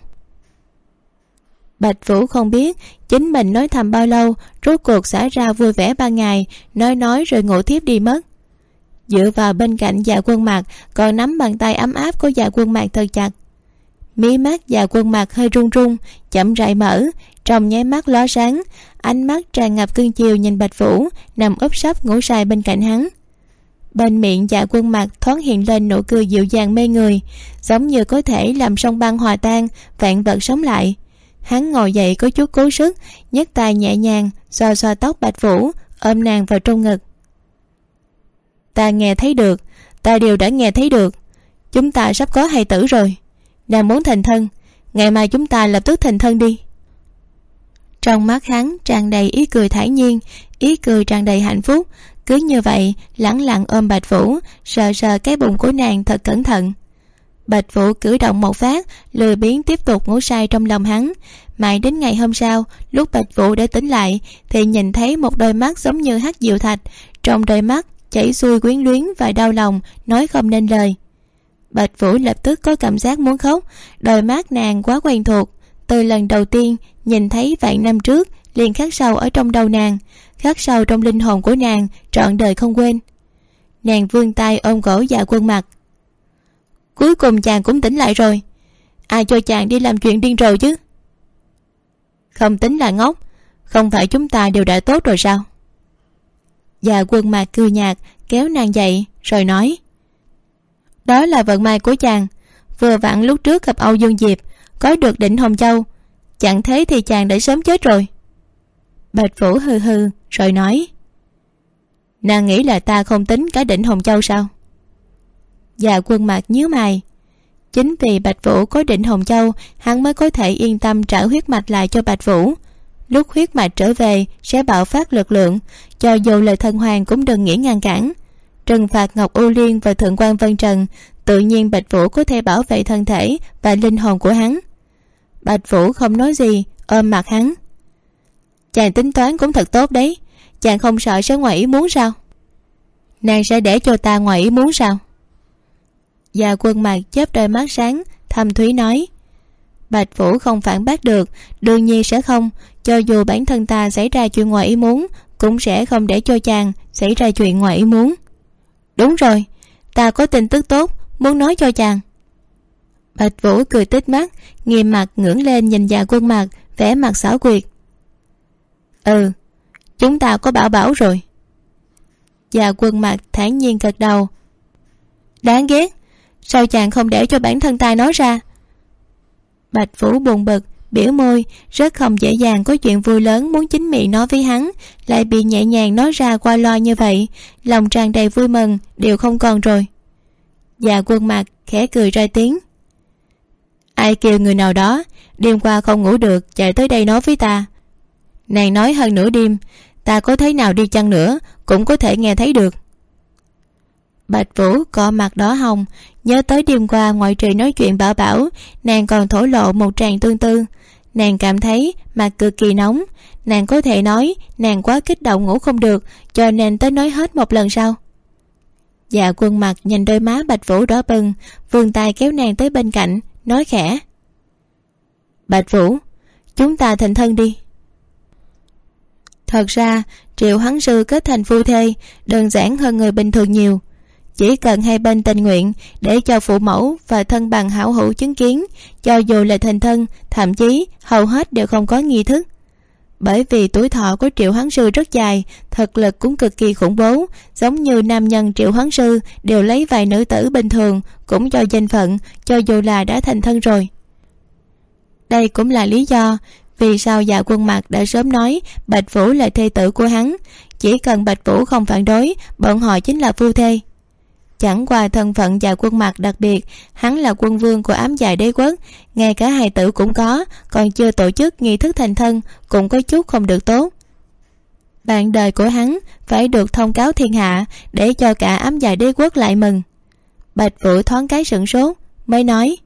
Bạch Vũ không biết chính mình nói thầm bao lâu, rốt cuộc xả ra vui vẻ 3 ngày, nói rồi ngủ thiếp đi mất. Dựa vào bên cạnh Dạ Quân Mặc, còn nắm bàn tay ấm áp của Dạ Quân Mặc thật chặt. Mí mắt Dạ Quân Mặc hơi run run, chậm rãi mở, trong nháy mắt lóe sáng, ánh mắt tràn ngập cương chiều nhìn Bạch Vũ nằm úp sấp ngủ say bên cạnh hắn. Bên miệng Dạ Quân Mặc thoáng hiện lên nụ cười dịu dàng mê người, giống như có thể làm sông băng hòa tan, vạn vật sống lại. Hắn ngồi dậy có chút cố sức, nhấc tay nhẹ nhàng xoa xoa tóc Bạch Vũ, ôm nàng vào trong ngực. Ta nghe thấy được, ta đều đã nghe thấy được. Chúng ta sắp có hài tử rồi. Nàng muốn thành thân, ngày mai chúng ta lập tức thành thân đi. Trong mắt hắn tràn đầy ý cười thản nhiên, ý cười tràn đầy hạnh phúc. Cứ như vậy lẳng lặng ôm Bạch Vũ, sờ sờ cái bụng của nàng thật cẩn thận. Bạch Vũ cử động một phát, lười biếng tiếp tục ngủ say trong lòng hắn. Mãi đến ngày hôm sau, lúc Bạch Vũ đã tỉnh lại thì nhìn thấy một đôi mắt giống như hắc diệu thạch, trong đôi mắt chảy xuôi quyến luyến và đau lòng nói không nên lời. Bạch Vũ lập tức có cảm giác muốn khóc, đôi mắt nàng quá quen thuộc, từ lần đầu tiên nhìn thấy vạn năm trước liền khắc sâu ở trong đầu nàng, khắc sâu trong linh hồn của nàng, trọn đời không quên. Nàng vươn tay ôm cổ Dạ Quân Mặc. Cuối cùng chàng cũng tỉnh lại rồi. Ai cho chàng đi làm chuyện điên rồ chứ? Không tính là ngốc, không phải chúng ta đều đã tốt rồi sao? Dạ Quân Mặc cười nhạt kéo nàng dậy rồi nói: Đó là vận may của chàng. Vừa vặn lúc trước gặp Âu Dương Diệp, có được đỉnh Hồng Châu. Chẳng thế thì chàng đã sớm chết rồi. Bạch Vũ hừ hừ rồi nói: Nàng nghĩ là ta không tính cả đỉnh Hồng Châu sao? Dạ Quân Mặc nhíu mày. Chính vì Bạch Vũ có đỉnh Hồng Châu, hắn mới có thể yên tâm trả huyết mạch lại cho Bạch Vũ. Lúc huyết mạch trở về sẽ bạo phát lực lượng, cho dù lời thần hoàng cũng đừng nghĩ ngăn cản. Trừng phạt Ngọc U Liên và Thượng quan Vân Trần, tự nhiên Bạch Vũ có thể bảo vệ thân thể và linh hồn của hắn. Bạch Vũ không nói gì, ôm mặt hắn. Chàng tính toán cũng thật tốt đấy. Chàng không sợ sẽ ngoài ý muốn sao? Nàng sẽ để cho ta ngoài ý muốn sao? Dạ Quân Mặc chớp đôi mắt sáng, thâm thúy nói. Bạch Vũ không phản bác được, đương nhiên sẽ không. Cho dù bản thân ta xảy ra chuyện ngoài ý muốn, cũng sẽ không để cho chàng xảy ra chuyện ngoài ý muốn. Đúng rồi, ta có tin tức tốt muốn nói cho chàng. Bạch Vũ cười tít mắt, nghiêm mặt ngẩng lên nhìn Dạ Quân Mặc, vẻ mặt xảo quyệt. Chúng ta có bảo bảo rồi. Dạ Quân Mặc thản nhiên gật đầu. Đáng ghét, sao chàng không để cho bản thân ta nói ra? Bạch Vũ buồn bực, biểu môi, rất không dễ dàng có chuyện vui lớn muốn chính miệng nói với hắn, lại bị nhẹ nhàng nói ra qua loa như vậy, lòng tràn đầy vui mừng đều không còn rồi. Dạ Quân Mặc khẽ cười ra tiếng. Ai kêu người nào đó đêm qua không ngủ được chạy tới đây nói với ta? Nàng nói hơn nửa đêm, ta có thấy nào đi chăng nữa cũng có thể nghe thấy được. Bạch Vũ cọ mặt đỏ hồng, nhớ tới đêm qua ngoại trừ nói chuyện bảo bảo, nàng còn thổ lộ một tràng tương tư. Nàng cảm thấy mặt cực kỳ nóng. Nàng có thể nói nàng quá kích động ngủ không được, cho nên tới nói hết một lần sau. Dạ Quân Mặc nhìn đôi má Bạch Vũ đỏ bừng, vươn tay kéo nàng tới bên cạnh, nói khẽ. Bạch Vũ, chúng ta thành thân đi. Thật ra Triệu Hắn Sư kết thành phu thê đơn giản hơn người bình thường nhiều. Chỉ cần hai bên tình nguyện để cho phụ mẫu và thân bằng hảo hữu chứng kiến, cho dù là thành thân, thậm chí hầu hết đều không có nghi thức. Bởi vì tuổi thọ của Triệu Hắn Sư rất dài, thực lực cũng cực kỳ khủng bố, giống như nam nhân Triệu Hắn Sư đều lấy vài nữ tử bình thường cũng cho danh phận, cho dù là đã thành thân rồi. Đây cũng là lý do vì sao Dạ Quân Mặc đã sớm nói Bạch Vũ là thê tử của hắn. Chỉ cần Bạch Vũ không phản đối, bọn họ chính là phu thê. Chẳng qua thân phận Dạ Quân Mặc đặc biệt, hắn là quân vương của Ám Dạ Đế quốc, ngay cả hài tử cũng có, còn chưa tổ chức nghi thức thành thân cũng có chút không được tốt. Bạn đời của hắn phải được thông cáo thiên hạ để cho cả Ám Dạ Đế quốc lại mừng. Bạch Vũ thoáng cái sửng sốt, mới nói.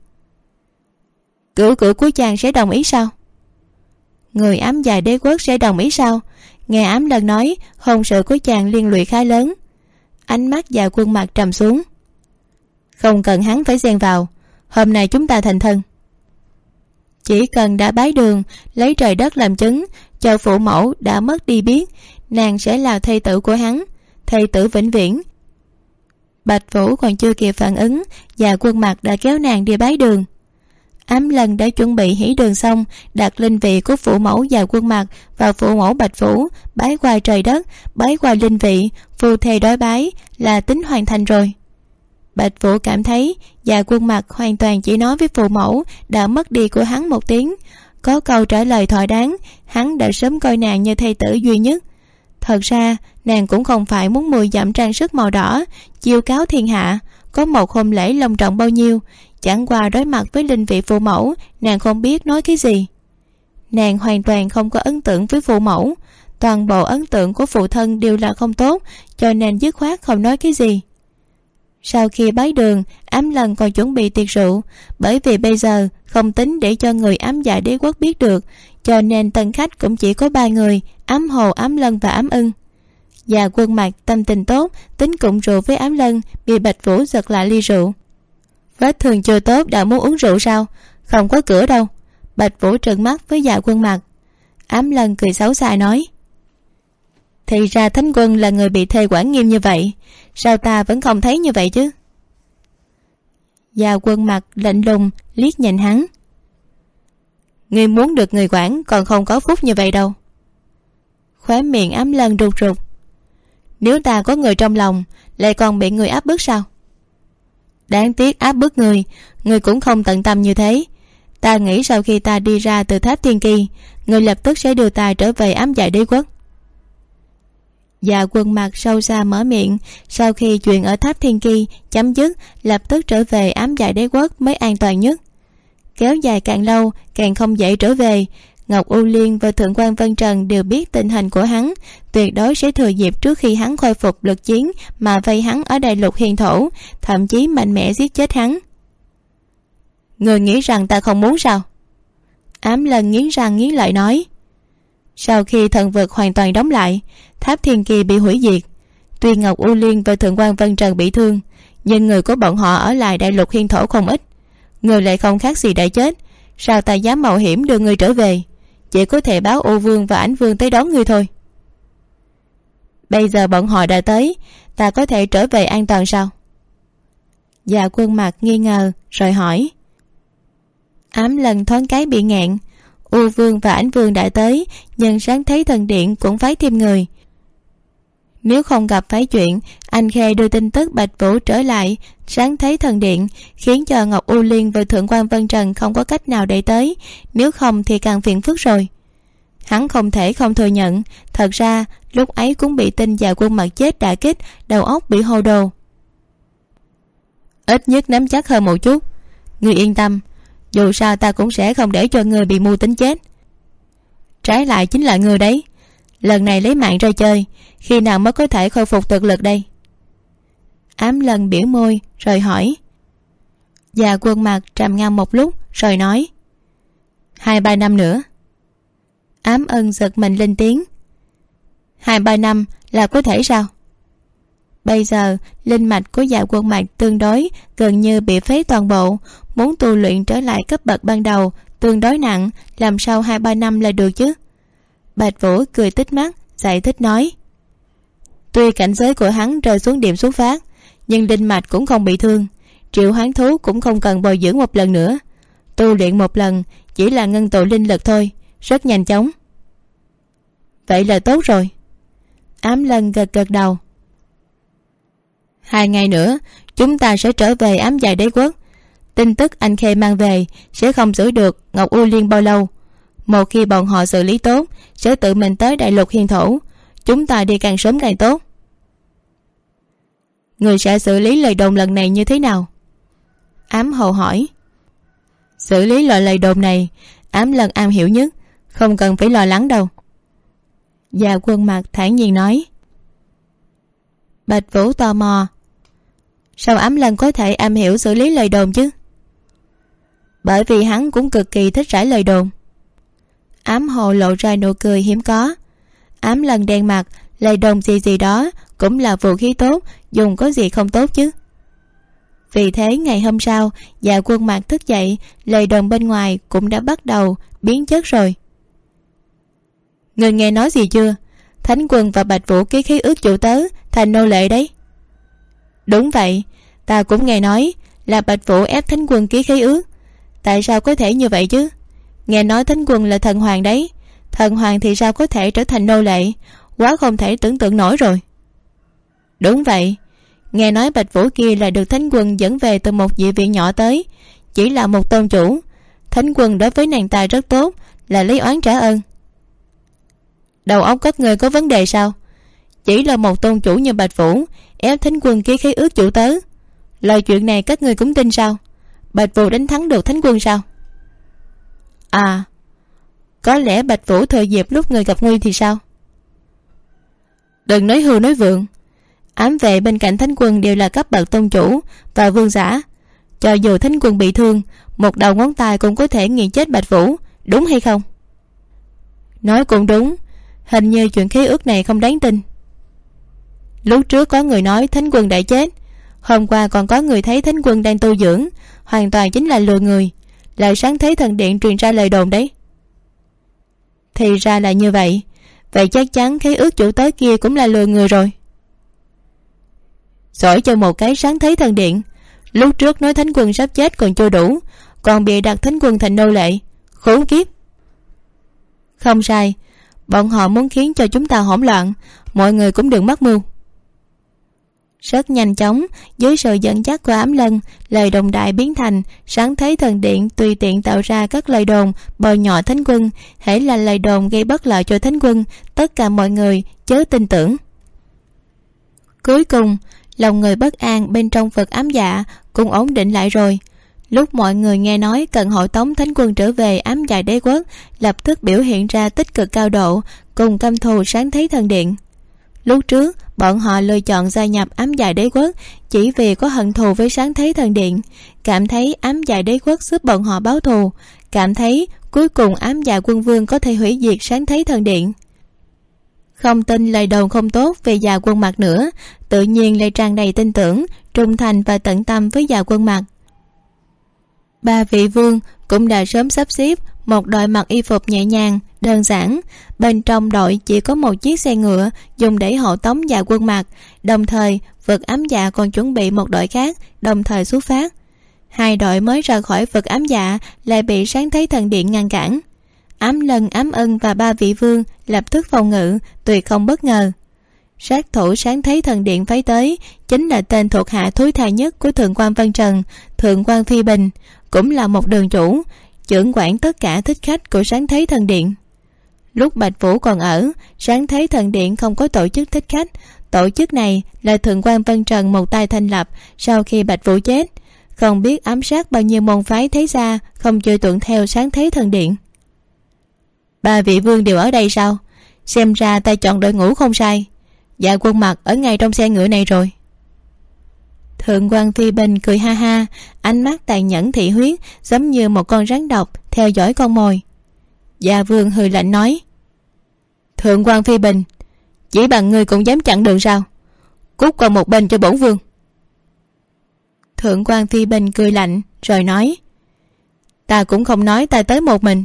Cửu cửu của chàng sẽ đồng ý sao? Người Ám Dạ Đế quốc sẽ đồng ý sao? Nghe Ám Lần nói hôn sự của chàng liên lụy khá lớn. Ánh mắt Dạ Quân Mặc trầm xuống. Không cần hắn phải xen vào, hôm nay chúng ta thành thân. Chỉ cần đã bái đường, lấy trời đất làm chứng, cho phụ mẫu đã mất đi biết nàng sẽ là thê tử của hắn, thê tử vĩnh viễn. Bạch Vũ còn chưa kịp phản ứng, Dạ Quân Mặc đã kéo nàng đi bái đường. Ám Lần đã chuẩn bị hỷ đường xong, đặt linh vị của phụ mẫu Dạ Quân Mặc và phụ mẫu Bạch Vũ, bái qua trời đất, bái qua linh vị, phu thê đối bái là tính hoàn thành rồi. Bạch Vũ cảm thấy Dạ Quân Mặc hoàn toàn chỉ nói với phụ mẫu đã mất đi của hắn một tiếng, có câu trả lời thỏa đáng. Hắn đã sớm coi nàng như thê tử duy nhất. Thật ra nàng cũng không phải muốn 10 dặm trang sức màu đỏ chiêu cáo thiên hạ, có một hôn lễ long trọng bao nhiêu. Chẳng qua đối mặt với linh vị phụ mẫu, nàng không biết nói cái gì. Nàng hoàn toàn không có ấn tượng với phụ mẫu, toàn bộ ấn tượng của phụ thân đều là không tốt, cho nên dứt khoát không nói cái gì. Sau khi bái đường, Ám Lần còn chuẩn bị tiệc rượu, bởi vì bây giờ không tính để cho người Ám Dạ Đế quốc biết được, cho nên tân khách cũng chỉ có 3 người: Ám Hồ, Ám Lân và Ám Ưng. Dạ Quân Mặc tâm tình tốt, tính cùng rượu với Ám Lân, bị Bạch Vũ giật lại ly rượu. Vết thương chưa tốt đã muốn uống rượu sao? Không có cửa đâu. Bạch Vũ trợn mắt với Dạ Quân Mặc. Ám Lân cười xấu xa nói. Thì ra Thánh Quân là người bị thê quản nghiêm như vậy, sao ta vẫn không thấy như vậy chứ? Dạ Quân Mặc lạnh lùng liếc nhìn hắn. Ngươi muốn được người quản còn không có phúc như vậy đâu. Khóe miệng Ám Lân rụt rụt. Nếu ta có người trong lòng, lại còn bị người áp bức sao? Đáng tiếc áp bức người cũng không tận tâm như thế. Ta nghĩ sau khi ta đi ra từ Tháp Thiên Kỳ, người lập tức sẽ đưa ta trở về Ám Dạ Đế quốc. Dạ Quân Mặc sâu xa mở miệng. Sau khi chuyện ở Tháp Thiên Kỳ chấm dứt, lập tức trở về Ám Dạ Đế quốc mới an toàn nhất. Kéo dài càng lâu càng không dễ trở về. Ngọc U Liên và Thượng quan Vân Trần đều biết tình hình của hắn, tuyệt đối sẽ thừa dịp trước khi hắn khôi phục lực chiến mà vây hắn ở đại lục hiền thổ, thậm chí mạnh mẽ giết chết hắn. Người nghĩ rằng ta không muốn sao? Ám Lần nghiến răng nghiến lợi nói. Sau khi thần vực hoàn toàn đóng lại, Tháp Thiên Kỳ bị hủy diệt, tuy Ngọc U Liên và Thượng quan Vân Trần bị thương, nhưng người của bọn họ ở lại đại lục hiên thổ không ít. Người lại không khác gì đã chết, sao ta dám mạo hiểm đưa người trở về? Chỉ có thể báo U Vương và Ảnh Vương tới đón người thôi. Bây giờ bọn họ đã tới, ta có thể trở về an toàn sao? Dạ Quân Mặc nghi ngờ rồi hỏi. Ám Lần thoáng cái bị nghẹn. U Vương và Ảnh Vương đã tới, nhưng Sáng Thế Thần Điện cũng phái thêm người. Nếu không gặp phải chuyện Anh Khê đưa tin tức Bạch Vũ trở lại Sáng Thế Thần Điện, khiến cho Ngọc U Liên và Thượng quan Vân Trần không có cách nào để tới, nếu không thì càng phiền phức rồi. Hắn không thể không thừa nhận, thật ra lúc ấy cũng bị tin Dạ Quân Mặc chết đả kích, đầu óc bị hồ đồ. Ít nhất nắm chắc hơn một chút. Ngươi yên tâm, dù sao ta cũng sẽ không để cho ngươi bị mưu tính chết. Trái lại chính là ngươi đấy, lần này lấy mạng ra chơi, khi nào mới có thể khôi phục thực lực đây? Ám Lần biểu môi rồi hỏi. Dạ Quân Mặc trầm ngâm một lúc rồi nói. 2-3 năm nữa. Ám Ân giật mình lên tiếng. 2-3 năm là có thể sao? Bây giờ linh mạch của Dạ Quân Mặc tương đối gần như bị phế toàn bộ, muốn tu luyện trở lại cấp bậc ban đầu tương đối nặng, làm sao 2-3 năm là được chứ? Bạch Vũ cười tít mắt giải thích nói. Tuy cảnh giới của hắn rơi xuống điểm xuất phát, nhưng linh mạch cũng không bị thương, triệu hoán thú cũng không cần bồi dưỡng một lần nữa, tu luyện một lần chỉ là ngưng tụ linh lực thôi, rất nhanh chóng. Vậy là tốt rồi. Ám Lân gật gật đầu. 2 ngày nữa chúng ta sẽ trở về Ám Dài Đế Quốc. Tin tức Anh Khê mang về sẽ không giữ được Ngọc U Liên bao lâu. Một khi bọn họ xử lý tốt, sẽ tự mình tới Đại Lục Hiên Thổ. Chúng ta đi càng sớm càng tốt. Người sẽ xử lý lời đồn lần này như thế nào? Ám Hồ hỏi. Xử lý loại lời đồn này Ám Lân am hiểu nhất, không cần phải lo lắng đâu. Dạ Quân Mặc thản nhiên nói. Bạch Vũ tò mò. Sao Ám Lân có thể am hiểu xử lý lời đồn chứ? Bởi vì hắn cũng cực kỳ thích rải lời đồn. Ám Hồ lộ ra nụ cười hiếm có. Ám Lân đen mặt, lời đồn gì gì đó cũng là vũ khí tốt, dùng có gì không tốt chứ. Vì thế ngày hôm sau, Dạ Quân Mặc thức dậy, lời đồn bên ngoài cũng đã bắt đầu biến chất rồi. Người nghe nói gì chưa? Thánh Quân và Bạch Vũ ký khí ước chủ tớ thành nô lệ đấy. Đúng vậy, ta cũng nghe nói là Bạch Vũ ép Thánh Quân ký khí ước. Tại sao có thể như vậy chứ? Nghe nói Thánh Quân là thần hoàng đấy, thần hoàng thì sao có thể trở thành nô lệ? Quá không thể tưởng tượng nổi rồi. Đúng vậy, nghe nói Bạch Vũ kia là được Thánh Quân dẫn về từ một dị viện nhỏ tới, chỉ là một tôn chủ. Thánh Quân đối với nàng ta rất tốt, là lấy oán trả ơn. Đầu óc các người có vấn đề sao? Chỉ là một tôn chủ như Bạch Vũ ép Thánh Quân ký khí ước chủ tớ, lời chuyện này các người cũng tin sao? Bạch Vũ đánh thắng được Thánh Quân sao? À, có lẽ Bạch Vũ thời dịp lúc người gặp nguy thì sao? Đừng nói hưu nói vượng. Ám vệ bên cạnh Thánh Quân đều là cấp bậc tôn chủ và vương giả. Cho dù Thánh Quân bị thương, một đầu ngón tay cũng có thể nghiền chết Bạch Vũ, đúng hay không? Nói cũng đúng, hình như chuyện khí ước này không đáng tin. Lúc trước có người nói Thánh Quân đã chết, hôm qua còn có người thấy Thánh Quân đang tu dưỡng, hoàn toàn chính là lừa người. Lại Sáng Thế Thần Điện truyền ra lời đồn đấy. Thì ra là như vậy. Vậy chắc chắn khí ước chủ tớ kia cũng là lừa người rồi. Giỏi cho một cái Sáng Thế Thần Điện. Lúc trước nói Thánh Quân sắp chết còn chưa đủ, còn bịa đặt Thánh Quân thành nô lệ. Khốn kiếp. Không sai, bọn họ muốn khiến cho chúng ta hỗn loạn, mọi người cũng đừng mắc mưu. Rất nhanh chóng, dưới sự dẫn dắt của Ám Lân, lời đồn đại biến thành Sáng Thế Thần Điện tùy tiện tạo ra các lời đồn bôi nhọ Thánh Quân. Hễ là lời đồn gây bất lợi cho Thánh Quân, tất cả mọi người chớ tin tưởng. Cuối cùng, lòng người bất an bên trong vực ám dạ cũng ổn định lại rồi. Lúc mọi người nghe nói cần hộ tống Thánh Quân trở về Ám Dạ Đế Quốc, lập tức biểu hiện ra tích cực cao độ, cùng căm thù Sáng Thế Thần Điện. Lúc trước bọn họ lựa chọn gia nhập Ám Dạ Đế Quốc chỉ vì có hận thù với Sáng Thế Thần Điện, cảm thấy Ám Dạ Đế Quốc giúp bọn họ báo thù, cảm thấy cuối cùng Ám Dạ Quân Vương có thể hủy diệt Sáng Thế Thần Điện. Không tin lời đồn không tốt về Dạ Quân Mặc nữa, tự nhiên lại tràn đầy tin tưởng, trung thành và tận tâm với Dạ Quân Mặc. 3 vị vương cũng đã sớm sắp xếp một đội mặc y phục nhẹ nhàng đơn giản. Bên trong đội chỉ có một chiếc xe ngựa dùng để hộ tống Dạ Quân Mặc, đồng thời vực ám dạ còn chuẩn bị một đội khác đồng thời xuất phát. Hai đội mới ra khỏi vực ám dạ lại bị Sáng Thế Thần Điện ngăn cản. Ám Lân, Ám Ưng và ba vị vương lập tức phòng ngự, tuyệt không bất ngờ. Sát thủ Sáng Thế Thần Điện phái tới chính là tên thuộc hạ thúi tha nhất của Thượng quan Vân Trần, Thượng quan Phi Bình, cũng là một đường chủ, trưởng quản tất cả thích khách của Sáng Thế Thần Điện. Lúc Bạch Vũ còn ở, Sáng Thế Thần Điện không có tổ chức thích khách. Tổ chức này là Thượng quan Vân Trần một tay thành lập sau khi Bạch Vũ chết. Không biết ám sát bao nhiêu môn phái thế gia không chịu tuân theo Sáng Thế Thần Điện. Ba vị vương đều ở đây sao? Xem ra ta chọn đội ngũ không sai. Dạ Quân Mặc ở ngay trong xe ngựa này rồi. Thượng quan Phi Bình cười ha ha, ánh mắt tàn nhẫn thị huyết, giống như một con rắn độc theo dõi con mồi. Dạ Vương hừ lạnh nói: Thượng quan Phi Bình, chỉ bằng ngươi cũng dám chặn đường sao? Cút qua một bên cho bổn vương. Thượng quan Phi Bình cười lạnh rồi nói: Ta cũng không nói ta tới một mình.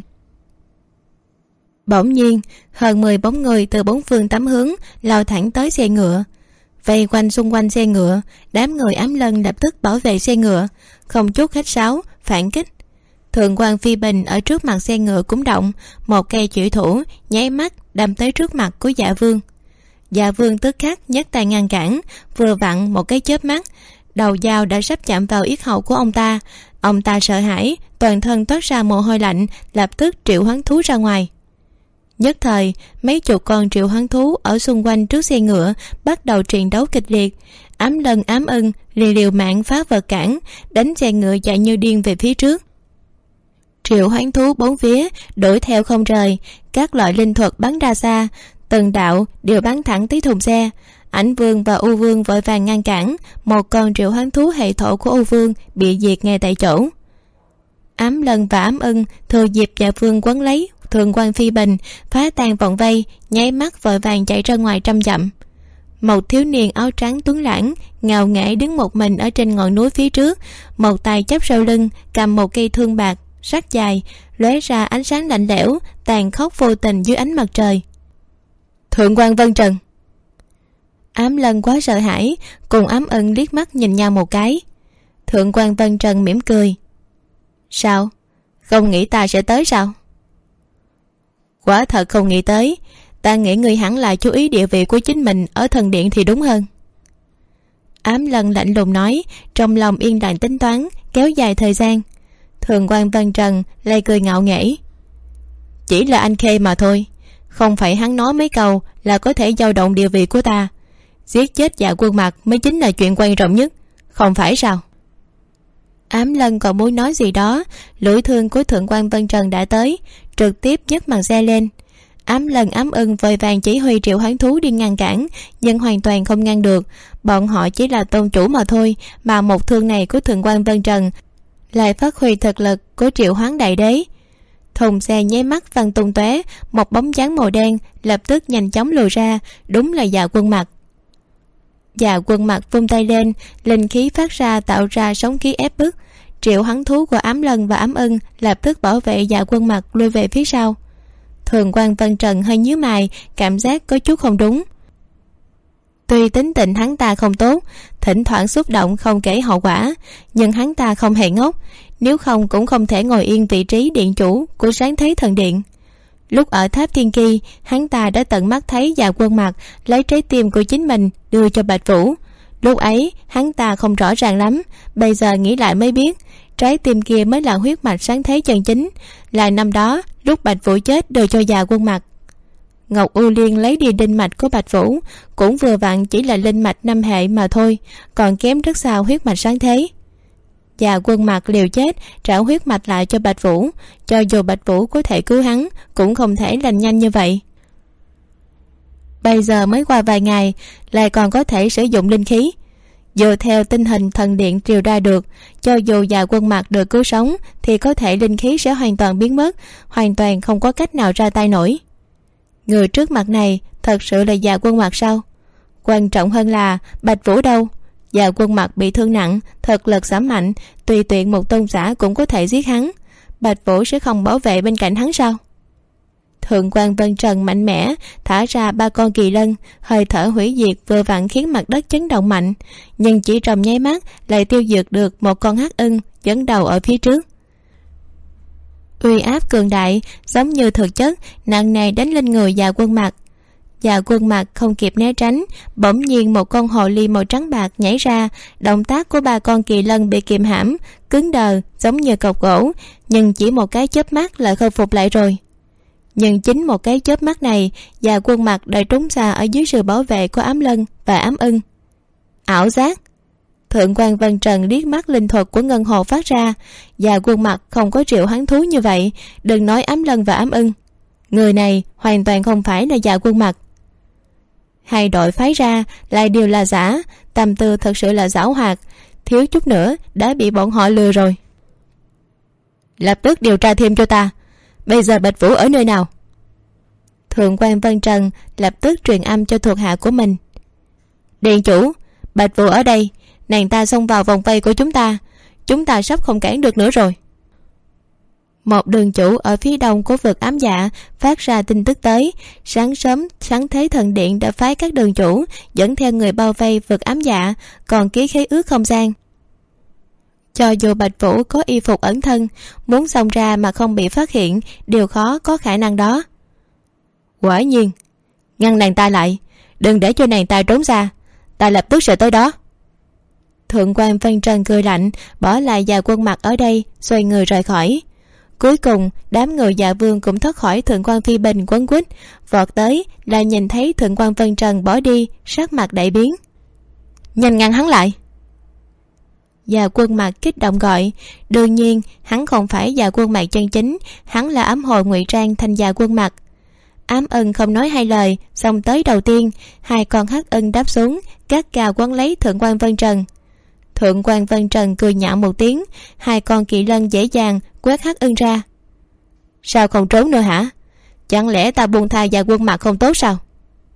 Bỗng nhiên hơn 10 bóng người từ bốn phương tám hướng lao thẳng tới xe ngựa, vây quanh xung quanh xe ngựa. Đám người Ám Lân lập tức bảo vệ xe ngựa, không chút khách sáo phản kích. Thượng quan Phi Bình ở trước mặt xe ngựa cũng động, một cây chủy thủ nháy mắt đâm tới trước mặt của Dạ Vương. Dạ Vương tức khắc nhấc tay ngăn cản, vừa vặn một cái chớp mắt, đầu dao đã sắp chạm vào yết hầu của ông ta. Ông ta sợ hãi, toàn thân toát ra mồ hôi lạnh, lập tức triệu hoán thú ra ngoài. Nhất thời mấy chục con triệu hoán thú ở xung quanh trước xe ngựa bắt đầu chiến đấu kịch liệt. Ám Lân, Ám Ưng liều mạng phá vật cản, đánh xe ngựa chạy như điên về phía trước. Triệu hoán thú bốn phía đuổi theo không rời, các loại linh thuật bắn ra xa, từng đạo đều bắn thẳng tới thùng xe. Ảnh Vương và U Vương vội vàng ngăn cản, một con triệu hoán thú hệ thổ của U Vương bị diệt ngay tại chỗ. Ám Lân và Ám Ưng thừa dịp Dạ Vương quấn lấy Thượng quan Phi Bình, phá tan vòng vây, nháy mắt vội vàng chạy ra ngoài 100 dặm. Một thiếu niên áo trắng tuấn lãng ngạo nghễ đứng một mình ở trên ngọn núi phía trước, một tay chắp sau lưng, cầm một cây thương bạc sắc dài, lóe ra ánh sáng lạnh lẽo, tàn khốc vô tình dưới ánh mặt trời. Thượng quan Vân Trần. Ám Lân quá sợ hãi, cùng Ám Ưng liếc mắt nhìn nhau một cái. Thượng quan Vân Trần mỉm cười: Sao? Không nghĩ ta sẽ tới sao? Quả thật không nghĩ tới. Ta nghĩ ngươi hẳn là chú ý địa vị của chính mình ở thần điện thì đúng hơn. Ám Lân lạnh lùng nói, trong lòng yên lặng tính toán kéo dài thời gian. Thượng quan Vân Trần lại cười ngạo nghễ: Chỉ là anh Khê mà thôi, không phải hắn nói mấy câu là có thể dao động địa vị của ta. Giết chết Dạ Quân Mặc mới chính là chuyện quan trọng nhất, không phải sao? Ám Lân còn muốn nói gì đó, lưỡi thương của Thượng quan Vân Trần đã tới, trực tiếp nhấc màn xe lên. Ám Lân, Ám Ưng vội vàng chỉ huy triệu hoán thú đi ngăn cản, nhưng hoàn toàn không ngăn được. Bọn họ chỉ là tôn chủ mà thôi, mà một thương này của Thượng quan Vân Trần lại phát huy thực lực của triệu hoán đại đế. Thùng xe nháy mắt văng tung tóe, một bóng dáng màu đen lập tức nhanh chóng lùi ra, đúng là Dạ Quân Mặc. Dạ Quân Mặc vung tay lên, linh khí phát ra tạo ra sóng khí ép bức. Triệu hoán thú của Ám Lân và Ám Ưng lập tức bảo vệ Dạ Quân Mặc lui về phía sau. Thượng quan Vân Trần hơi nhíu mày, cảm giác có chút không đúng. Tuy tính tình hắn ta không tốt, thỉnh thoảng xúc động không kể hậu quả, nhưng hắn ta không hề ngốc, nếu không cũng không thể ngồi yên vị trí điện chủ của Sáng Thế Thần Điện. Lúc ở Tháp Thiên Kỳ, hắn ta đã tận mắt thấy Dạ Quân Mặc lấy trái tim của chính mình đưa cho Bạch Vũ. Lúc ấy hắn ta không rõ ràng lắm, bây giờ nghĩ lại mới biết trái tim kia mới là huyết mạch sáng thế chân chính, là năm đó lúc Bạch Vũ chết đưa cho Dạ Quân Mặc. Ngọc U Liên lấy đi linh mạch của Bạch Vũ, cũng vừa vặn chỉ là linh mạch 5 hệ mà thôi, còn kém rất xa huyết mạch sáng thế. Dạ Quân Mặc liều chết trả huyết mạch lại cho Bạch Vũ, cho dù Bạch Vũ có thể cứu hắn cũng không thể lành nhanh như vậy. Bây giờ mới qua vài ngày lại còn có thể sử dụng linh khí. Dựa theo tình hình thần điện triều ra được, cho dù Dạ Quân Mặc được cứu sống thì có thể linh khí sẽ hoàn toàn biến mất, hoàn toàn không có cách nào ra tay nổi. Người trước mặt này thật sự là Dạ Quân Mặc sao? Quan trọng hơn là Bạch Vũ đâu? Dạ Quân Mặc bị thương nặng, thực lực giảm mạnh, tùy tiện một tôn giả cũng có thể giết hắn. Bạch Vũ sẽ không bảo vệ bên cạnh hắn sao? Thượng quan Vân Trần mạnh mẽ thả ra 3 con kỳ lân, hơi thở hủy diệt vừa vặn khiến mặt đất chấn động mạnh, nhưng chỉ trong nháy mắt lại tiêu diệt được một con hắc ưng dẫn đầu ở phía trước. Uy áp cường đại giống như thực chất nặng nề đánh lên người Dạ Quân Mặc. Dạ Quân Mặc không kịp né tránh, bỗng nhiên một con hồ ly màu trắng bạc nhảy ra. Động tác của 3 con kỳ lân bị kiềm hãm, cứng đờ giống như cọc gỗ, nhưng chỉ một cái chớp mắt là khôi phục lại rồi. Nhưng chính một cái chớp mắt này, Dạ Quân Mặc đã trốn xa ở dưới sự bảo vệ của ám lân và ám ưng. Ảo giác. Thượng quan Vân Trần liếc mắt linh thuật của ngân hồ phát ra. Dạ Quân Mặc không có triệu hoán thú như vậy, đừng nói ám lân và ám ưng. Người này hoàn toàn không phải là Dạ Quân Mặc. Hai đội phái ra lại đều là giả, tâm tư thật sự là giảo hoạt, thiếu chút nữa đã bị bọn họ lừa rồi. Lập tức điều tra thêm cho ta, bây giờ Bạch Vũ ở nơi nào? Thượng quan Vân Trần lập tức truyền âm cho thuộc hạ của mình. Điện chủ, Bạch Vũ ở đây, nàng ta xông vào vòng vây của chúng ta sắp không cản được nữa rồi. Một đường chủ ở phía đông của vực ám dạ phát ra tin tức tới. Sáng sớm Sáng Thế Thần Điện đã phái các đường chủ dẫn theo người bao vây vực ám dạ, còn ký khế ước không gian. Cho dù Bạch Vũ có y phục ẩn thân, muốn xông ra mà không bị phát hiện đều khó có khả năng đó. Quả nhiên, ngăn nàng ta lại, đừng để cho nàng ta trốn ra, ta lập tức sẽ tới đó. Thượng quan Vân Trần cười lạnh, bỏ lại Dạ Quân Mặc ở đây, xoay người rời khỏi. Cuối cùng đám người Dạ Vương cũng thoát khỏi Thượng quan Phi Bình quấn quýt, vọt tới là nhìn thấy Thượng quan Vân Trần bỏ đi, sắc mặt đại biến. Nhanh ngăn hắn lại. Dạ Quân Mặc kích động gọi. Đương nhiên hắn không phải Dạ Quân Mặc chân chính, hắn là ám hồ ngụy trang thành Dạ Quân Mặc. Ám ưng không nói hai lời, xông tới đầu tiên, 2 con hắc ưng đáp xuống, gắt gao quấn lấy Thượng quan Vân Trần. Thượng quan Vân Trần cười nhạo một tiếng, 2 con kỳ lân dễ dàng quét hắc ưng ra. Sao không trốn nữa hả? Chẳng lẽ ta buông tha Dạ Quân Mặc không tốt sao?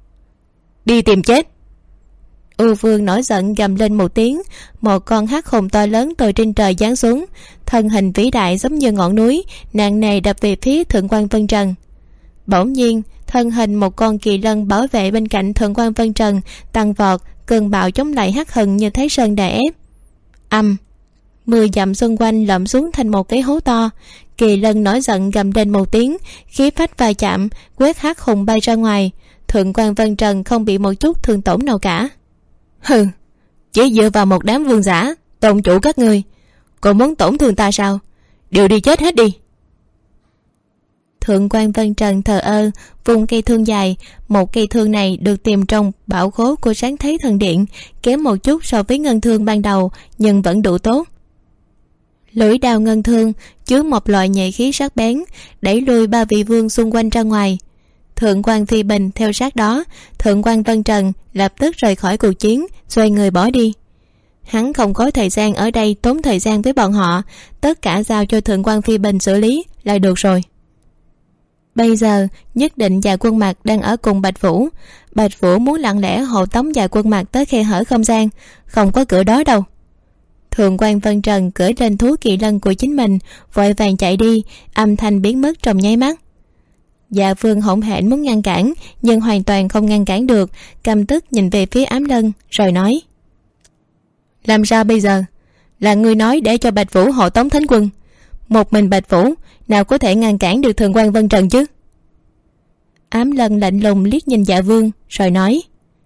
Đi tìm chết. U Vương nổi giận gầm lên một tiếng, một con hắc hùng to lớn từ trên trời giáng xuống, thân hình vĩ đại giống như ngọn núi, nặng nề đập về phía Thượng quan Vân Trần. Bỗng nhiên thân hình một con kỳ lân bảo vệ bên cạnh Thượng quan Vân Trần tăng vọt, cơn bạo chống lại hắc hùng như Thái Sơn đè ép. 10 dặm xung quanh lõm xuống thành một cái hố to. Kỳ lân nổi giận gầm lên một tiếng, khí phách va chạm quét hắc hùng bay ra ngoài. Thượng quan Vân Trần không bị một chút thương tổn nào cả. Hừ, chỉ dựa vào một đám vương giả tôn chủ các ngươi, còn muốn tổn thương ta sao? Đều đi chết hết đi. Thượng quan Vân Trần thờ ơ vùng cây thương dài. Một cây thương này được tìm trong bảo khố của Sáng Thế Thần Điện, kém một chút so với ngân thương ban đầu nhưng vẫn đủ tốt. Lưỡi đao ngân thương chứa một loại nhạy khí sắc bén, đẩy lui 3 vị vương xung quanh ra ngoài. Thượng quan Phi Bình theo sát đó. Thượng quan Vân Trần lập tức rời khỏi cuộc chiến, xoay người bỏ đi. Hắn không có thời gian ở đây tốn thời gian với bọn họ, tất cả giao cho Thượng quan Phi Bình xử lý là được rồi. Bây giờ nhất định Dạ Quân Mặc đang ở cùng Bạch Vũ. Bạch Vũ muốn lặng lẽ hộ tống Dạ Quân Mặc tới khe hở không gian, không có cửa đó đâu. Thượng quan Vân Trần cưỡi lên thú kỳ lân của chính mình, vội vàng chạy đi, âm thanh biến mất trong nháy mắt. Dạ Vương hỗn hển muốn ngăn cản nhưng hoàn toàn không ngăn cản được, căm tức nhìn về phía ám lân rồi nói: Làm sao bây giờ? Là ngươi nói để cho Bạch Vũ hộ tống thánh quân, một mình Bạch Vũ nào có thể ngăn cản được Thượng quan Vân Trần chứ? Ám lân lạnh lùng liếc nhìn Dạ Vương rồi nói: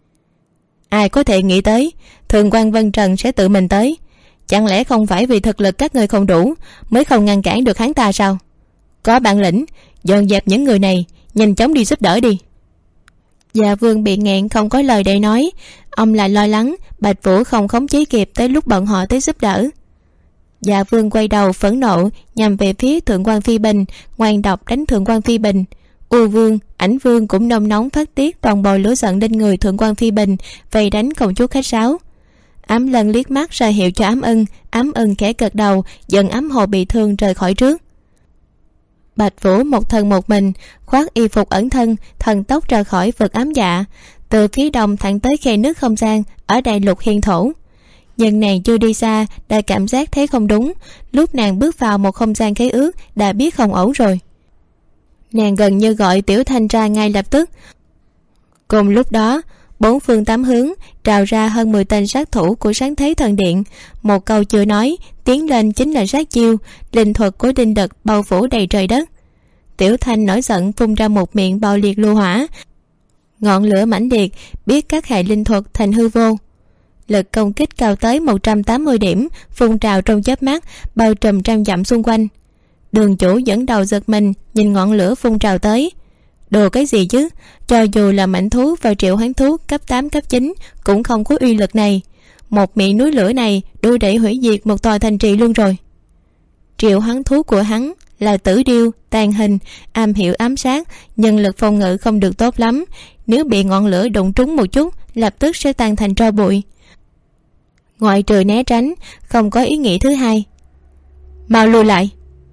Ai có thể nghĩ tới Thượng quan Vân Trần sẽ tự mình tới? Chẳng lẽ không phải vì thực lực các ngươi không đủ mới không ngăn cản được hắn ta sao? Có bản lĩnh dọn dẹp những người này, nhanh chóng đi giúp đỡ đi. Dạ Vương bị nghẹn không có lời để nói. Ông lại lo lắng Bạch Vũ không khống chế kịp tới lúc bọn họ tới giúp đỡ. Dạ Vương quay đầu phẫn nộ nhằm về phía Thượng quan Phi Bình, ngoan độc đánh Thượng quan Phi Bình. U Vương, Ảnh Vương cũng nôn nóng phát tiết toàn bộ lửa giận lên người Thượng quan Phi Bình, vây đánh không chút khách sáo. Ám lân liếc mắt ra hiệu cho ám ưng khẽ gật đầu, dẫn ám hồ bị thương rời khỏi trước. Bạch Vũ một thân một mình khoác y phục ẩn thân, thần tốc ra khỏi vực ám dạ, từ phía đông thẳng tới khe nước không gian ở đại lục hiên thổ. Nhưng nàng chưa đi xa đã cảm giác thấy không đúng. Lúc nàng bước vào một không gian khế ước đã biết không ổn rồi. Nàng gần như gọi Tiểu Thanh ra ngay lập tức. Cùng lúc đó, bốn phương tám hướng trào ra hơn 10 tên sát thủ của Sáng Thế Thần Điện. Một câu chưa nói, tiến lên chính là sát chiêu, linh thuật của Đinh Đực bao phủ đầy trời đất. Tiểu Thanh nổi giận phun ra một miệng bạo liệt lưu hỏa, ngọn lửa mãnh liệt biết các hệ linh thuật thành hư vô. Lực công kích cao tới 180 điểm phun trào trong chớp mắt, bao trùm trăm dặm xung quanh. Đường chủ dẫn đầu giật mình nhìn ngọn lửa phun trào tới. Đồ cái gì chứ, cho dù là mãnh thú và triệu hoán thú cấp 8 cấp 9 cũng không có uy lực này. Một miệng núi lửa này đủ để hủy diệt một tòa thành trì luôn rồi. Triệu hoán thú của hắn là tử điêu, tàn hình, am hiểu ám sát, nhưng lực phòng ngự không được tốt lắm. Nếu bị ngọn lửa đụng trúng một chút, lập tức sẽ tan thành tro bụi. Ngoại trừ né tránh, không có ý nghĩ thứ hai. Mau lùi lại!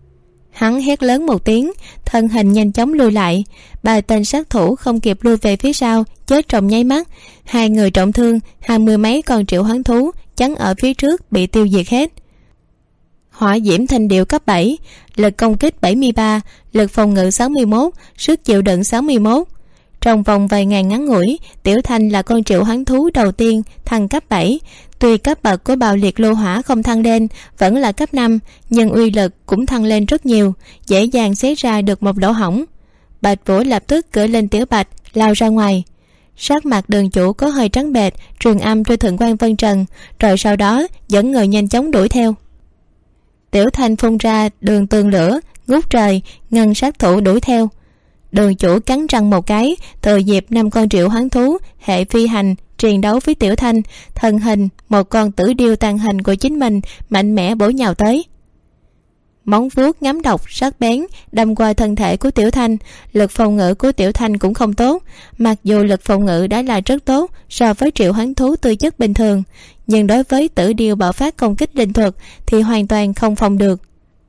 Hắn hét lớn một tiếng, thân hình nhanh chóng lùi lại. 3 tên sát thủ không kịp lui về phía sau, chết trong nháy mắt. 2 người trọng thương, 20 mấy con triệu hoán thú chắn ở phía trước bị tiêu diệt hết. Hỏa diễm thanh điệu cấp 7, lực công kích 73, lực phòng ngự 61, sức chịu đựng 61. Trong vòng vài ngày ngắn ngủi, Tiểu Thanh là con triệu hoán thú đầu tiên thăng cấp 7. Tuy cấp bậc của bạo liệt lô hỏa không thăng lên, vẫn là cấp 5, nhưng uy lực cũng thăng lên rất nhiều, dễ dàng xé ra được một lỗ hổng. Bạch Vũ lập tức cưỡi lên Tiểu Bạch lao ra ngoài. Sắc mặt Đường chủ có hơi trắng bệch, truyền âm cho Thượng quan Vân Trần, rồi sau đó dẫn người nhanh chóng đuổi theo. Tiểu Thanh phun ra đường tường lửa ngút trời, ngân sát thủ đuổi theo. Đường chủ cắn răng một cái, thừa dịp 5 con triệu hoán thú hệ phi hành triền đấu với Tiểu Thanh, thân hình một con tử điêu tàn hình của chính mình mạnh mẽ bổ nhào tới. Móng vuốt ngắm độc sắc bén đâm qua thân thể của Tiểu Thanh. Lực phòng ngự của Tiểu Thanh cũng không tốt, mặc dù lực phòng ngự đã là rất tốt so với triệu hoán thú tư chất bình thường, nhưng đối với tử điêu bạo phát công kích linh thuật thì hoàn toàn không phòng được.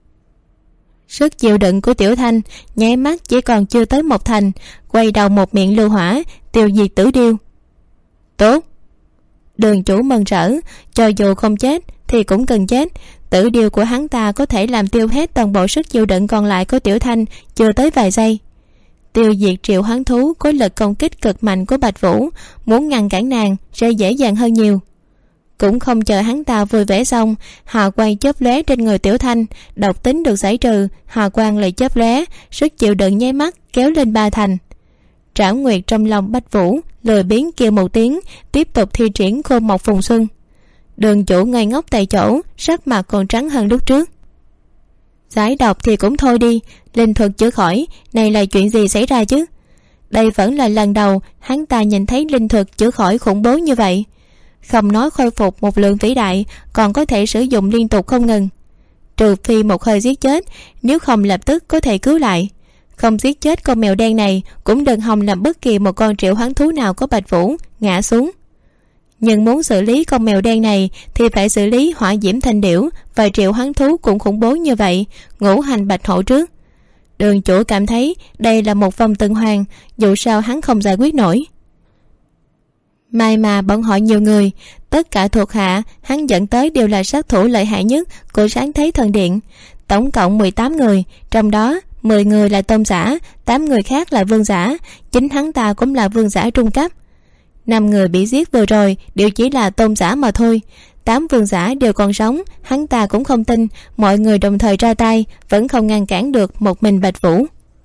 Sức chịu đựng của Tiểu Thanh nháy mắt chỉ còn chưa tới 1 thành, quay đầu một miệng lưu hỏa tiêu diệt tử điêu. Tốt! Đường chủ mừng rỡ, cho dù không chết thì cũng cần chết. Tử điêu của hắn ta có thể làm tiêu hết toàn bộ sức chịu đựng còn lại của Tiểu Thanh chưa tới vài giây. Tiêu diệt triệu hoán thú có lực công kích cực mạnh của Bạch Vũ, muốn ngăn cản nàng sẽ dễ dàng hơn nhiều. Cũng không chờ hắn ta vui vẻ xong, hào quang chớp lóe trên người Tiểu Thanh, độc tính được giải trừ, hào quang lại chớp lóe, sức chịu đựng nháy mắt kéo lên 3 thành. Trảo Nguyệt trong lòng Bạch Vũ lười biếng kêu một tiếng, tiếp tục thi triển Khô Mộc Phùng Xuân. Đường chủ ngây ngốc tại chỗ, sắc mặt còn trắng hơn lúc trước. Giải độc thì cũng thôi đi, linh thuật chữa khỏi, này là chuyện gì xảy ra chứ? Đây vẫn là lần đầu hắn ta nhìn thấy linh thuật chữa khỏi khủng bố như vậy. Không nói khôi phục một lượng vĩ đại, còn có thể sử dụng liên tục không ngừng. Trừ phi một hơi giết chết, nếu không lập tức có thể cứu lại. Không giết chết con mèo đen này, cũng đừng hòng làm bất kỳ một con triệu hoán thú nào có Bạch Vũ ngã xuống. Nhưng muốn xử lý con mèo đen này thì phải xử lý hỏa diễm thanh điểu và triệu hoán thú cũng khủng bố như vậy, ngũ hành bạch hổ trước. Đường chủ cảm thấy đây là một vòng tuần hoàn, dù sao hắn không giải quyết nổi. May mà bọn họ nhiều người, tất cả thuộc hạ hắn dẫn tới đều là sát thủ lợi hại nhất của Sáng Thế Thần Điện. Tổng cộng 18 người, trong đó 10 người là tôn giả, 8 người khác là vương giả, chính hắn ta cũng là vương giả trung cấp. 5 người bị giết vừa rồi đều chỉ là tôn giả mà thôi. 8 vương giả đều còn sống, hắn ta cũng không tin mọi người đồng thời ra tay vẫn không ngăn cản được một mình Bạch Vũ.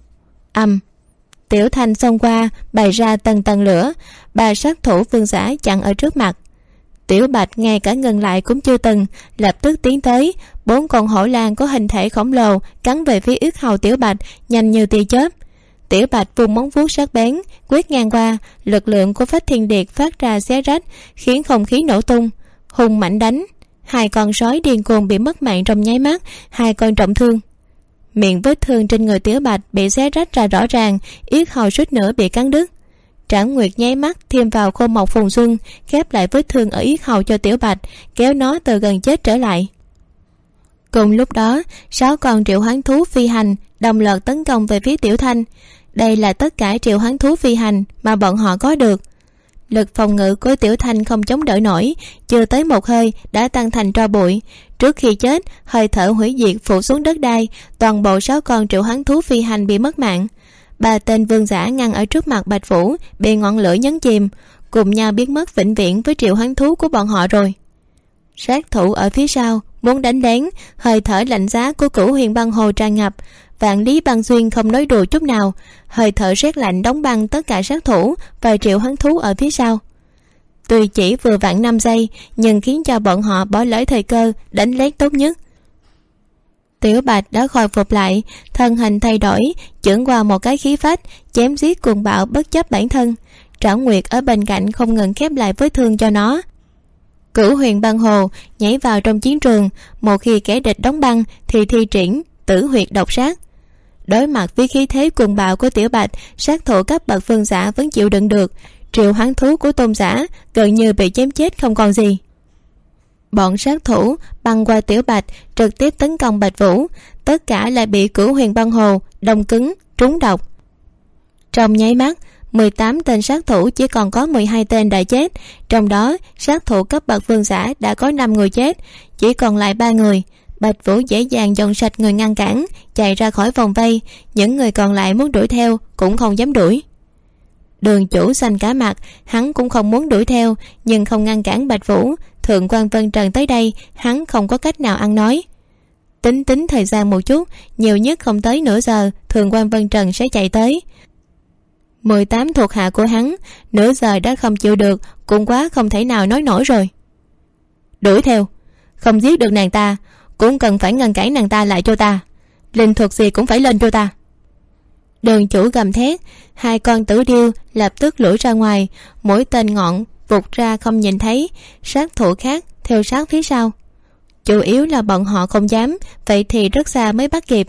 Tiểu Thanh xông qua, bày ra tầng tầng lửa, 3 sát thủ vương giả chặn ở trước mặt. Tiểu Bạch ngay cả ngừng lại cũng chưa từng, lập tức tiến tới. 4 con hổ lang có hình thể khổng lồ cắn về phía yết hầu Tiểu Bạch nhanh như tia chớp. Tiểu Bạch vung móng vuốt sắc bén quét ngang qua, lực lượng của Phách Thiên Điệt phát ra xé rách, khiến không khí nổ tung, hung mạnh đánh. 2 con sói điên cuồng bị mất mạng trong nháy mắt, 2 con trọng thương. Miệng vết thương trên người Tiểu Bạch bị xé rách ra rõ ràng, yết hầu suýt nữa bị cắn đứt. Trảo Nguyệt nháy mắt thêm vào Khô Mộc Phùng Xuân, khép lại vết thương ở yết hầu cho Tiểu Bạch, kéo nó từ gần chết trở lại. Cùng lúc đó, 6 con triệu hoán thú phi hành đồng loạt tấn công về phía Tiểu Thanh. Đây là tất cả triệu hoán thú phi hành mà bọn họ có được. Lực phòng ngự của Tiểu Thanh không chống đỡ nổi, chưa tới một hơi đã tan thành tro bụi. Trước khi chết, hơi thở hủy diệt phủ xuống đất đai, toàn bộ 6 con triệu hoán thú phi hành bị mất mạng. ba tên vương giả ngăn ở trước mặt Bạch Vũ bị ngọn lửa nhấn chìm, cùng nhau biến mất vĩnh viễn với triệu hoán thú của bọn họ rồi. Sát thủ ở phía sau muốn đánh lén, hơi thở lạnh giá của Cửu Huyền Băng Hồ tràn ngập. Vạn Lý Băng Xuyên không nói đùa chút nào, hơi thở rét lạnh đóng băng tất cả sát thủ và triệu hoán thú ở phía sau. Tuy chỉ vừa vặn 5 giây, nhưng khiến cho bọn họ bỏ lỡ thời cơ đánh lén tốt nhất. Tiểu Bạch đã khôi phục lại, thân hình thay đổi, chưởng qua một cái khí phách, chém giết cuồng bạo bất chấp bản thân. Trảo Nguyệt ở bên cạnh không ngừng khép lại vết thương cho nó. Cửu Huyền Băng Hồ nhảy vào trong chiến trường, một khi kẻ địch đóng băng thì thi triển tử huyệt độc sát. Đối mặt với khí thế cuồng bạo của Tiểu Bạch, sát thủ cấp bậc vương giả vẫn chịu đựng được. Triệu hoán thú của tôn giả gần như bị chém chết không còn gì. Bọn sát thủ băng qua Tiểu Bạch trực tiếp tấn công Bạch Vũ, tất cả lại bị Cửu Huyền Băng Hồ đông cứng trúng độc. Trong nháy mắt, 18 tên sát thủ chỉ còn có 12 tên đã chết, trong đó sát thủ cấp bậc vương giả đã có 5 người chết, chỉ còn lại 3 người. Bạch Vũ dễ dàng dọn sạch người ngăn cản, chạy ra khỏi vòng vây. Những người còn lại muốn đuổi theo cũng không dám đuổi. Đường Chủ xanh cả mặt, hắn cũng không muốn đuổi theo, nhưng không ngăn cản Bạch Vũ. Thượng quan Vân Trần tới đây, hắn không có cách nào ăn nói. Tính thời gian một chút, nhiều nhất không tới nửa giờ, Thượng quan Vân Trần sẽ chạy tới. 18 thuộc hạ của hắn, nửa giờ đã không chịu được, cũng quá không thể nào nói nổi rồi. Đuổi theo, không giết được nàng ta, cũng cần phải ngăn cản nàng ta lại cho ta. Linh thuật gì cũng phải lên cho ta. Đường Chủ gầm thét, hai con tử điêu lập tức lủi ra ngoài, mỗi tên ngọn vụt ra không nhìn thấy. Sát thủ khác theo sát phía sau, chủ yếu là bọn họ không dám, vậy thì rất xa mới bắt kịp.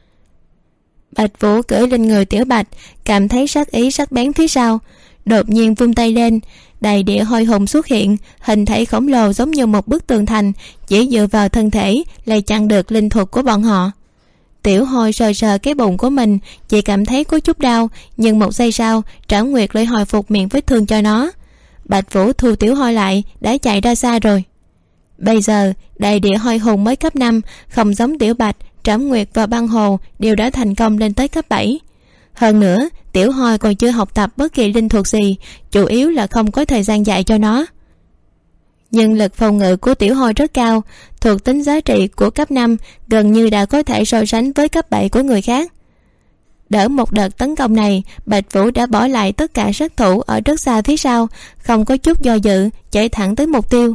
Bạch Vũ cưỡi lên người Tiểu Bạch, cảm thấy sát ý sắc bén phía sau, đột nhiên vung tay lên, đại địa hôi hùng xuất hiện, hình thể khổng lồ giống như một bức tường thành, chỉ dựa vào thân thể lại chặn được linh thuật của bọn họ. Tiểu Hôi sờ sờ cái bụng của mình, chỉ cảm thấy có chút đau, nhưng một giây sau Trảo Nguyệt lại hồi phục miệng vết thương cho nó. Bạch Vũ thu Tiểu Hôi lại, đã chạy ra xa rồi. Bây giờ đại địa hôi hùng mới cấp 5, không giống Tiểu Bạch, Trảo Nguyệt và Băng Hồ đều đã thành công lên tới cấp 7. Hơn nữa, Tiểu Hôi còn chưa học tập bất kỳ linh thuật gì, chủ yếu là không có thời gian dạy cho nó. Nhưng lực phòng ngự của Tiểu Hôi rất cao, thuộc tính giá trị của cấp 5 gần như đã có thể so sánh với cấp 7 của người khác. Đỡ một đợt tấn công này, Bạch Vũ đã bỏ lại tất cả sát thủ ở rất xa phía sau, không có chút do dự, chạy thẳng tới mục tiêu.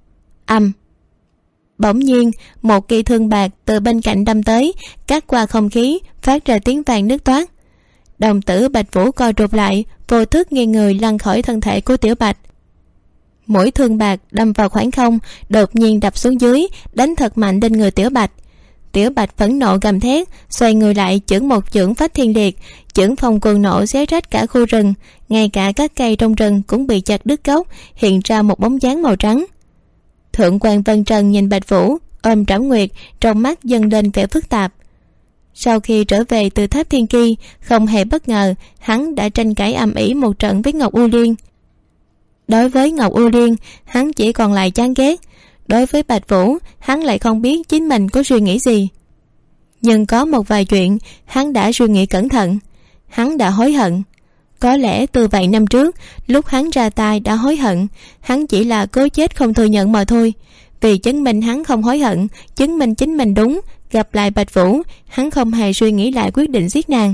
Bỗng nhiên, một cây thương bạc từ bên cạnh đâm tới, cắt qua không khí, phát ra tiếng vang nứt toát. Đồng tử Bạch Vũ co rụt lại, vô thức nghiêng người lăn khỏi thân thể của Tiểu Bạch. Mũi thương bạc đâm vào khoảng không, đột nhiên đập xuống dưới, đánh thật mạnh lên người Tiểu Bạch. Tiểu Bạch phẫn nộ gầm thét, xoay người lại chưởng một chưởng phách thiên liệt, chưởng phong cuồng nộ xé rách cả khu rừng, ngay cả các cây trong rừng cũng bị chặt đứt gốc, hiện ra một bóng dáng màu trắng. Thượng quan Vân Trần nhìn Bạch Vũ, ôm Trảo Nguyệt, trong mắt dâng lên vẻ phức tạp. Sau khi trở về từ Tháp Thiên Ki, không hề bất ngờ hắn đã tranh cãi ầm ĩ một trận với Ngọc U Liên. Đối với Ngọc U Liên, hắn chỉ còn lại chán ghét. Đối với Bạch Vũ, hắn lại không biết chính mình có suy nghĩ gì. Nhưng có một vài chuyện hắn đã suy nghĩ cẩn thận. Hắn đã hối hận. Có lẽ từ vài năm trước, lúc hắn ra tay đã hối hận, hắn chỉ là cố chết không thừa nhận mà thôi. Vì chứng minh hắn không hối hận, chứng minh chính mình đúng, gặp lại Bạch Vũ, hắn không hề suy nghĩ lại quyết định giết nàng.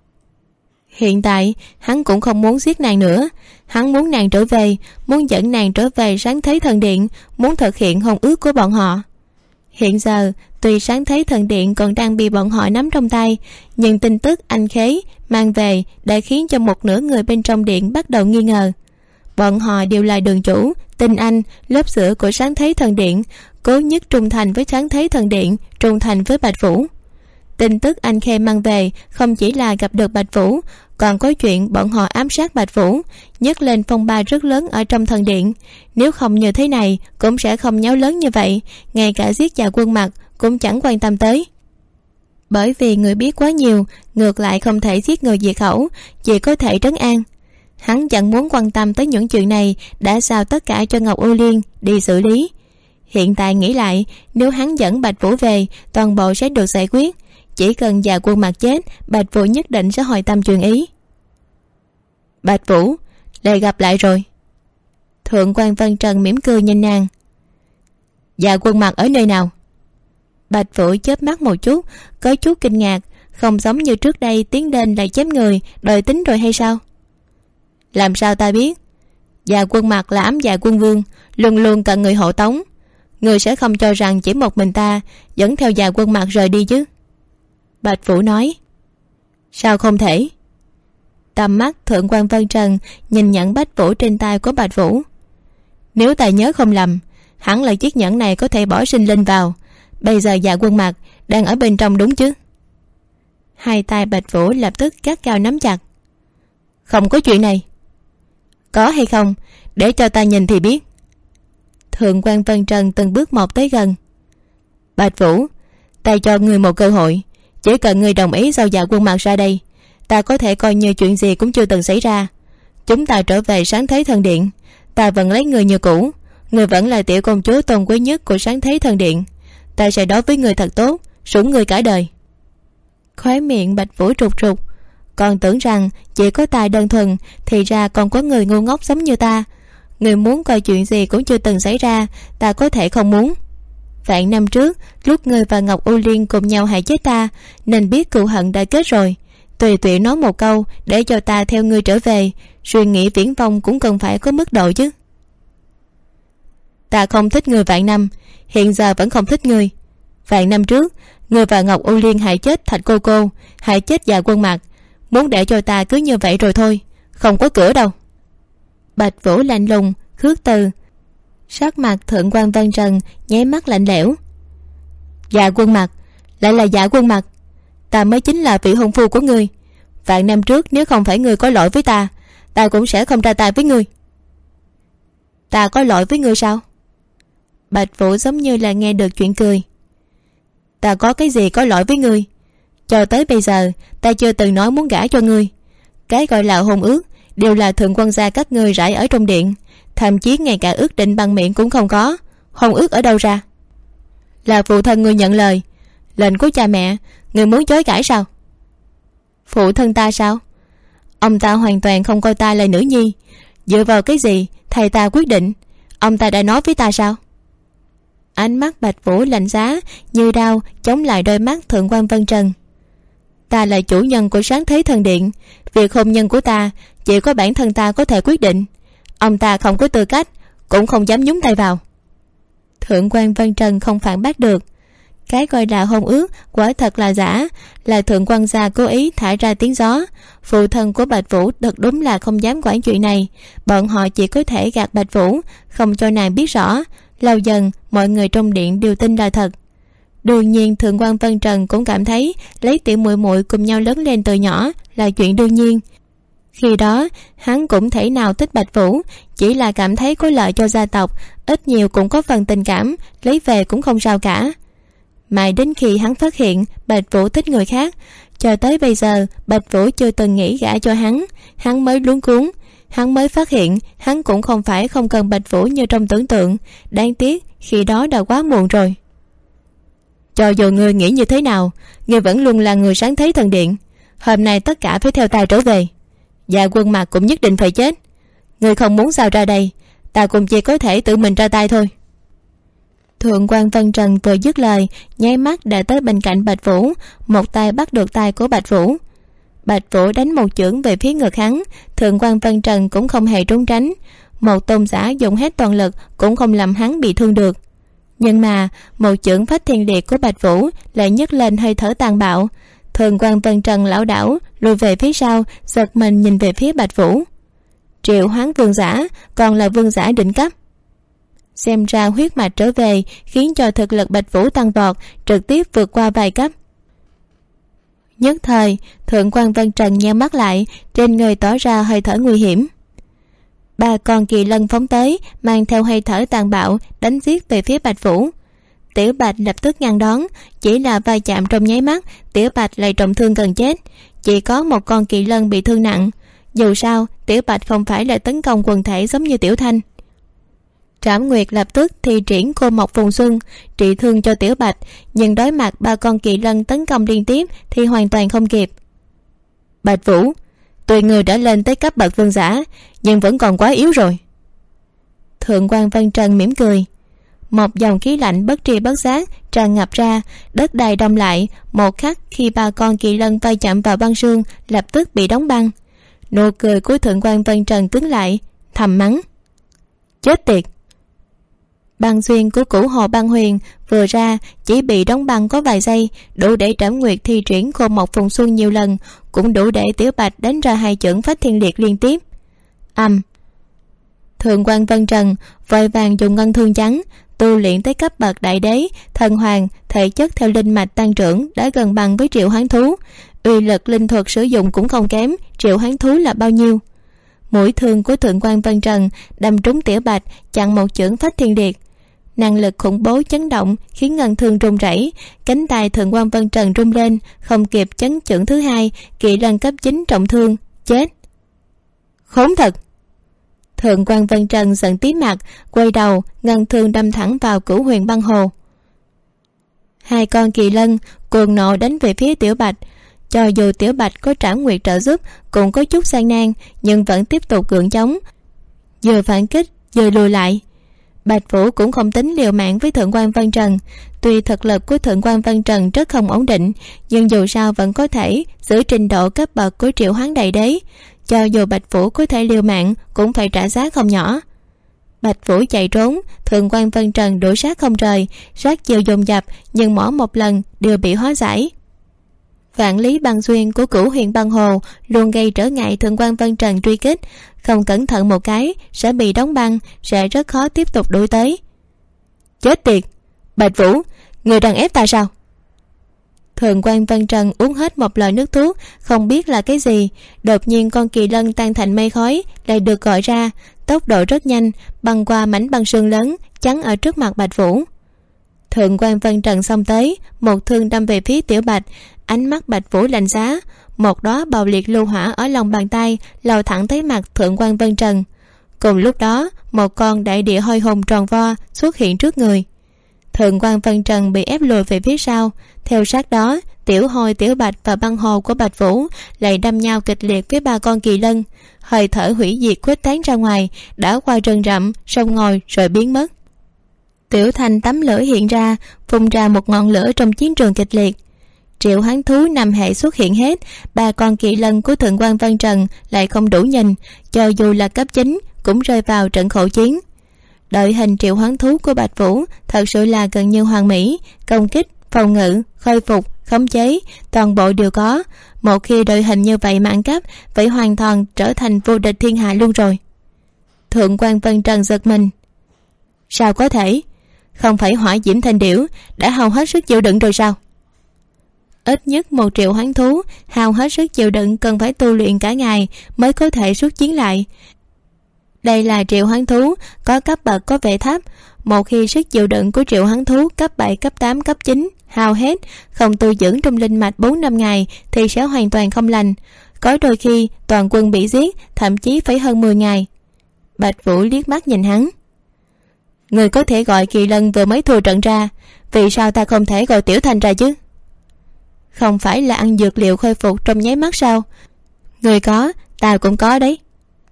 Hiện tại, hắn cũng không muốn giết nàng nữa. Hắn muốn nàng trở về, muốn dẫn nàng trở về Sáng Thế Thần Điện, muốn thực hiện hôn ước của bọn họ. Hiện giờ, tuy Sáng Thế Thần Điện còn đang bị bọn họ nắm trong tay, nhưng tin tức anh Khế mang về đã khiến cho một nửa người bên trong điện bắt đầu nghi ngờ. Bọn họ đều là Đường Chủ, Tinh Anh, lớp sữa của Sáng Thế Thần Điện, cố nhất trung thành với Sáng Thế Thần Điện, trung thành với Bạch Vũ. Tin tức anh Khê mang về không chỉ là gặp được Bạch Vũ, còn có chuyện bọn họ ám sát Bạch Vũ, nhấc lên phong ba rất lớn ở trong thần điện. Nếu không như thế này cũng sẽ không nháo lớn như vậy, ngay cả giết già Quân Mặt cũng chẳng quan tâm tới. Bởi vì người biết quá nhiều, ngược lại không thể giết người diệt khẩu, chỉ có thể trấn an. Hắn chẳng muốn quan tâm tới những chuyện này, đã giao tất cả cho Ngọc U Liên đi xử lý. Hiện tại nghĩ lại, nếu hắn dẫn Bạch Vũ về, toàn bộ sẽ được giải quyết. chỉ cần Dạ Quân Mặc chết, Bạch Vũ nhất định sẽ hồi tâm chuyển ý. Bạch Vũ, lại gặp lại rồi. Thượng quan Vân Trần mỉm cười nhìn nàng. Dạ Quân Mặc ở nơi nào? Bạch Vũ chớp mắt một chút, có chút kinh ngạc, không giống như trước đây tiến lên lại chém người, đòi tính rồi hay sao? Làm sao ta biết? Dạ Quân Mặc là ám dạ quân vương, luôn luôn cần người hộ tống. Người sẽ không cho rằng chỉ một mình ta dẫn theo Dạ Quân Mặc rời đi chứ? Bạch Vũ nói. Sao không thể? Tầm mắt Thượng quan Vân Trần nhìn nhẫn Bạch Vũ trên tay của Bạch Vũ. Nếu ta nhớ không lầm, hẳn là chiếc nhẫn này có thể bỏ sinh linh vào. Bây giờ Dạ Quân Mặc đang ở bên trong đúng chứ? Hai tay Bạch Vũ lập tức gắt gao nắm chặt. Không có chuyện này. Có hay không, để cho ta nhìn thì biết. Thượng quan Vân Trần từng bước một tới gần. Bạch Vũ, ta cho người một cơ hội. Chỉ cần người đồng ý giao Dạ Quân Mặc ra đây, ta có thể coi như chuyện gì cũng chưa từng xảy ra. Chúng ta trở về Sáng Thế Thần Điện. Ta vẫn lấy người như cũ. Người vẫn là tiểu công chúa tôn quý nhất của Sáng Thế Thần Điện. Ta sẽ đối với người thật tốt, sủng người cả đời. Khóe miệng Bạch Vũ trục trục. Còn tưởng rằng chỉ có ta đơn thuần, thì ra còn có người ngu ngốc giống như ta. Người muốn coi chuyện gì cũng chưa từng xảy ra, ta có thể không muốn. Vạn năm trước, lúc ngươi và Ngọc U Liên cùng nhau hại chết ta, nên biết cựu hận đã kết rồi. Tùy tiện nói một câu để cho ta theo ngươi trở về. Suy nghĩ viễn vông cũng cần phải có mức độ chứ. Ta không thích ngươi vạn năm, hiện giờ vẫn không thích ngươi. Vạn năm trước, ngươi và Ngọc U Liên hại chết Thạch cô, hại chết Dạ Quân Mặc. Muốn để cho ta cứ như vậy rồi thôi, không có cửa đâu. Bạch Vũ lạnh lùng khước từ. Sắc mặt Thượng quan Vân Trần nháy mắt lạnh lẽo. Dạ Quân Mặc, lại là Dạ Quân Mặc. Ta mới chính là vị hôn phu của ngươi. Vạn năm trước nếu không phải ngươi có lỗi với ta, ta cũng sẽ không ra tay với ngươi. Ta có lỗi với ngươi sao? Bạch Vũ giống như là nghe được chuyện cười. Ta có cái gì có lỗi với ngươi? Cho tới bây giờ ta chưa từng nói muốn gả cho ngươi. Cái gọi là hôn ước đều là thượng quan gia các ngươi rải ở trong điện. Thậm chí ngay cả ước định bằng miệng cũng không có. Hôn ước ở đâu ra? Là phụ thân ngươi nhận lời, lệnh của cha mẹ, ngươi muốn chối cãi sao? Phụ thân ta sao? Ông ta hoàn toàn không coi ta là nữ nhi. Dựa vào cái gì thầy ta quyết định? Ông ta đã nói với ta sao? Ánh mắt Bạch Vũ lạnh giá như đao chống lại đôi mắt Thượng quan Vân Trần. Ta là chủ nhân của Sáng Thế Thần Điện. Việc hôn nhân của ta chỉ có bản thân ta có thể quyết định. Ông ta không có tư cách, cũng không dám nhúng tay vào. Thượng quan Vân Trần không phản bác được. Cái gọi là hôn ước quả thật là giả, là thượng quan gia cố ý thả ra tiếng gió. Phụ thân của Bạch Vũ thật đúng là không dám quản chuyện này. Bọn họ chỉ có thể gạt Bạch Vũ, không cho nàng biết rõ. Lâu dần mọi người trong điện đều tin là thật. Đương nhiên Thượng quan Vân Trần cũng cảm thấy lấy tiểu muội muội cùng nhau lớn lên từ nhỏ là chuyện đương nhiên. Khi đó hắn cũng thể nào thích Bạch Vũ, chỉ là cảm thấy có lợi cho gia tộc, ít nhiều cũng có phần tình cảm, lấy về cũng không sao cả. Mãi đến khi hắn phát hiện Bạch Vũ thích người khác, cho tới bây giờ Bạch Vũ chưa từng nghĩ gả cho hắn mới luống cuống. Hắn mới phát hiện hắn cũng không phải không cần Bạch Vũ như trong tưởng tượng. Đáng tiếc khi đó đã quá muộn rồi. Cho dù ngươi nghĩ như thế nào, ngươi vẫn luôn là người Sáng Thế Thần Điện. Hôm nay tất cả phải theo ta trở về. Dạ Quân Mặc cũng nhất định phải chết. Ngươi không muốn sao ra đây, ta cũng chỉ có thể tự mình ra tay thôi. Thượng quan Vân Trần vừa dứt lời, nháy mắt đã tới bên cạnh Bạch Vũ, một tay bắt được tay của Bạch Vũ. Bạch Vũ đánh một chưởng về phía ngực hắn. Thượng quan Vân Trần cũng không hề trốn tránh. Một tôn giả dùng hết toàn lực cũng không làm hắn bị thương được. Nhưng mà một chưởng phách thiên liệt của Bạch Vũ lại nhấc lên hơi thở tàn bạo. Thượng quan Vân Trần lảo đảo lùi về phía sau, giật mình nhìn về phía Bạch Vũ. Triệu hoán vương giả, còn là vương giả đỉnh cấp. Xem ra huyết mạch trở về khiến cho thực lực Bạch Vũ tăng vọt, trực tiếp vượt qua vài cấp. Nhất thời Thượng quan Vân Trần nheo mắt lại, trên người tỏ ra hơi thở nguy hiểm. 3 con kỳ lân phóng tới, mang theo hơi thở tàn bạo đánh giết về phía Bạch Vũ. Tiểu Bạch lập tức ngăn đón, chỉ là va chạm trong nháy mắt, Tiểu Bạch lại trọng thương gần chết. Chỉ có một con kỳ lân bị thương nặng. Dù sao Tiểu Bạch không phải là tấn công quần thể giống như Tiểu Thanh. Trảm Nguyệt lập tức thi triển Cô Mộc Phùng Xuân trị thương cho Tiểu Bạch, nhưng đối mặt 3 con kỳ lân tấn công liên tiếp thì hoàn toàn không kịp. Bạch Vũ, tuy người đã lên tới cấp bậc vương giả, nhưng vẫn còn quá yếu rồi. Thượng quan Vân Trần mỉm cười. Một dòng khí lạnh bất tri bất giác tràn ngập ra, đất đai đông lại. Một khắc khi 3 con kỳ lân va chạm vào băng sương, lập tức bị đóng băng. Nụ cười của Thượng quan Vân Trần cứng lại, thầm mắng: chết tiệt. Băng xuyên của Cửu Hồ Băng Huyền vừa ra chỉ bị đóng băng có vài giây, đủ để Trảm Nguyệt thi triển Cô Mộc Phùng Xuân nhiều lần, cũng đủ để Tiểu Bạch đánh ra 2 chưởng Phách Thiên Liệt liên tiếp. Thượng quan Vân Trần vội vàng dùng ngân thương trắng tu luyện tới cấp bậc đại đế thần hoàng, thể chất theo linh mạch tăng trưởng đã gần bằng với Triệu Hoán Thú. Uy lực linh thuật sử dụng cũng không kém Triệu Hoán Thú là bao nhiêu. Mũi thương của Thượng quan Vân Trần đâm trúng Tiểu Bạch, chặn một chưởng Phách Thiên Liệt. Năng lực khủng bố chấn động khiến ngân thương rung rẩy, cánh tay Thượng quan Vân Trần rung lên, không kịp chấn chưởng thứ hai, kỳ lân cấp 9 trọng thương, chết. Khốn thật. Thượng quan Vân Trần giận tím mặt, quay đầu, ngân thương đâm thẳng vào Cửu Huyền Băng Hồ. 2 con kỳ lân cuồng nộ đánh về phía Tiểu Bạch. Cho dù Tiểu Bạch có Trảm Nguyệt trợ giúp cũng có chút gian nan, nhưng vẫn tiếp tục gượng chống, vừa phản kích vừa lùi lại. Bạch Vũ cũng không tính liều mạng với Thượng quan Vân Trần. Tuy thực lực của Thượng quan Vân Trần rất không ổn định, nhưng dù sao vẫn có thể giữ trình độ cấp bậc của Triệu Hoán Đại Đế. Cho dù Bạch Vũ có thể liều mạng cũng phải trả giá không nhỏ. Bạch Vũ chạy trốn, Thượng quan Vân Trần đuổi sát không rời, sát chiều dồn dập, nhưng mỗi một lần đều bị hóa giải. Vạn lý băng xuyên của Cửu Huyền Băng Hồ luôn gây trở ngại Thượng quan Vân Trần truy kích, không cẩn thận một cái sẽ bị đóng băng, sẽ rất khó tiếp tục đuổi tới. Chết tiệt. Bạch Vũ, người đang ép ta sao? Thượng quan Vân Trần uống hết một lọ nước thuốc không biết là cái gì, đột nhiên con kỳ lân tan thành mây khói lại được gọi ra, tốc độ rất nhanh, băng qua mảnh băng sương lớn chắn ở trước mặt Bạch Vũ. Thượng quan Vân Trần xông tới, một thương đâm về phía Tiểu Bạch. Ánh mắt Bạch Vũ lạnh giá, một đóa bạo liệt lưu hỏa ở lòng bàn tay lao thẳng tới mặt Thượng quan Vân Trần. Cùng lúc đó, một con đại địa hôi hùng tròn vo xuất hiện trước người. Thượng quan Vân Trần bị ép lùi về phía sau. Theo sát đó, Tiểu Hôi, Tiểu Bạch và băng hồ của Bạch Vũ lại đâm nhau kịch liệt với 3 con kỳ lân. Hơi thở hủy diệt khuếch tán ra ngoài, đã qua rừng rậm, sông ngòi rồi biến mất. Tiểu thành tấm lửa hiện ra, phun ra một ngọn lửa trong chiến trường kịch liệt. Triệu Hoán Thú 5 hệ xuất hiện hết, 3 con kỳ lân của Thượng quan Vân Trần lại không đủ nhìn, cho dù là cấp 9 cũng rơi vào trận khẩu chiến. Đội hình Triệu Hoán Thú của Bạch Vũ thật sự là gần như hoàn mỹ, công kích, phòng ngự, khôi phục, khống chế, toàn bộ đều có. Một khi đội hình như vậy mà ăn cắp, vậy hoàn toàn trở thành vô địch thiên hạ luôn rồi. Thượng quan Vân Trần giật mình. Sao có thể? Không phải Hỏa Diễm Thanh Điểu đã hao hết sức chịu đựng rồi sao? Ít nhất một Triệu Hoán Thú hao hết sức chịu đựng cần phải tu luyện cả ngày mới có thể xuất chiến lại. Đây là Triệu Hoán Thú có cấp bậc có vẻ thấp. Một khi sức chịu đựng của Triệu Hoán Thú cấp 7, cấp 8, cấp 9 hao hết, không tu dưỡng trong linh mạch 4-5 ngày thì sẽ hoàn toàn không lành. Có đôi khi toàn quân bị giết, thậm chí phải hơn 10 ngày. Bạch Vũ liếc mắt nhìn hắn. Người có thể gọi kỳ lân vừa mới thua trận ra, vì sao ta không thể gọi Tiểu Thanh ra chứ? Không phải là ăn dược liệu khôi phục trong nháy mắt sao? Người có, ta cũng có đấy.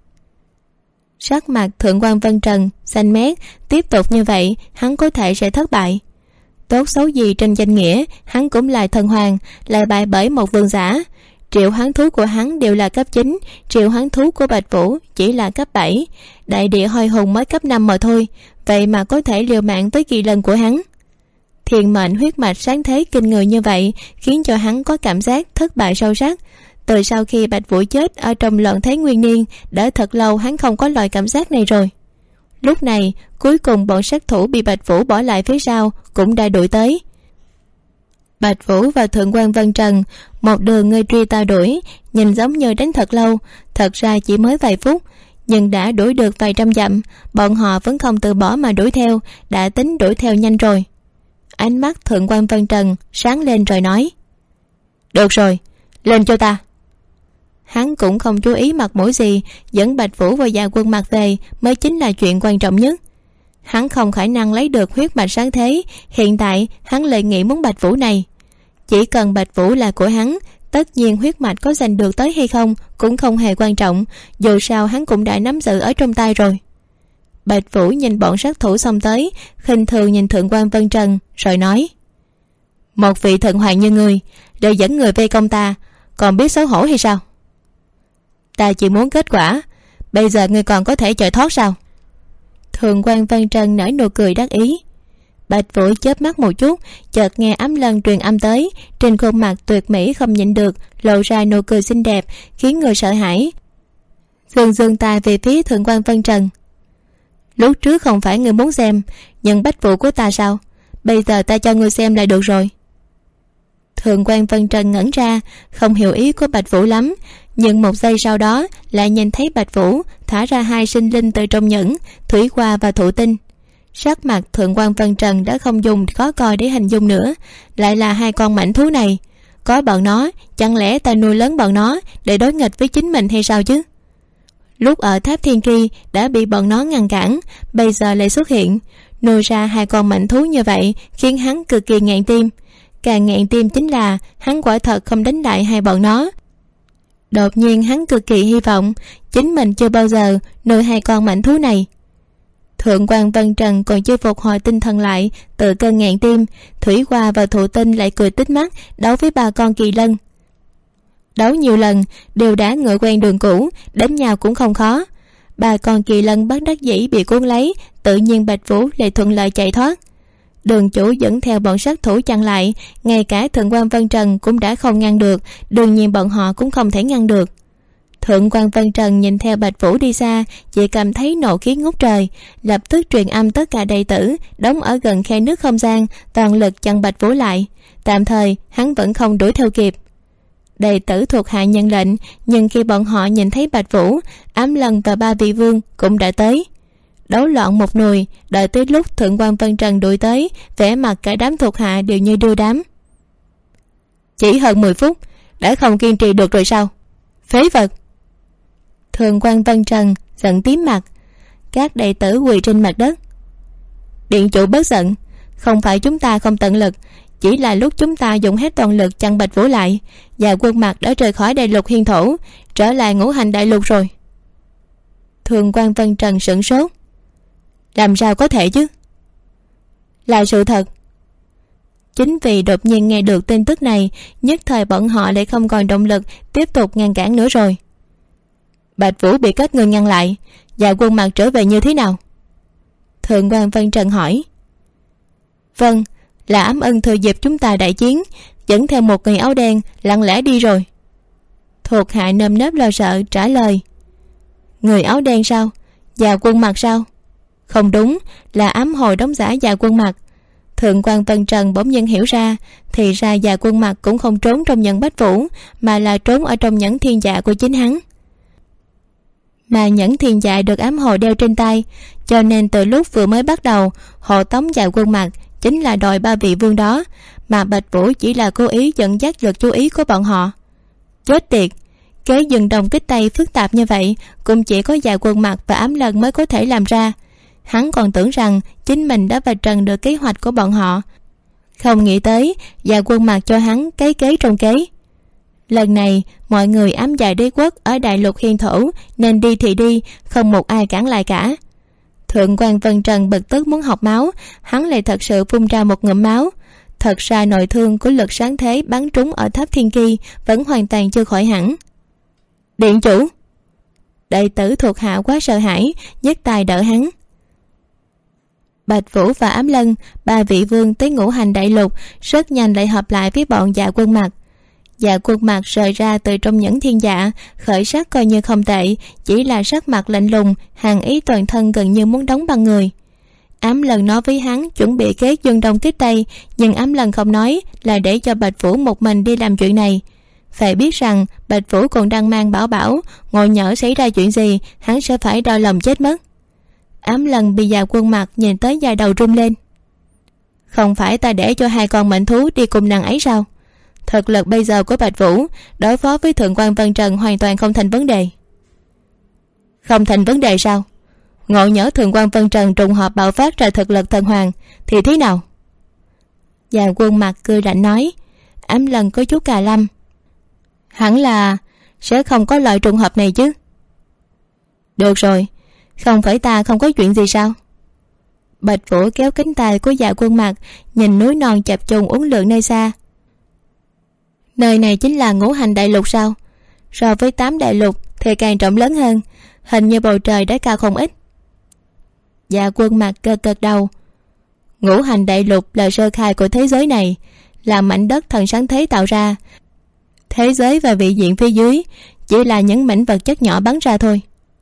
Sắc mặt Thượng quan Vân Trần xanh mét, tiếp tục như vậy hắn có thể sẽ thất bại. Tốt xấu gì trên danh nghĩa hắn cũng là thần hoàng, lại bại bởi một vương giả. Triệu Hoán Thú của hắn đều là cấp 9, Triệu Hoán Thú của Bạch Vũ chỉ là cấp 7, đại địa hôi hùng mới cấp 5 mà thôi, vậy mà có thể liều mạng với kỳ lân của hắn. Thiên mệnh huyết mạch sáng thế kinh người như vậy khiến cho hắn có cảm giác thất bại sâu sắc. Từ sau khi Bạch Vũ chết ở trong loạn thế nguyên niên, đã thật lâu hắn không có loại cảm giác này rồi. Lúc này cuối cùng bọn sát thủ bị Bạch Vũ bỏ lại phía sau cũng đã đuổi tới. Bạch Vũ và Thượng quan Vân Trần một đường ngươi truy ta đuổi, nhìn giống như đánh thật lâu, thật ra chỉ mới vài phút, nhưng đã đuổi được vài trăm dặm. Bọn họ vẫn không từ bỏ mà đuổi theo, đã tính đuổi theo nhanh rồi. Ánh mắt Thượng quan Vân Trần sáng lên rồi nói: Được rồi, lên cho ta. Hắn cũng không chú ý mặt mũi gì, dẫn Bạch Vũ và Dạ Quân Mặc về mới chính là chuyện quan trọng nhất. Hắn không khả năng lấy được huyết mạch sáng thế. Hiện tại hắn lại nghĩ muốn Bạch Vũ này. Chỉ cần Bạch Vũ là của hắn, tất nhiên huyết mạch có giành được tới hay không cũng không hề quan trọng, dù sao hắn cũng đã nắm giữ ở trong tay rồi. Bạch Vũ nhìn bọn sát thủ xông tới, khinh thường nhìn Thượng quan Vân Trần rồi nói: một vị thần hoàng như ngươi đều dẫn người vây công ta, còn biết xấu hổ hay sao? Ta chỉ muốn kết quả, bây giờ ngươi còn có thể chạy thoát sao? Thượng quan Vân Trần nở nụ cười đắc ý. Bạch Vũ chớp mắt một chút, chợt nghe Ám Lân truyền âm tới, trên khuôn mặt tuyệt mỹ không nhịn được lộ ra nụ cười xinh đẹp, khiến người sợ hãi. Dương tay về phía Thượng quan Vân Trần: lúc trước không phải ngươi muốn xem nhưng Bách Vũ của ta sao? Bây giờ ta cho ngươi xem lại được rồi. Thượng quan Vân Trần ngẩn ra, không hiểu ý của Bạch Vũ lắm, nhưng một giây sau đó lại nhìn thấy Bạch Vũ thả ra hai sinh linh từ trong nhẫn, thủy hoa và thụ tinh. Sắc mặt Thượng quan Vân Trần đã không dùng khó coi để hình dung nữa, lại là hai con mãnh thú này. Có bọn nó, chẳng lẽ ta nuôi lớn bọn nó để đối nghịch với chính mình hay sao chứ? Lúc ở Tháp Thiên Ki đã bị bọn nó ngăn cản, bây giờ lại xuất hiện, nuôi ra hai con mãnh thú như vậy khiến hắn cực kỳ nghẹn tim. Càng nghẹn tim chính là hắn quả thật không đánh lại hai bọn nó. Đột nhiên hắn cực kỳ hy vọng chính mình chưa bao giờ nuôi hai con mãnh thú này. Thượng quan Vân Trần còn chưa phục hồi tinh thần lại từ cơn nghẹn tim, thủy hoa và thụ tinh lại cười tít mắt đấu với ba con kỳ lân. Đấu nhiều lần đều đã ngựa quen đường cũ, đánh nhau cũng không khó. Ba con kỳ lân bất đắc dĩ bị cuốn lấy, tự nhiên Bạch Vũ lại thuận lợi chạy thoát. Đường chủ dẫn theo bọn sát thủ chặn lại, ngay cả Thượng quan Vân Trần cũng đã không ngăn được, đương nhiên bọn họ cũng không thể ngăn được. Thượng quan Vân Trần nhìn theo Bạch Vũ đi xa, chỉ cảm thấy nộ khí ngút trời, lập tức truyền âm tất cả đệ tử đóng ở gần khe nước không gian, toàn lực chặn Bạch Vũ lại. Tạm thời hắn vẫn không đuổi theo kịp. Đệ tử thuộc hạ nhận lệnh, nhưng khi bọn họ nhìn thấy Bạch Vũ, Ám Lân và ba vị vương cũng đã tới. Đấu loạn một nùi, đợi tới lúc Thượng quan Vân Trần đuổi tới, vẻ mặt cả đám thuộc hạ đều như đưa đám. Chỉ hơn 10 phút đã không kiên trì được rồi sao? Phế vật! Thượng quan Vân Trần giận tím mặt. Các đệ tử quỳ trên mặt đất. Điện chủ bớt giận, không phải chúng ta không tận lực, chỉ là lúc chúng ta dùng hết toàn lực chặn Bạch Vũ lại, và quân Mạc đã rời khỏi đại lục hiên thổ, trở lại ngũ hành đại lục rồi. Thượng quan Vân Trần sửng sốt. Làm sao có thể chứ? Là sự thật. Chính vì đột nhiên nghe được tin tức này, nhất thời bọn họ lại không còn động lực tiếp tục ngăn cản nữa rồi. Bạch Vũ bị các người ngăn lại, và quân Mạc trở về như thế nào? Thượng quan Vân Trần hỏi. Vâng, là Ám Ân thừa dịp chúng ta đại chiến, dẫn theo một người áo đen lặng lẽ đi rồi. Thuộc hạ nơm nớp lo sợ trả lời. Người áo đen sao? Và quân Mạc sao? Không đúng, là ám hồi đóng giả và quân Mạc. Thượng quan Vân Trần bỗng nhiên hiểu ra, thì ra và quân Mạc cũng không trốn trong nhẫn Bách Vũ, mà là trốn ở trong nhẫn thiên dạ của chính hắn. Mà nhẫn thiên dạ được ám hồi đeo trên tay, cho nên từ lúc vừa mới bắt đầu, hộ tống và quân Mạc chính là đòi ba vị vương đó, mà Bạch Vũ chỉ là cố ý dẫn dắt lực chú ý của bọn họ. Chết tiệt, kế dừng đồng kích tay phức tạp như vậy cũng chỉ có dạ quân Mạc và Ám Lân mới có thể làm ra. Hắn còn tưởng rằng chính mình đã vạch trần được kế hoạch của bọn họ, không nghĩ tới dạ quân Mạc cho hắn cái kế trong kế. Lần này mọi người ám dạ đế quốc ở đại lục hiên thổ nên đi thì đi, không một ai cản lại cả. Thượng quan Vân Trần bực tức muốn học máu, hắn lại thật sự phun ra một ngụm máu. Thật ra nội thương của lực sáng thế bắn trúng ở Tháp Thiên Ki vẫn hoàn toàn chưa khỏi hẳn. Điện chủ! Đệ tử thuộc hạ quá sợ hãi, nhấc tay đỡ hắn. Bạch Vũ và Ám Lân, ba vị vương tới ngũ hành đại lục, rất nhanh lại hợp lại với bọn dạ quân Mạc. Dạ quân Mạc rời ra từ trong nhẫn thiên dạ, khởi sắc coi như không tệ, chỉ là sắc mặt lạnh lùng, hàn ý toàn thân gần như muốn đóng băng người. Ám Lân nói với hắn chuẩn bị kế dương đông kích tây, nhưng Ám Lân không nói, là để cho Bạch Vũ một mình đi làm chuyện này. Phải biết rằng Bạch Vũ còn đang mang bảo, ngồi nhỡ xảy ra chuyện gì hắn sẽ phải đau lòng chết mất. Ám Lân bị dạ quân Mạc nhìn tới da đầu rung lên. Không phải ta để cho hai con mệnh thú đi cùng nàng ấy sao? Thực lực bây giờ của Bạch Vũ đối phó với Thượng quan Vân Trần hoàn toàn không thành vấn đề. Không thành vấn đề sao? ngộ nhỡ Thường Quan Vân Trần trùng hợp bạo phát ra thực lực thần hoàng thì thế nào? Già Quân Mặt cười lạnh nói. Ám Lân có chút cà lâm. Hẳn là sẽ không có loại trùng hợp này chứ. Được rồi, không phải ta không có chuyện gì sao? Bạch Vũ kéo cánh tay của Dạ Quân Mặt, nhìn núi non chập trùng uốn lượn nơi xa. Nơi này chính là Ngũ Hành Đại Lục sao? So với 8 đại lục thì càng rộng lớn hơn, hình như bầu trời đã cao không ít. Dạ Quân Mặt gật gật đầu. Ngũ Hành Đại Lục là sơ khai của thế giới này, là mảnh đất thần sáng thế tạo ra. Thế giới và vị diện phía dưới chỉ là những mảnh vật chất nhỏ bắn ra thôi.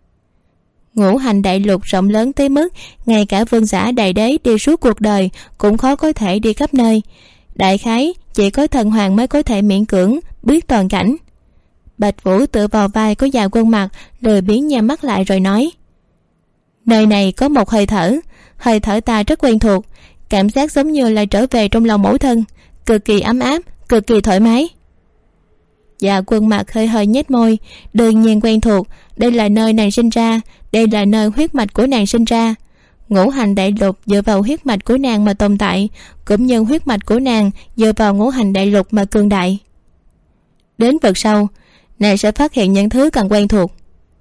Ngũ Hành Đại Lục rộng lớn tới mức ngay cả vương giả đại đế đi suốt cuộc đời cũng khó có thể đi khắp nơi. Đại khái chỉ có thần hoàng mới có thể miễn cưỡng biết toàn cảnh. Bạch Vũ tựa vào vai của Dạ Quân Mặt, lười biếng nhắm mắt lại rồi nói. Nơi này có một hơi thở ta rất quen thuộc, cảm giác giống như là trở về trong lòng mẫu thân, cực kỳ ấm áp, cực kỳ thoải mái. Dạ Quân Mặt hơi hơi nhếch môi. Đương nhiên quen thuộc, đây là nơi nàng sinh ra, đây là nơi huyết mạch của nàng sinh ra. Ngũ Hành Đại Lục dựa vào huyết mạch của nàng mà tồn tại, cũng như huyết mạch của nàng dựa vào Ngũ Hành Đại Lục mà cường đại. Đến vực sâu, nàng sẽ phát hiện những thứ càng quen thuộc.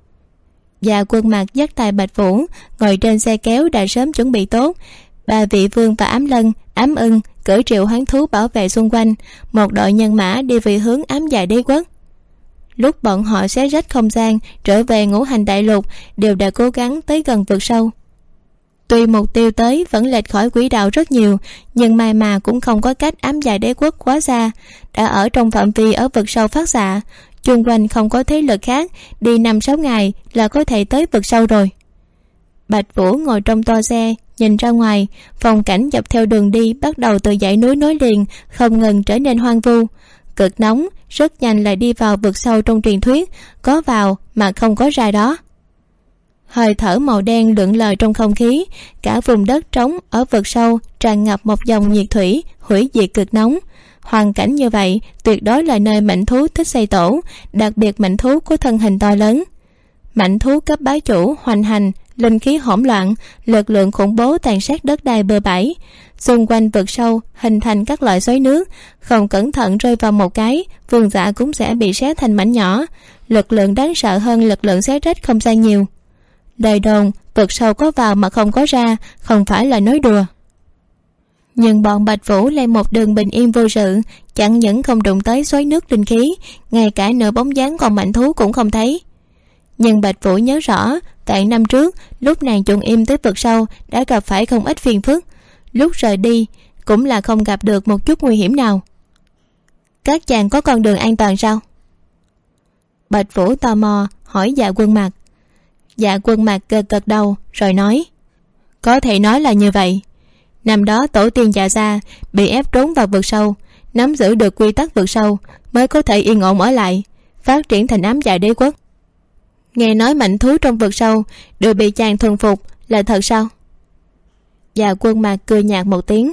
Dạ Quân Mặt dắt tay Bạch Vũ ngồi trên xe kéo đã sớm chuẩn bị tốt. Ba vị vương và Ám Lân, Ám Ưng cử triệu hoán thú bảo vệ xung quanh, một đội nhân mã đi về hướng Ám Dạ Đế Quốc. Lúc bọn họ xé rách không gian trở về Ngũ Hành Đại Lục đều đã cố gắng tới gần vực sâu. Tuy mục tiêu tới vẫn lệch khỏi quỹ đạo rất nhiều, nhưng may mà cũng không có cách Ám Dạ Đế Quốc quá xa, đã ở trong phạm vi ở vực sâu phát xạ. Chung quanh không có thế lực khác, đi 5-6 ngày là có thể tới vực sâu rồi. Bạch Vũ ngồi trong toa xe nhìn ra ngoài, phong cảnh dọc theo đường đi bắt đầu từ dãy núi nối liền không ngừng trở nên hoang vu, cực nóng, rất nhanh lại đi vào vực sâu trong truyền thuyết, có vào mà không có ra đó. Hơi thở màu đen lượn lờ trong không khí, cả vùng đất trống ở vực sâu tràn ngập một dòng nhiệt thủy hủy diệt cực nóng. Hoàn cảnh như vậy tuyệt đối là nơi mãnh thú thích xây tổ, đặc biệt mãnh thú có thân hình to lớn. Mãnh thú cấp bá chủ hoành hành, linh khí hỗn loạn, lực lượng khủng bố tàn sát đất đai bừa bãi. Xung quanh vực sâu hình thành các loại xoáy nước, không cẩn thận rơi vào một cái, vương giả cũng sẽ bị xé thành mảnh nhỏ. Lực lượng đáng sợ hơn lực lượng xé rách không gian nhiều. Lời đồn vực sâu có vào mà không có ra không phải là nói đùa. Nhưng bọn Bạch Vũ lên một đường bình yên vô sự, chẳng những không đụng tới xoáy nước linh khí, ngay cả nửa bóng dáng con mãnh thú cũng không thấy. Nhưng Bạch Vũ nhớ rõ, vạn năm trước lúc nàng chuồn im tới vực sâu đã gặp phải không ít phiền phức, lúc rời đi cũng là không gặp được một chút nguy hiểm nào. Các chàng có con đường an toàn sao? Bạch Vũ tò mò hỏi Dạ Quân Mặt. Dạ Quân Mặt gật gật đầu rồi nói. Có thể nói là như vậy. Năm đó tổ tiên Dạ Gia bị ép trốn vào vực sâu, nắm giữ được quy tắc vực sâu mới có thể yên ổn ở lại, phát triển thành Ám Dạ Đế Quốc. Nghe nói mạnh thú trong vực sâu đều bị chàng thuần phục, là thật sao? Dạ Quân Mặt cười nhạt một tiếng.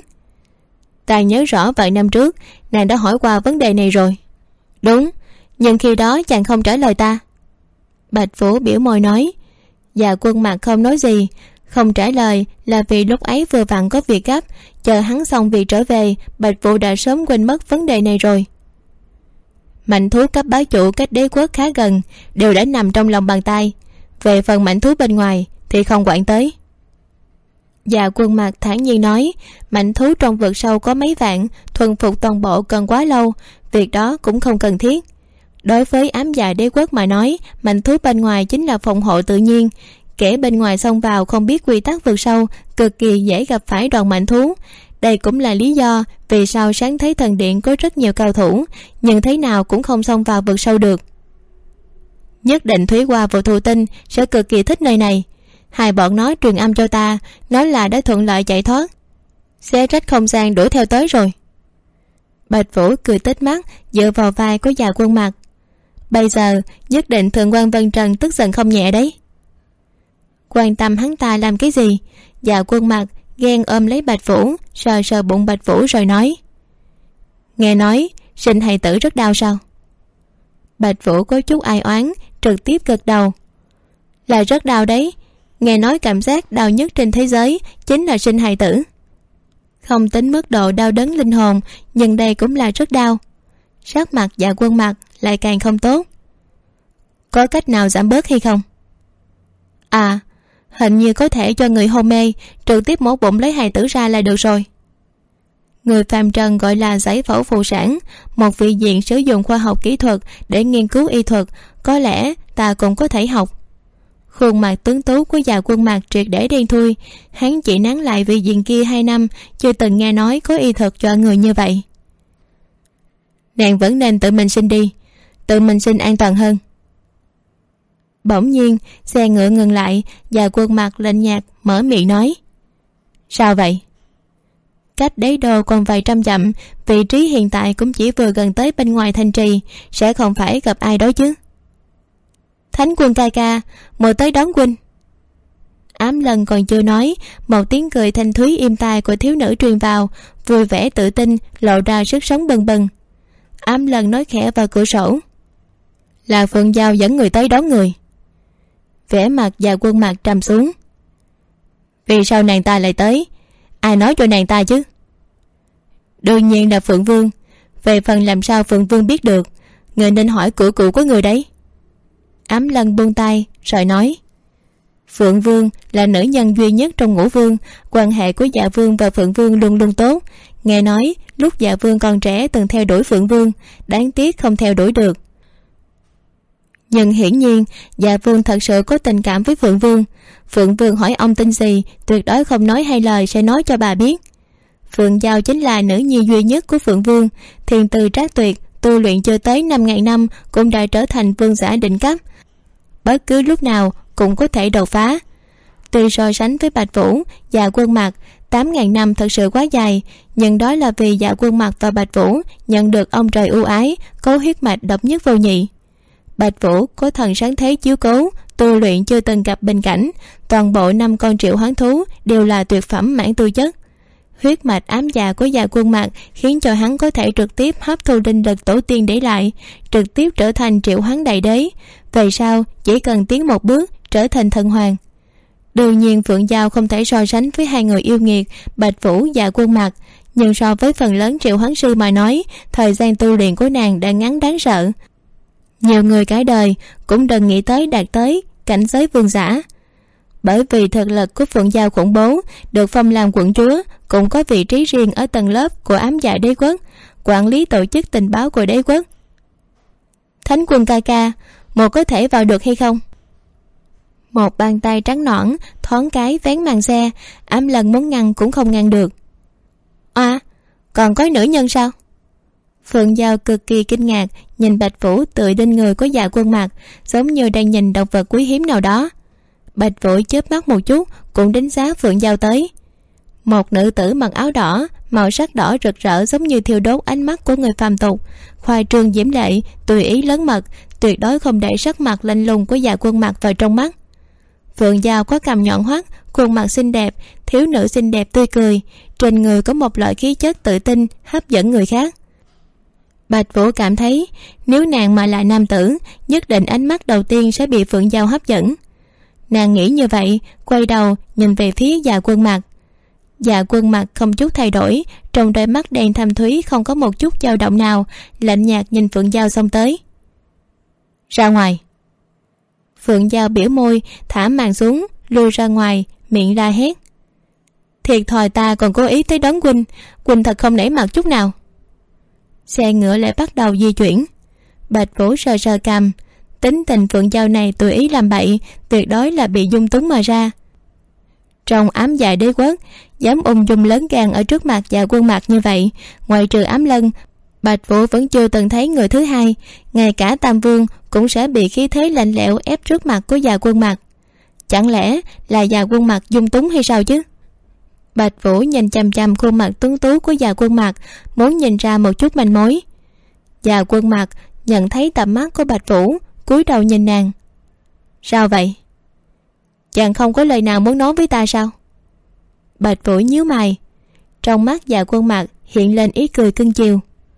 Ta nhớ rõ vài năm trước nàng đã hỏi qua vấn đề này rồi. Đúng, nhưng khi đó chàng không trả lời ta. Bạch Vũ biểu môi nói. Dạ Quân Mặt không nói gì, không trả lời là vì lúc ấy vừa vặn có việc gấp, chờ hắn xong việc trở về, Bạch Vũ đã sớm quên mất vấn đề này rồi. Mạnh thú cấp bá chủ cách đế quốc khá gần, đều đã nằm trong lòng bàn tay. Về phần mạnh thú bên ngoài thì không quản tới. Dạ Quân Mặt thản nhiên nói. Mạnh thú trong vực sâu có mấy vạn, thuần phục toàn bộ cần quá lâu, việc đó cũng không cần thiết. Đối với Ám Dạ Đế Quốc mà nói, mạnh thú bên ngoài chính là phòng hộ tự nhiên. Kẻ bên ngoài xông vào không biết quy tắc vực sâu, cực kỳ dễ gặp phải đoàn mạnh thú. Đây cũng là lý do vì sao Sáng Thế Thần Điện có rất nhiều cao thủ, nhưng thế nào cũng không xông vào vực sâu được. Nhất định Thúy Hoa và Thù Tinh sẽ cực kỳ thích nơi này. Hai bọn nó truyền âm cho ta, nói là đã thuận lợi chạy thoát, xé rách không gian đuổi theo tới rồi. Bạch Vũ cười tít mắt dựa vào vai của Dạ Quân Mặt. Bây giờ nhất định Thượng quan Vân Trần tức giận không nhẹ đấy. Quan tâm hắn ta làm cái gì? Dạ Quân Mặt ghen ôm lấy Bạch Vũ, sờ sờ bụng Bạch Vũ rồi nói. Nghe nói sinh hài tử rất đau sao? Bạch Vũ có chút ai oán, trực tiếp gật đầu. Là rất đau đấy. Nghe nói cảm giác đau nhất trên thế giới chính là sinh hài tử. Không tính mức độ đau đớn linh hồn, nhưng đây cũng là rất đau. Sắc mặt Dạ Quân Mặc lại càng không tốt. Có cách nào giảm bớt hay không? À, hình như có thể cho người hôn mê trực tiếp mổ bụng lấy hài tử ra là được rồi. Người phàm trần gọi là giải phẫu phụ sản, một vị viện sử dụng khoa học kỹ thuật để nghiên cứu y thuật, có lẽ ta cũng có thể học. Khuôn mặt tuấn tú của Dạ Quân Mặc triệt để đen thui. Hắn chỉ nán lại vị diện kia 2 năm, chưa từng nghe nói có y thuật cho người như vậy. Nàng vẫn nên tự mình sinh đi, tự mình sinh an toàn hơn. Bỗng nhiên xe ngựa ngừng lại. Dạ Quân Mặc lạnh nhạt mở miệng nói: Sao vậy? Cách đế đô còn vài trăm dặm, vị trí hiện tại cũng chỉ vừa gần tới bên ngoài thành trì, sẽ không phải gặp ai đó chứ? Thánh Quân ca ca, mời tới đón huynh. Ám Lân còn chưa nói, một tiếng cười thanh thúy êm tai của thiếu nữ truyền vào, vui vẻ tự tin, lộ ra sức sống bừng bừng. Ám Lân nói khẽ vào cửa sổ: Là Phượng Giao dẫn người tới đón người. Vẻ mặt Dạ Quân Mặc trầm xuống. Vì sao nàng ta lại tới? Ai nói cho nàng ta chứ? Đương nhiên là Phượng Vương. Về phần làm sao Phượng Vương biết được, người nên hỏi cửa cụ của người đấy. Ám Lân buông tay rồi nói: Phượng Vương là nữ nhân duy nhất trong Ngũ Vương. Quan hệ của Dạ Vương và Phượng Vương luôn luôn tốt. Nghe nói lúc Dạ Vương còn trẻ từng theo đuổi Phượng Vương, đáng tiếc không theo đuổi được. Nhưng hiển nhiên Dạ Vương thật sự có tình cảm với Phượng Vương. Phượng Vương hỏi ông tin gì, tuyệt đối không nói hai lời sẽ nói cho bà biết. Phượng Giao chính là nữ nhi duy nhất của Phượng Vương, thiên tư trác tuyệt, tu luyện chưa tới 5.000 năm cũng đã trở thành vương giả đỉnh cấp, bất cứ lúc nào cũng có thể đột phá. Tuy so sánh với Bạch Vũ, Dạ Quân Mặc 8.000 năm thật sự quá dài, nhưng đó là vì Dạ Quân Mặc và Bạch Vũ nhận được ông trời ưu ái, có huyết mạch độc nhất vô nhị. Bạch Vũ có thần sáng thế chiếu cố, tu luyện chưa từng gặp bình cảnh, toàn bộ 5 con triệu hoán thú đều là tuyệt phẩm mãn tu chất. Huyết mạch ám dạ của Dạ Quân Mặc khiến cho hắn có thể trực tiếp hấp thu linh lực tổ tiên để lại, trực tiếp trở thành triệu hoán đại đế. Về sau chỉ cần tiến một bước trở thành thần hoàng. Đương nhiên Phượng Giao không thể so sánh với hai người yêu nghiệt Bạch Vũ, Dạ Quân Mặc, nhưng so với phần lớn triệu hoán sư mà nói, thời gian tu luyện của nàng đã ngắn đáng sợ. Nhiều người cả đời cũng đừng nghĩ tới đạt tới cảnh giới vương giả. Bởi vì thực lực của Phượng Giao khủng bố, được phong làm quận chúa, cũng có vị trí riêng ở tầng lớp của ám dạ đế quốc, quản lý tổ chức tình báo của đế quốc. Thánh Quân ca ca, một có thể vào được hay không? Một bàn tay trắng nõn thoáng cái vén màn xe. Ám Lân muốn ngăn cũng không ngăn được. À, còn có nữ nhân sao? Phượng Giao cực kỳ kinh ngạc nhìn Bạch Vũ tựa lên người của Dạ Quân Mặc, giống như đang nhìn động vật quý hiếm nào đó. Bạch Vũ chớp mắt một chút cũng đánh giá Phượng Giao tới. Một nữ tử mặc áo đỏ, màu sắc đỏ rực rỡ giống như thiêu đốt ánh mắt của người phàm tục, khoai trương diễm lệ, tùy ý lớn mật, tuyệt đối không để sắc mặt lạnh lùng của Dạ Quân Mặc vào trong mắt. Phượng Giao có cằm nhọn hoắt, khuôn mặt xinh đẹp, thiếu nữ xinh đẹp tươi cười, trên người có một loại khí chất tự tin hấp dẫn người khác. Bạch Vũ cảm thấy nếu nàng mà là nam tử, nhất định ánh mắt đầu tiên sẽ bị Phượng Giao hấp dẫn. Nàng nghĩ như vậy, quay đầu nhìn về phía Dạ Quân Mặc. Dạ Quân Mặc không chút thay đổi, trong đôi mắt đen thâm thúy không có một chút dao động nào, lạnh nhạt nhìn Phượng Giao xông tới. Ra ngoài. Phượng Giao biểu môi thả màn xuống, lui ra ngoài, miệng la hét: Thiệt thòi, ta còn cố ý tới đón huynh, huynh thật không nể mặt chút nào. Xe ngựa lại bắt đầu di chuyển. Bạch Vũ sờ sờ cằm, tính tình Phượng Giao này tùy ý làm bậy, tuyệt đối là bị dung túng mà ra. Trong ám dạ đế quốc, dám ung dung lớn gan ở trước mặt Dạ Quân Mặc như vậy, ngoại trừ Ám Lân, Bạch Vũ vẫn chưa từng thấy người thứ hai. Ngay cả Tam Vương cũng sẽ bị khí thế lạnh lẽo ép trước mặt của Dạ Quân Mặc. Chẳng lẽ là Dạ Quân Mặc dung túng hay sao chứ? Bạch Vũ nhìn chằm chằm khuôn mặt tuấn tú của Dạ Quân Mặc, muốn nhìn ra một chút manh mối. Dạ Quân Mặc nhận thấy tầm mắt của Bạch Vũ, cúi đầu nhìn nàng. Sao vậy? Chàng không có lời nào muốn nói với ta sao? Bạch Vũ nhíu mày. Trong mắt Dạ Quân Mặc hiện lên ý cười cưng chiều.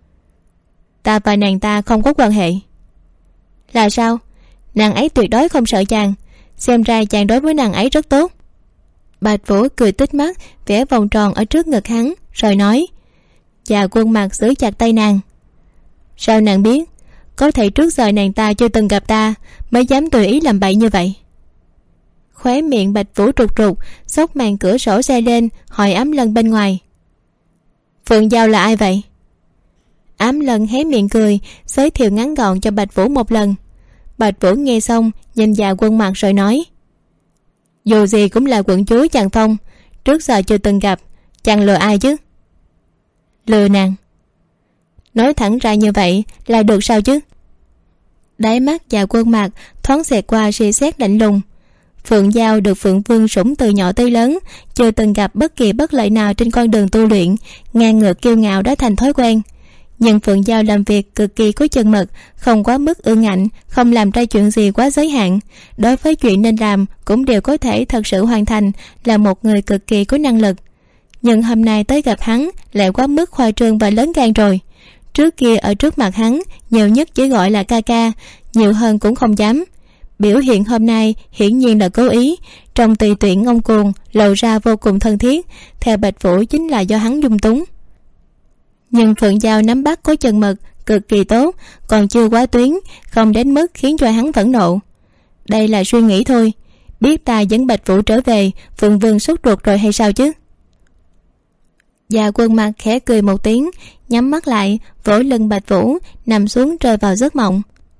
Ta và nàng ta không có quan hệ. Là sao? Nàng ấy tuyệt đối không sợ chàng. xem ra chàng đối với nàng ấy rất tốt. Bạch Vũ cười tít mắt, vẽ vòng tròn ở trước ngực hắn, rồi nói: Dạ Quân Mặc giữ chặt tay nàng. Sao nàng biết? Có thể trước giờ nàng ta chưa từng gặp ta mới dám tùy ý làm bậy như vậy. Khóe miệng Bạch Vũ trục trục, xốc màn cửa sổ xe lên, hỏi Ám Lân bên ngoài: Phượng Giao là ai vậy? Ám Lân hé miệng cười, giới thiệu ngắn gọn cho Bạch Vũ một lần. Bạch Vũ nghe xong, nhìn Dạ Quân Mặc rồi nói: Dù gì cũng là quận chúa chàng Phong, trước giờ chưa từng gặp, chàng lừa ai chứ? Lừa nàng? Nói thẳng ra như vậy là được sao chứ? Đáy mắt Dạ Quân Mặc thoáng xẹt qua suy xét lạnh lùng. Phượng Giao được Phượng Vương sủng từ nhỏ tới lớn, chưa từng gặp bất kỳ bất lợi nào trên con đường tu luyện, ngang ngược kiêu ngạo đã thành thói quen. Nhưng Phượng Giao làm việc cực kỳ có chừng mực, không quá mức ương ngạnh, không làm ra chuyện gì quá giới hạn. Đối với chuyện nên làm cũng đều có thể thật sự hoàn thành, là một người cực kỳ có năng lực. Nhưng hôm nay tới gặp hắn lại quá mức khoa trương và lớn gan rồi. Trước kia ở trước mặt hắn nhiều nhất chỉ gọi là ca ca, nhiều hơn cũng không dám. Biểu hiện hôm nay hiển nhiên là cố ý, trong tùy tuyển ngông cuồng lộ ra vô cùng thân thiết, theo Bạch Vũ chính là do hắn dung túng. Nhưng Phượng Giao nắm bắt có chừng mực, cực kỳ tốt, còn chưa quá tuyến, không đến mức khiến cho hắn phẫn nộ. Đây là suy nghĩ thôi, biết ta dẫn Bạch Vũ trở về, Phượng Vương sốt ruột rồi hay sao chứ? Dạ Quân Mặc khẽ cười một tiếng, nhắm mắt lại, vỗ lưng Bạch Vũ, nằm xuống rơi vào giấc mộng.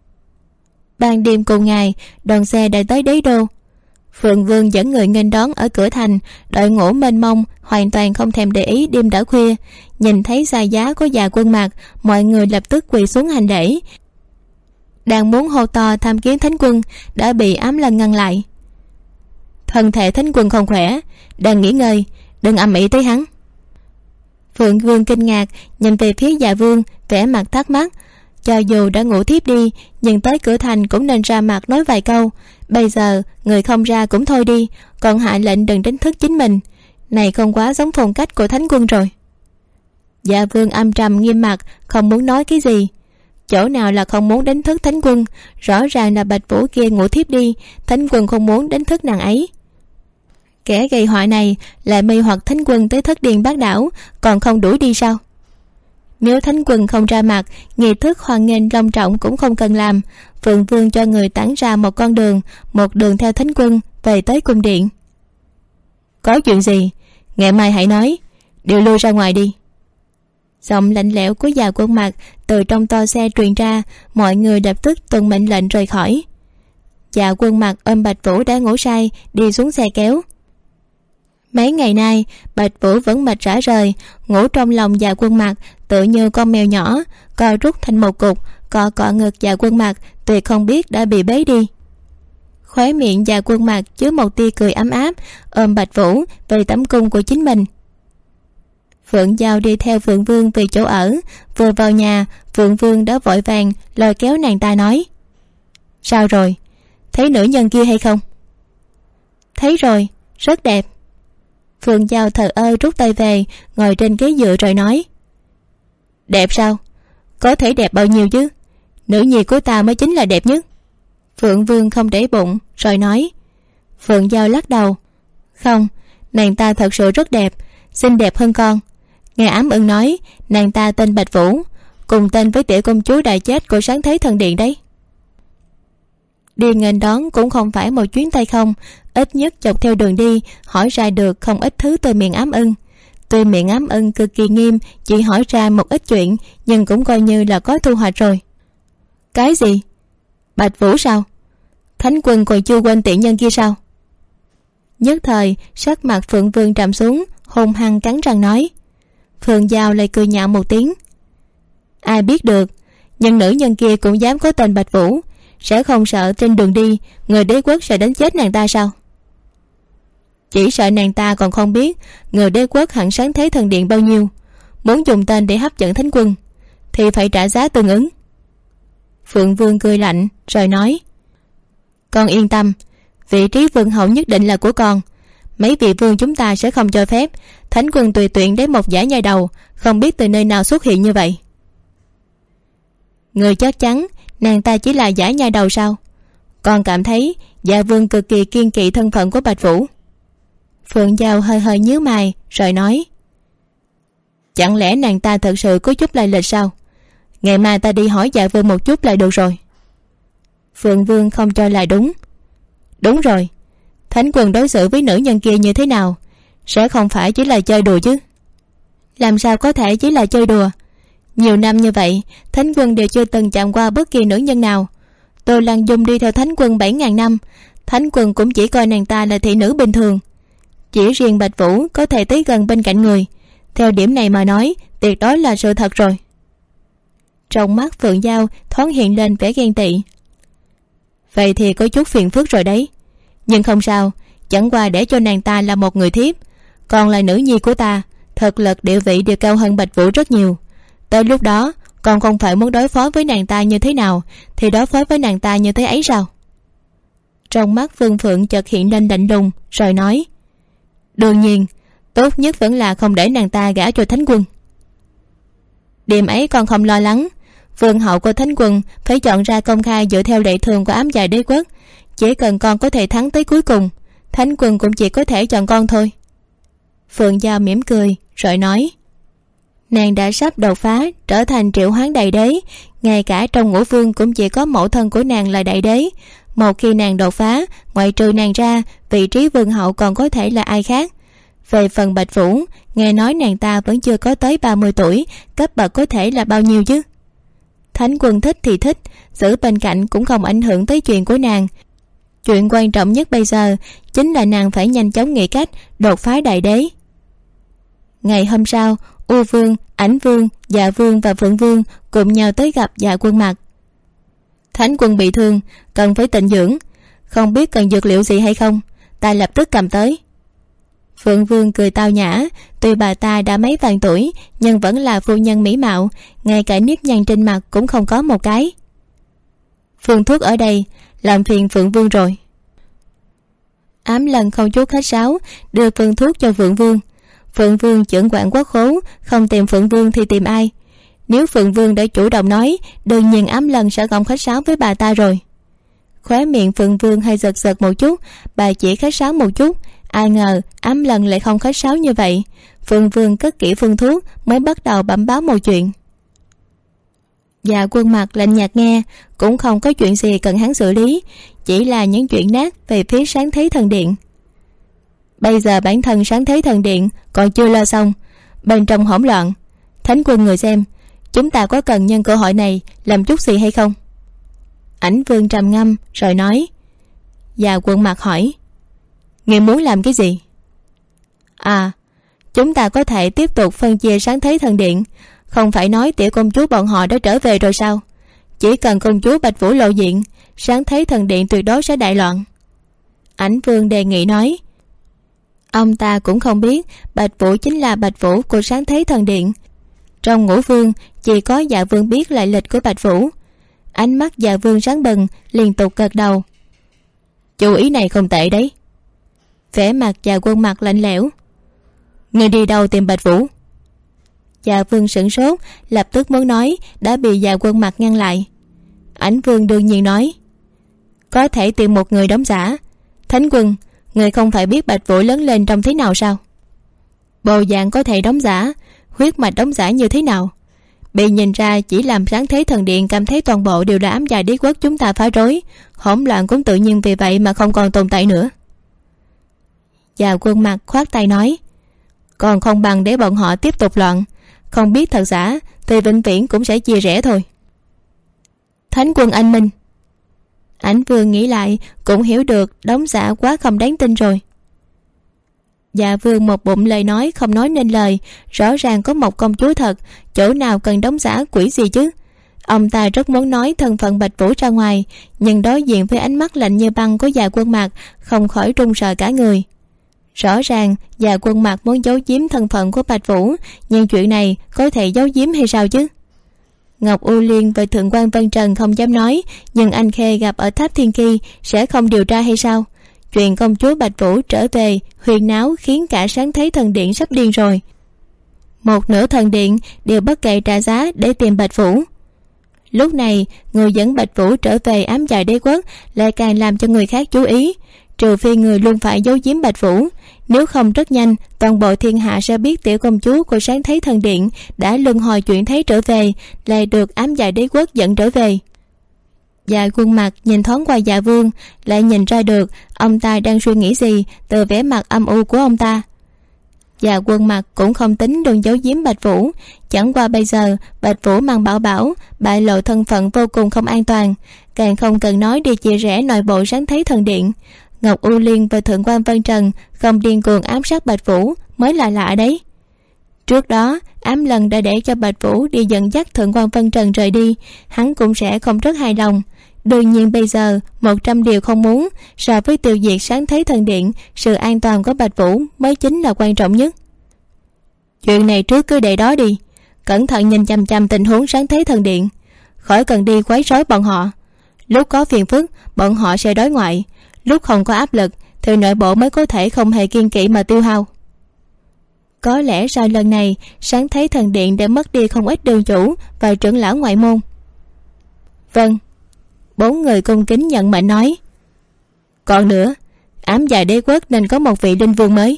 Ban đêm cùng ngày, đoàn xe đã tới Đế Đô. Phượng Vương dẫn người nghênh đón ở cửa thành, đội ngũ mênh mông, hoàn toàn không thèm để ý đêm đã khuya. Nhìn thấy xa giá của Dạ Quân Mặc, mọi người lập tức quỳ xuống hành lễ. Đang muốn hô to tham kiến Thánh Quân, đã bị Ám Lân ngăn lại. Thân thể Thánh Quân không khỏe, đang nghỉ ngơi, đừng ầm ĩ tới hắn. Phượng Vương kinh ngạc nhìn về phía Dạ Vương, vẻ mặt thắc mắc. Cho dù đã ngủ thiếp đi, nhưng tới cửa thành cũng nên ra mặt nói vài câu. Bây giờ người không ra cũng thôi đi, còn hạ lệnh đừng đánh thức chính mình, này không quá giống phong cách của Thánh Quân rồi. Dạ Vương âm trầm nghiêm mặt, không muốn nói cái gì. Chỗ nào là không muốn đánh thức Thánh Quân, rõ ràng là Bạch Vũ kia ngủ thiếp đi, Thánh Quân không muốn đánh thức nàng ấy. Kẻ gây họa này lại mê hoặc Thánh Quân tới thất điên bát đảo, còn không đuổi đi sao? Nếu Thánh Quân không ra mặt, nghi thức hoan nghênh long trọng cũng không cần làm. Phượng Vương cho người tản ra một con đường, một đường theo Thánh Quân về tới cung điện. Có chuyện gì? Ngày mai hãy nói, đều lui ra ngoài đi. Giọng lạnh lẽo của Dạ Quân Mặc từ trong toa xe truyền ra, mọi người lập tức tuân mệnh lệnh rời khỏi. Dạ Quân Mặc ôm Bạch Vũ đã ngủ say, đi xuống xe kéo. Mấy ngày nay Bạch Vũ vẫn mệt rã rời, ngủ trong lòng Dạ Quân Mặc tựa như con mèo nhỏ, co rút thành một cục, cọ cọ ngực Dạ Quân Mặc, tuyệt không biết đã bị bế đi. Khóe miệng Dạ Quân Mặc chứa một tia cười ấm áp, ôm Bạch Vũ về tẩm cung của chính mình. Phượng Giao đi theo Phượng Vương về chỗ ở, vừa vào nhà Phượng Vương đã vội vàng lôi kéo nàng ta nói: Sao rồi, thấy nữ nhân kia hay không? Thấy rồi, rất đẹp. Phượng Giao thờ ơ rút tay về, ngồi trên ghế dựa rồi nói: Đẹp sao? Có thể đẹp bao nhiêu chứ? Nữ nhi của ta mới chính là đẹp nhất. Phượng Vương không để bụng rồi nói. Phượng Giao lắc đầu: Không, nàng ta thật sự rất đẹp, xinh đẹp hơn con. Nghe Ám Ưng nói nàng ta tên Bạch Vũ, cùng tên với tiểu công chúa đã chết của Sáng Thế Thần Điện đấy. Đi nghênh đón cũng không phải một chuyến tay không, ít nhất dọc theo đường đi hỏi ra được không ít thứ từ miệng Ám Ưng. Tuy miệng Ám Ưng cực kỳ nghiêm, chỉ hỏi ra một ít chuyện, nhưng cũng coi như là có thu hoạch rồi. Cái gì? Bạch Vũ sao? Thánh Quân còn chưa quên tiện nhân kia sao? Nhất thời sắc mặt Phượng Vương trầm xuống, hung hăng cắn răng nói. Phượng Giao lại cười nhạo một tiếng. Ai biết được, nhưng nữ nhân kia cũng dám có tên Bạch Vũ, sẽ không sợ trên đường đi người đế quốc sẽ đánh chết nàng ta sao? Chỉ sợ nàng ta còn không biết người đế quốc hẳn Sáng Thế Thần Điện bao nhiêu, muốn dùng tên để hấp dẫn Thánh Quân thì phải trả giá tương ứng. Phượng Vương cười lạnh rồi nói: Con yên tâm, vị trí vương hậu nhất định là của con. Mấy vị vương chúng ta sẽ không cho phép Thánh Quân tùy tiện đến một giả nhai đầu không biết từ nơi nào xuất hiện như vậy. Người chắc chắn nàng ta chỉ là giả nhai đầu sao? Con cảm thấy Dạ Vương cực kỳ kiêng kỵ thân phận của Bạch Vũ. Phượng Giao hơi hơi nhíu mày rồi nói: Chẳng lẽ nàng ta thật sự có chút lai lịch sao? Ngày mai ta đi hỏi Dạ Vương một chút là được rồi. Phượng Vương không cho là đúng. Đúng rồi, Thánh Quân đối xử với nữ nhân kia như thế nào? Sẽ không phải chỉ là chơi đùa chứ? Làm sao có thể chỉ là chơi đùa? Nhiều năm như vậy, Thánh Quân đều chưa từng chạm qua bất kỳ nữ nhân nào. Tô Lăng Dung đi theo Thánh Quân 7.000 năm, Thánh Quân cũng chỉ coi nàng ta là thị nữ bình thường. Chỉ riêng Bạch Vũ có thể tới gần bên cạnh người, theo điểm này mà nói, tuyệt đối là sự thật rồi. Trong mắt Phượng Giao thoáng hiện lên vẻ ghen tị. Vậy thì có chút phiền phức rồi đấy. Nhưng không sao, chẳng qua để cho nàng ta là một người thiếp, còn là nữ nhi của ta, thực lực địa vị đều cao hơn Bạch Vũ rất nhiều. Tới lúc đó con không phải muốn đối phó với nàng ta như thế nào thì đối phó với nàng ta như thế ấy sao? Trong mắt Vương Phượng chợt hiện lên lạnh lùng rồi nói: Đương nhiên, tốt nhất vẫn là không để nàng ta gả cho Thánh Quân. Điểm ấy con không lo lắng. Vương hậu của Thánh Quân phải chọn ra công khai dựa theo lệ thường của ám dạ đế quốc. Chỉ cần con có thể thắng tới cuối cùng, Thánh Quân cũng chỉ có thể chọn con thôi. Phượng Giao mỉm cười rồi nói: Nàng đã sắp đột phá trở thành triệu hoán đại đế, ngay cả trong ngũ vương cũng chỉ có mẫu thân của nàng là đại đế. Một khi nàng đột phá, ngoại trừ nàng ra, vị trí vương hậu còn có thể là ai khác? Về phần Bạch Vũ, nghe nói nàng ta vẫn chưa có tới 30 tuổi, cấp bậc có thể là bao nhiêu chứ? Thánh Quân thích thì thích, giữ bên cạnh cũng không ảnh hưởng tới chuyện của nàng. Chuyện quan trọng nhất bây giờ chính là nàng phải nhanh chóng nghĩ cách đột phá đại đế. Ngày hôm sau, U Vương, Ảnh Vương, Dạ Vương và Phượng Vương cùng nhau tới gặp Dạ Quân Mặc. Thánh Quân bị thương, cần phải tịnh dưỡng, không biết cần dược liệu gì hay không, ta lập tức cầm tới. Phượng Vương cười tao nhã, tuy bà ta đã mấy vạn tuổi nhưng vẫn là phu nhân mỹ mạo, ngay cả nếp nhăn trên mặt cũng không có một cái. Phương thuốc ở đây, làm phiền Phượng Vương rồi. Ám Lần không chút khách sáo đưa phương thuốc cho Phượng Vương. Phượng Vương trưởng quản quốc khố, không tìm Phượng Vương thì tìm ai? Nếu Phượng Vương đã chủ động nói, đương nhiên Ám Lần sẽ không khách sáo với bà ta rồi. Khóe miệng Phượng Vương hơi giật giật một chút, bà chỉ khách sáo một chút, ai ngờ Ám Lần lại không khách sáo như vậy. Phượng Vương cất kỹ phương thuốc mới bắt đầu bẩm báo một chuyện. Dạ Quân Mặc lạnh nhạt nghe, cũng không có chuyện gì cần hắn xử lý, chỉ là những chuyện nát về phía Sáng Thế Thần Điện. Bây giờ bản thân Sáng Thế Thần Điện còn chưa lo xong, bên trong hỗn loạn. Thánh Quân người xem, chúng ta có cần nhân cơ hội này làm chút gì hay không? Ảnh Vương trầm ngâm rồi nói. Dạ Quân Mặc hỏi: Ngươi muốn làm cái gì? Chúng ta có thể tiếp tục phân chia Sáng Thế Thần Điện. Không phải nói tiểu công chúa bọn họ đã trở về rồi sao? Chỉ cần công chúa Bạch Vũ lộ diện, Sáng Thế Thần Điện tuyệt đối sẽ đại loạn. Ảnh Vương đề nghị nói. Ông ta cũng không biết Bạch Vũ chính là Bạch Vũ của Sáng Thế Thần Điện. Trong ngũ vương chỉ có Dạ Vương biết lại lịch của Bạch Vũ. Ánh mắt Dạ Vương sáng bừng, liên tục gật đầu. Chú ý này không tệ đấy. Vẻ mặt Dạ Quân Mặc lạnh lẽo. Người đi đâu tìm Bạch Vũ? Dạ Vương sửng sốt, lập tức muốn nói, đã bị Dạ Quân Mặc ngăn lại. Ảnh Vương đương nhiên nói. Có thể tìm một người đóng giả. Thánh Quân, người không phải biết Bạch Vũ lớn lên trông thế nào sao? Bộ dạng có thể đóng giả, huyết mạch đóng giả như thế nào? Bị nhìn ra chỉ làm Sáng Thế Thần Điện cảm thấy toàn bộ đều là ám dạ đế quốc chúng ta phá rối, hỗn loạn cũng tự nhiên vì vậy mà không còn tồn tại nữa. Dạ Quân Mặc khoát tay nói. Còn không bằng để bọn họ tiếp tục loạn, không biết thật giả thì vĩnh viễn cũng sẽ chia rẽ thôi. Thánh Quân anh minh. Ảnh Vương nghĩ lại cũng hiểu được đóng giả quá không đáng tin rồi. Dạ Vương một bụng lời nói không nói nên lời, rõ ràng có một công chúa thật, chỗ nào cần đóng giả quỷ gì chứ? Ông ta rất muốn nói thân phận Bạch Vũ ra ngoài, nhưng đối diện với ánh mắt lạnh như băng của Dạ Quân Mặc, không khỏi run sợ cả người. Rõ ràng Dạ Quân Mặc muốn giấu giếm thân phận của Bạch Vũ, nhưng chuyện này có thể giấu giếm hay sao chứ? Ngọc U Liên và Thượng quan Vân Trần không dám nói, nhưng anh Khê gặp ở Tháp Thiên Kỳ sẽ không điều tra hay sao? Chuyện công chúa Bạch Vũ trở về huyên náo khiến cả Sáng Thế Thần Điện sắp điên rồi. Một nửa thần điện đều bất kể trả giá để tìm Bạch Vũ. Lúc này người dẫn Bạch Vũ trở về ám dạ đế quốc lại càng làm cho người khác chú ý, trừ phi người luôn phải giấu giếm Bạch Vũ, nếu không rất nhanh toàn bộ thiên hạ sẽ biết tiểu công chúa của Sáng Thế Thần Điện đã luân hồi chuyển thế trở về, lại được ám dạ đế quốc dẫn trở về. Dạ Quân Mặc nhìn thoáng qua Dạ Vương, lại nhìn ra được ông ta đang suy nghĩ gì từ vẻ mặt âm u của ông ta. Dạ Quân Mặc cũng không tính đừng giấu giếm Bạch Vũ, chẳng qua bây giờ Bạch Vũ mang bảo bảo bại lộ thân phận vô cùng không an toàn, càng không cần nói đi chia rẽ nội bộ Sáng Thế Thần Điện. Ngọc U Liên và Thượng quan Vân Trần không điên cuồng ám sát Bạch Vũ mới là lạ đấy. Trước đó Ám Lần đã để cho Bạch Vũ đi dẫn dắt Thượng quan Vân Trần rời đi, hắn cũng sẽ không rất hài lòng. Đương nhiên bây giờ 100 điều không muốn, so với tiêu diệt Sáng Thế Thần Điện, sự an toàn của Bạch Vũ mới chính là quan trọng nhất. Chuyện này trước cứ để đó đi, cẩn thận nhìn chằm chằm tình huống Sáng Thế Thần Điện, khỏi cần đi quấy rối bọn họ. Lúc có phiền phức bọn họ sẽ đối ngoại, lúc không có áp lực thì nội bộ mới có thể không hề kiêng kỵ mà tiêu hao. Có lẽ sau lần này Sáng Thế Thần Điện đã mất đi không ít đường chủ và trưởng lão ngoại môn. Vâng, 4 người cung kính nhận mệnh nói. Còn nữa, ám dạ đế quốc nên có một vị linh vương mới.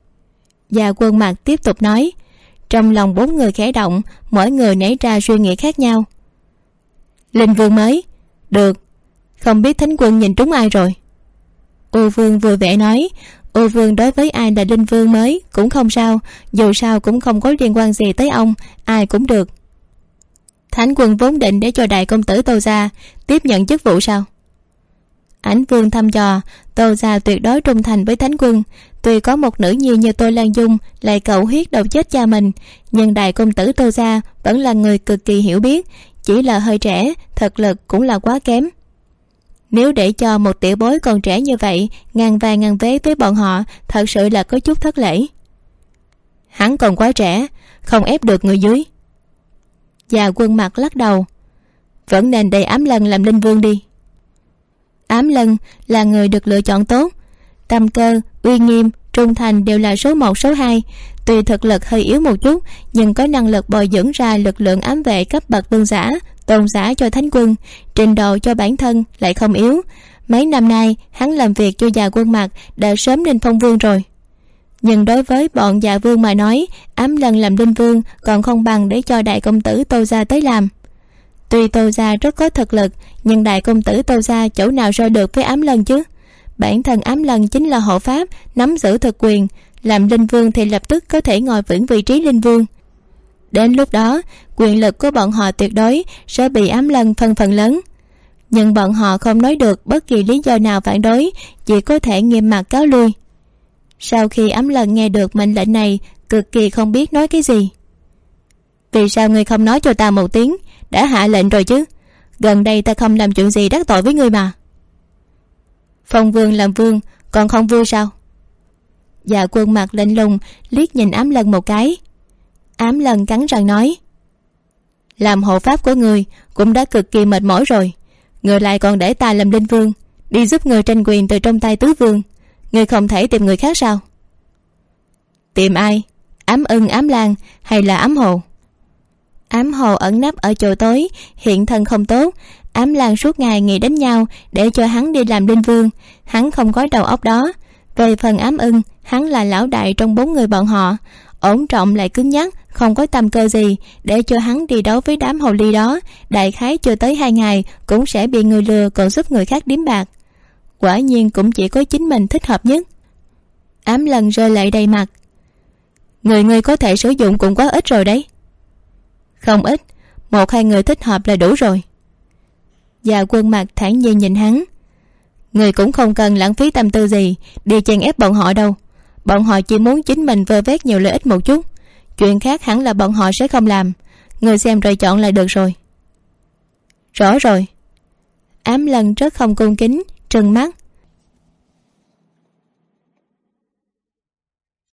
Dạ Quân Mặc tiếp tục nói. Trong lòng 4 người khẽ động, mỗi người nảy ra suy nghĩ khác nhau. Linh vương mới? Được, không biết Thánh Quân nhìn trúng ai rồi? Ô Vương vui vẻ nói. Ô Vương đối với ai là linh vương mới cũng không sao, dù sao cũng không có liên quan gì tới ông, ai cũng được. Thánh Quân vốn định để cho đại công tử Tô Gia tiếp nhận chức vụ sao? Ảnh Vương thăm dò. Tô Gia tuyệt đối trung thành với Thánh Quân, tuy có một nữ nhi như Tô Lan Dung lại cầu huyết đầu chết cha mình, nhưng đại công tử Tô Gia vẫn là người cực kỳ hiểu biết, chỉ là hơi trẻ, thực lực cũng là quá kém. Nếu để cho một tiểu bối còn trẻ như vậy ngàn vàng ngàn vế với bọn họ, thật sự là có chút thất lễ. Hắn còn quá trẻ, không ép được người dưới. Dạ Quân Mặc lắc đầu. Vẫn nên để Ám Lân làm linh vương đi. Ám Lân là người được lựa chọn tốt, tâm cơ, uy nghiêm, trung thành đều là số 1 số 2. Tuy thực lực hơi yếu một chút, nhưng có năng lực bồi dưỡng ra lực lượng ám vệ cấp bậc vương giả, tôn giả cho Thánh Quân, trình độ cho bản thân lại không yếu. Mấy năm nay hắn làm việc cho Dạ Quân Mặc đã sớm nên phong vương rồi. Nhưng đối với bọn Dạ Vương mà nói, Ám Lân làm linh vương còn không bằng để cho đại công tử Tô Gia tới làm. Tuy Tô Gia rất có thực lực, nhưng đại công tử Tô Gia chỗ nào so được với Ám Lân chứ? Bản thân Ám Lân chính là hộ pháp, nắm giữ thực quyền, làm linh vương thì lập tức có thể ngồi vững vị trí linh vương. Đến lúc đó quyền lực của bọn họ tuyệt đối sẽ bị Ám Lân phân phần lớn. Nhưng bọn họ không nói được bất kỳ lý do nào phản đối, chỉ có thể nghiêm mặt cáo lui. Sau khi Ám Lân nghe được mệnh lệnh này, cực kỳ không biết nói cái gì. Vì sao ngươi không nói cho ta một tiếng? Đã hạ lệnh rồi chứ. Gần đây ta không làm chuyện gì đắc tội với ngươi mà. Phong vương làm vương còn không vui sao? Dạ Quân Mặc lạnh lùng liếc nhìn Ám Lân một cái. Ám Lân cắn răng nói. Làm hộ pháp của ngươi cũng đã cực kỳ mệt mỏi rồi, ngươi lại còn để ta làm linh vương, đi giúp ngươi tranh quyền từ trong tay tứ vương. Ngươi không thể tìm người khác sao? Tìm ai? Ám Ưng, Ám Lan hay là Ám Hồ? Ám Hồ ẩn nấp ở chỗ tối, hiện thân không tốt. Ám Lan suốt ngày nghĩ đánh nhau để cho hắn đi làm linh vương, hắn không có đầu óc đó. Về phần Ám Ưng, hắn là lão đại trong 4 người bọn họ, ổn trọng lại cứng nhắc, không có tâm cơ gì, để cho hắn đi đấu với đám hồ ly đó, đại khái chưa tới 2 ngày cũng sẽ bị người lừa còn giúp người khác điếm bạc. Quả nhiên cũng chỉ có chính mình thích hợp nhất. Ám Lân rơi lệ đầy mặt. Người có thể sử dụng cũng quá ít rồi đấy. Không ít, 1-2 người thích hợp là đủ rồi. Dạ Quân Mặc thản nhiên nhìn hắn. Người cũng không cần lãng phí tâm tư gì đi chèn ép bọn họ đâu. Bọn họ chỉ muốn chính mình vơ vét nhiều lợi ích một chút, chuyện khác hẳn là bọn họ sẽ không làm. Người xem rồi chọn là được rồi. Rõ rồi. Ám Lân rất không cung kính trừng mắt.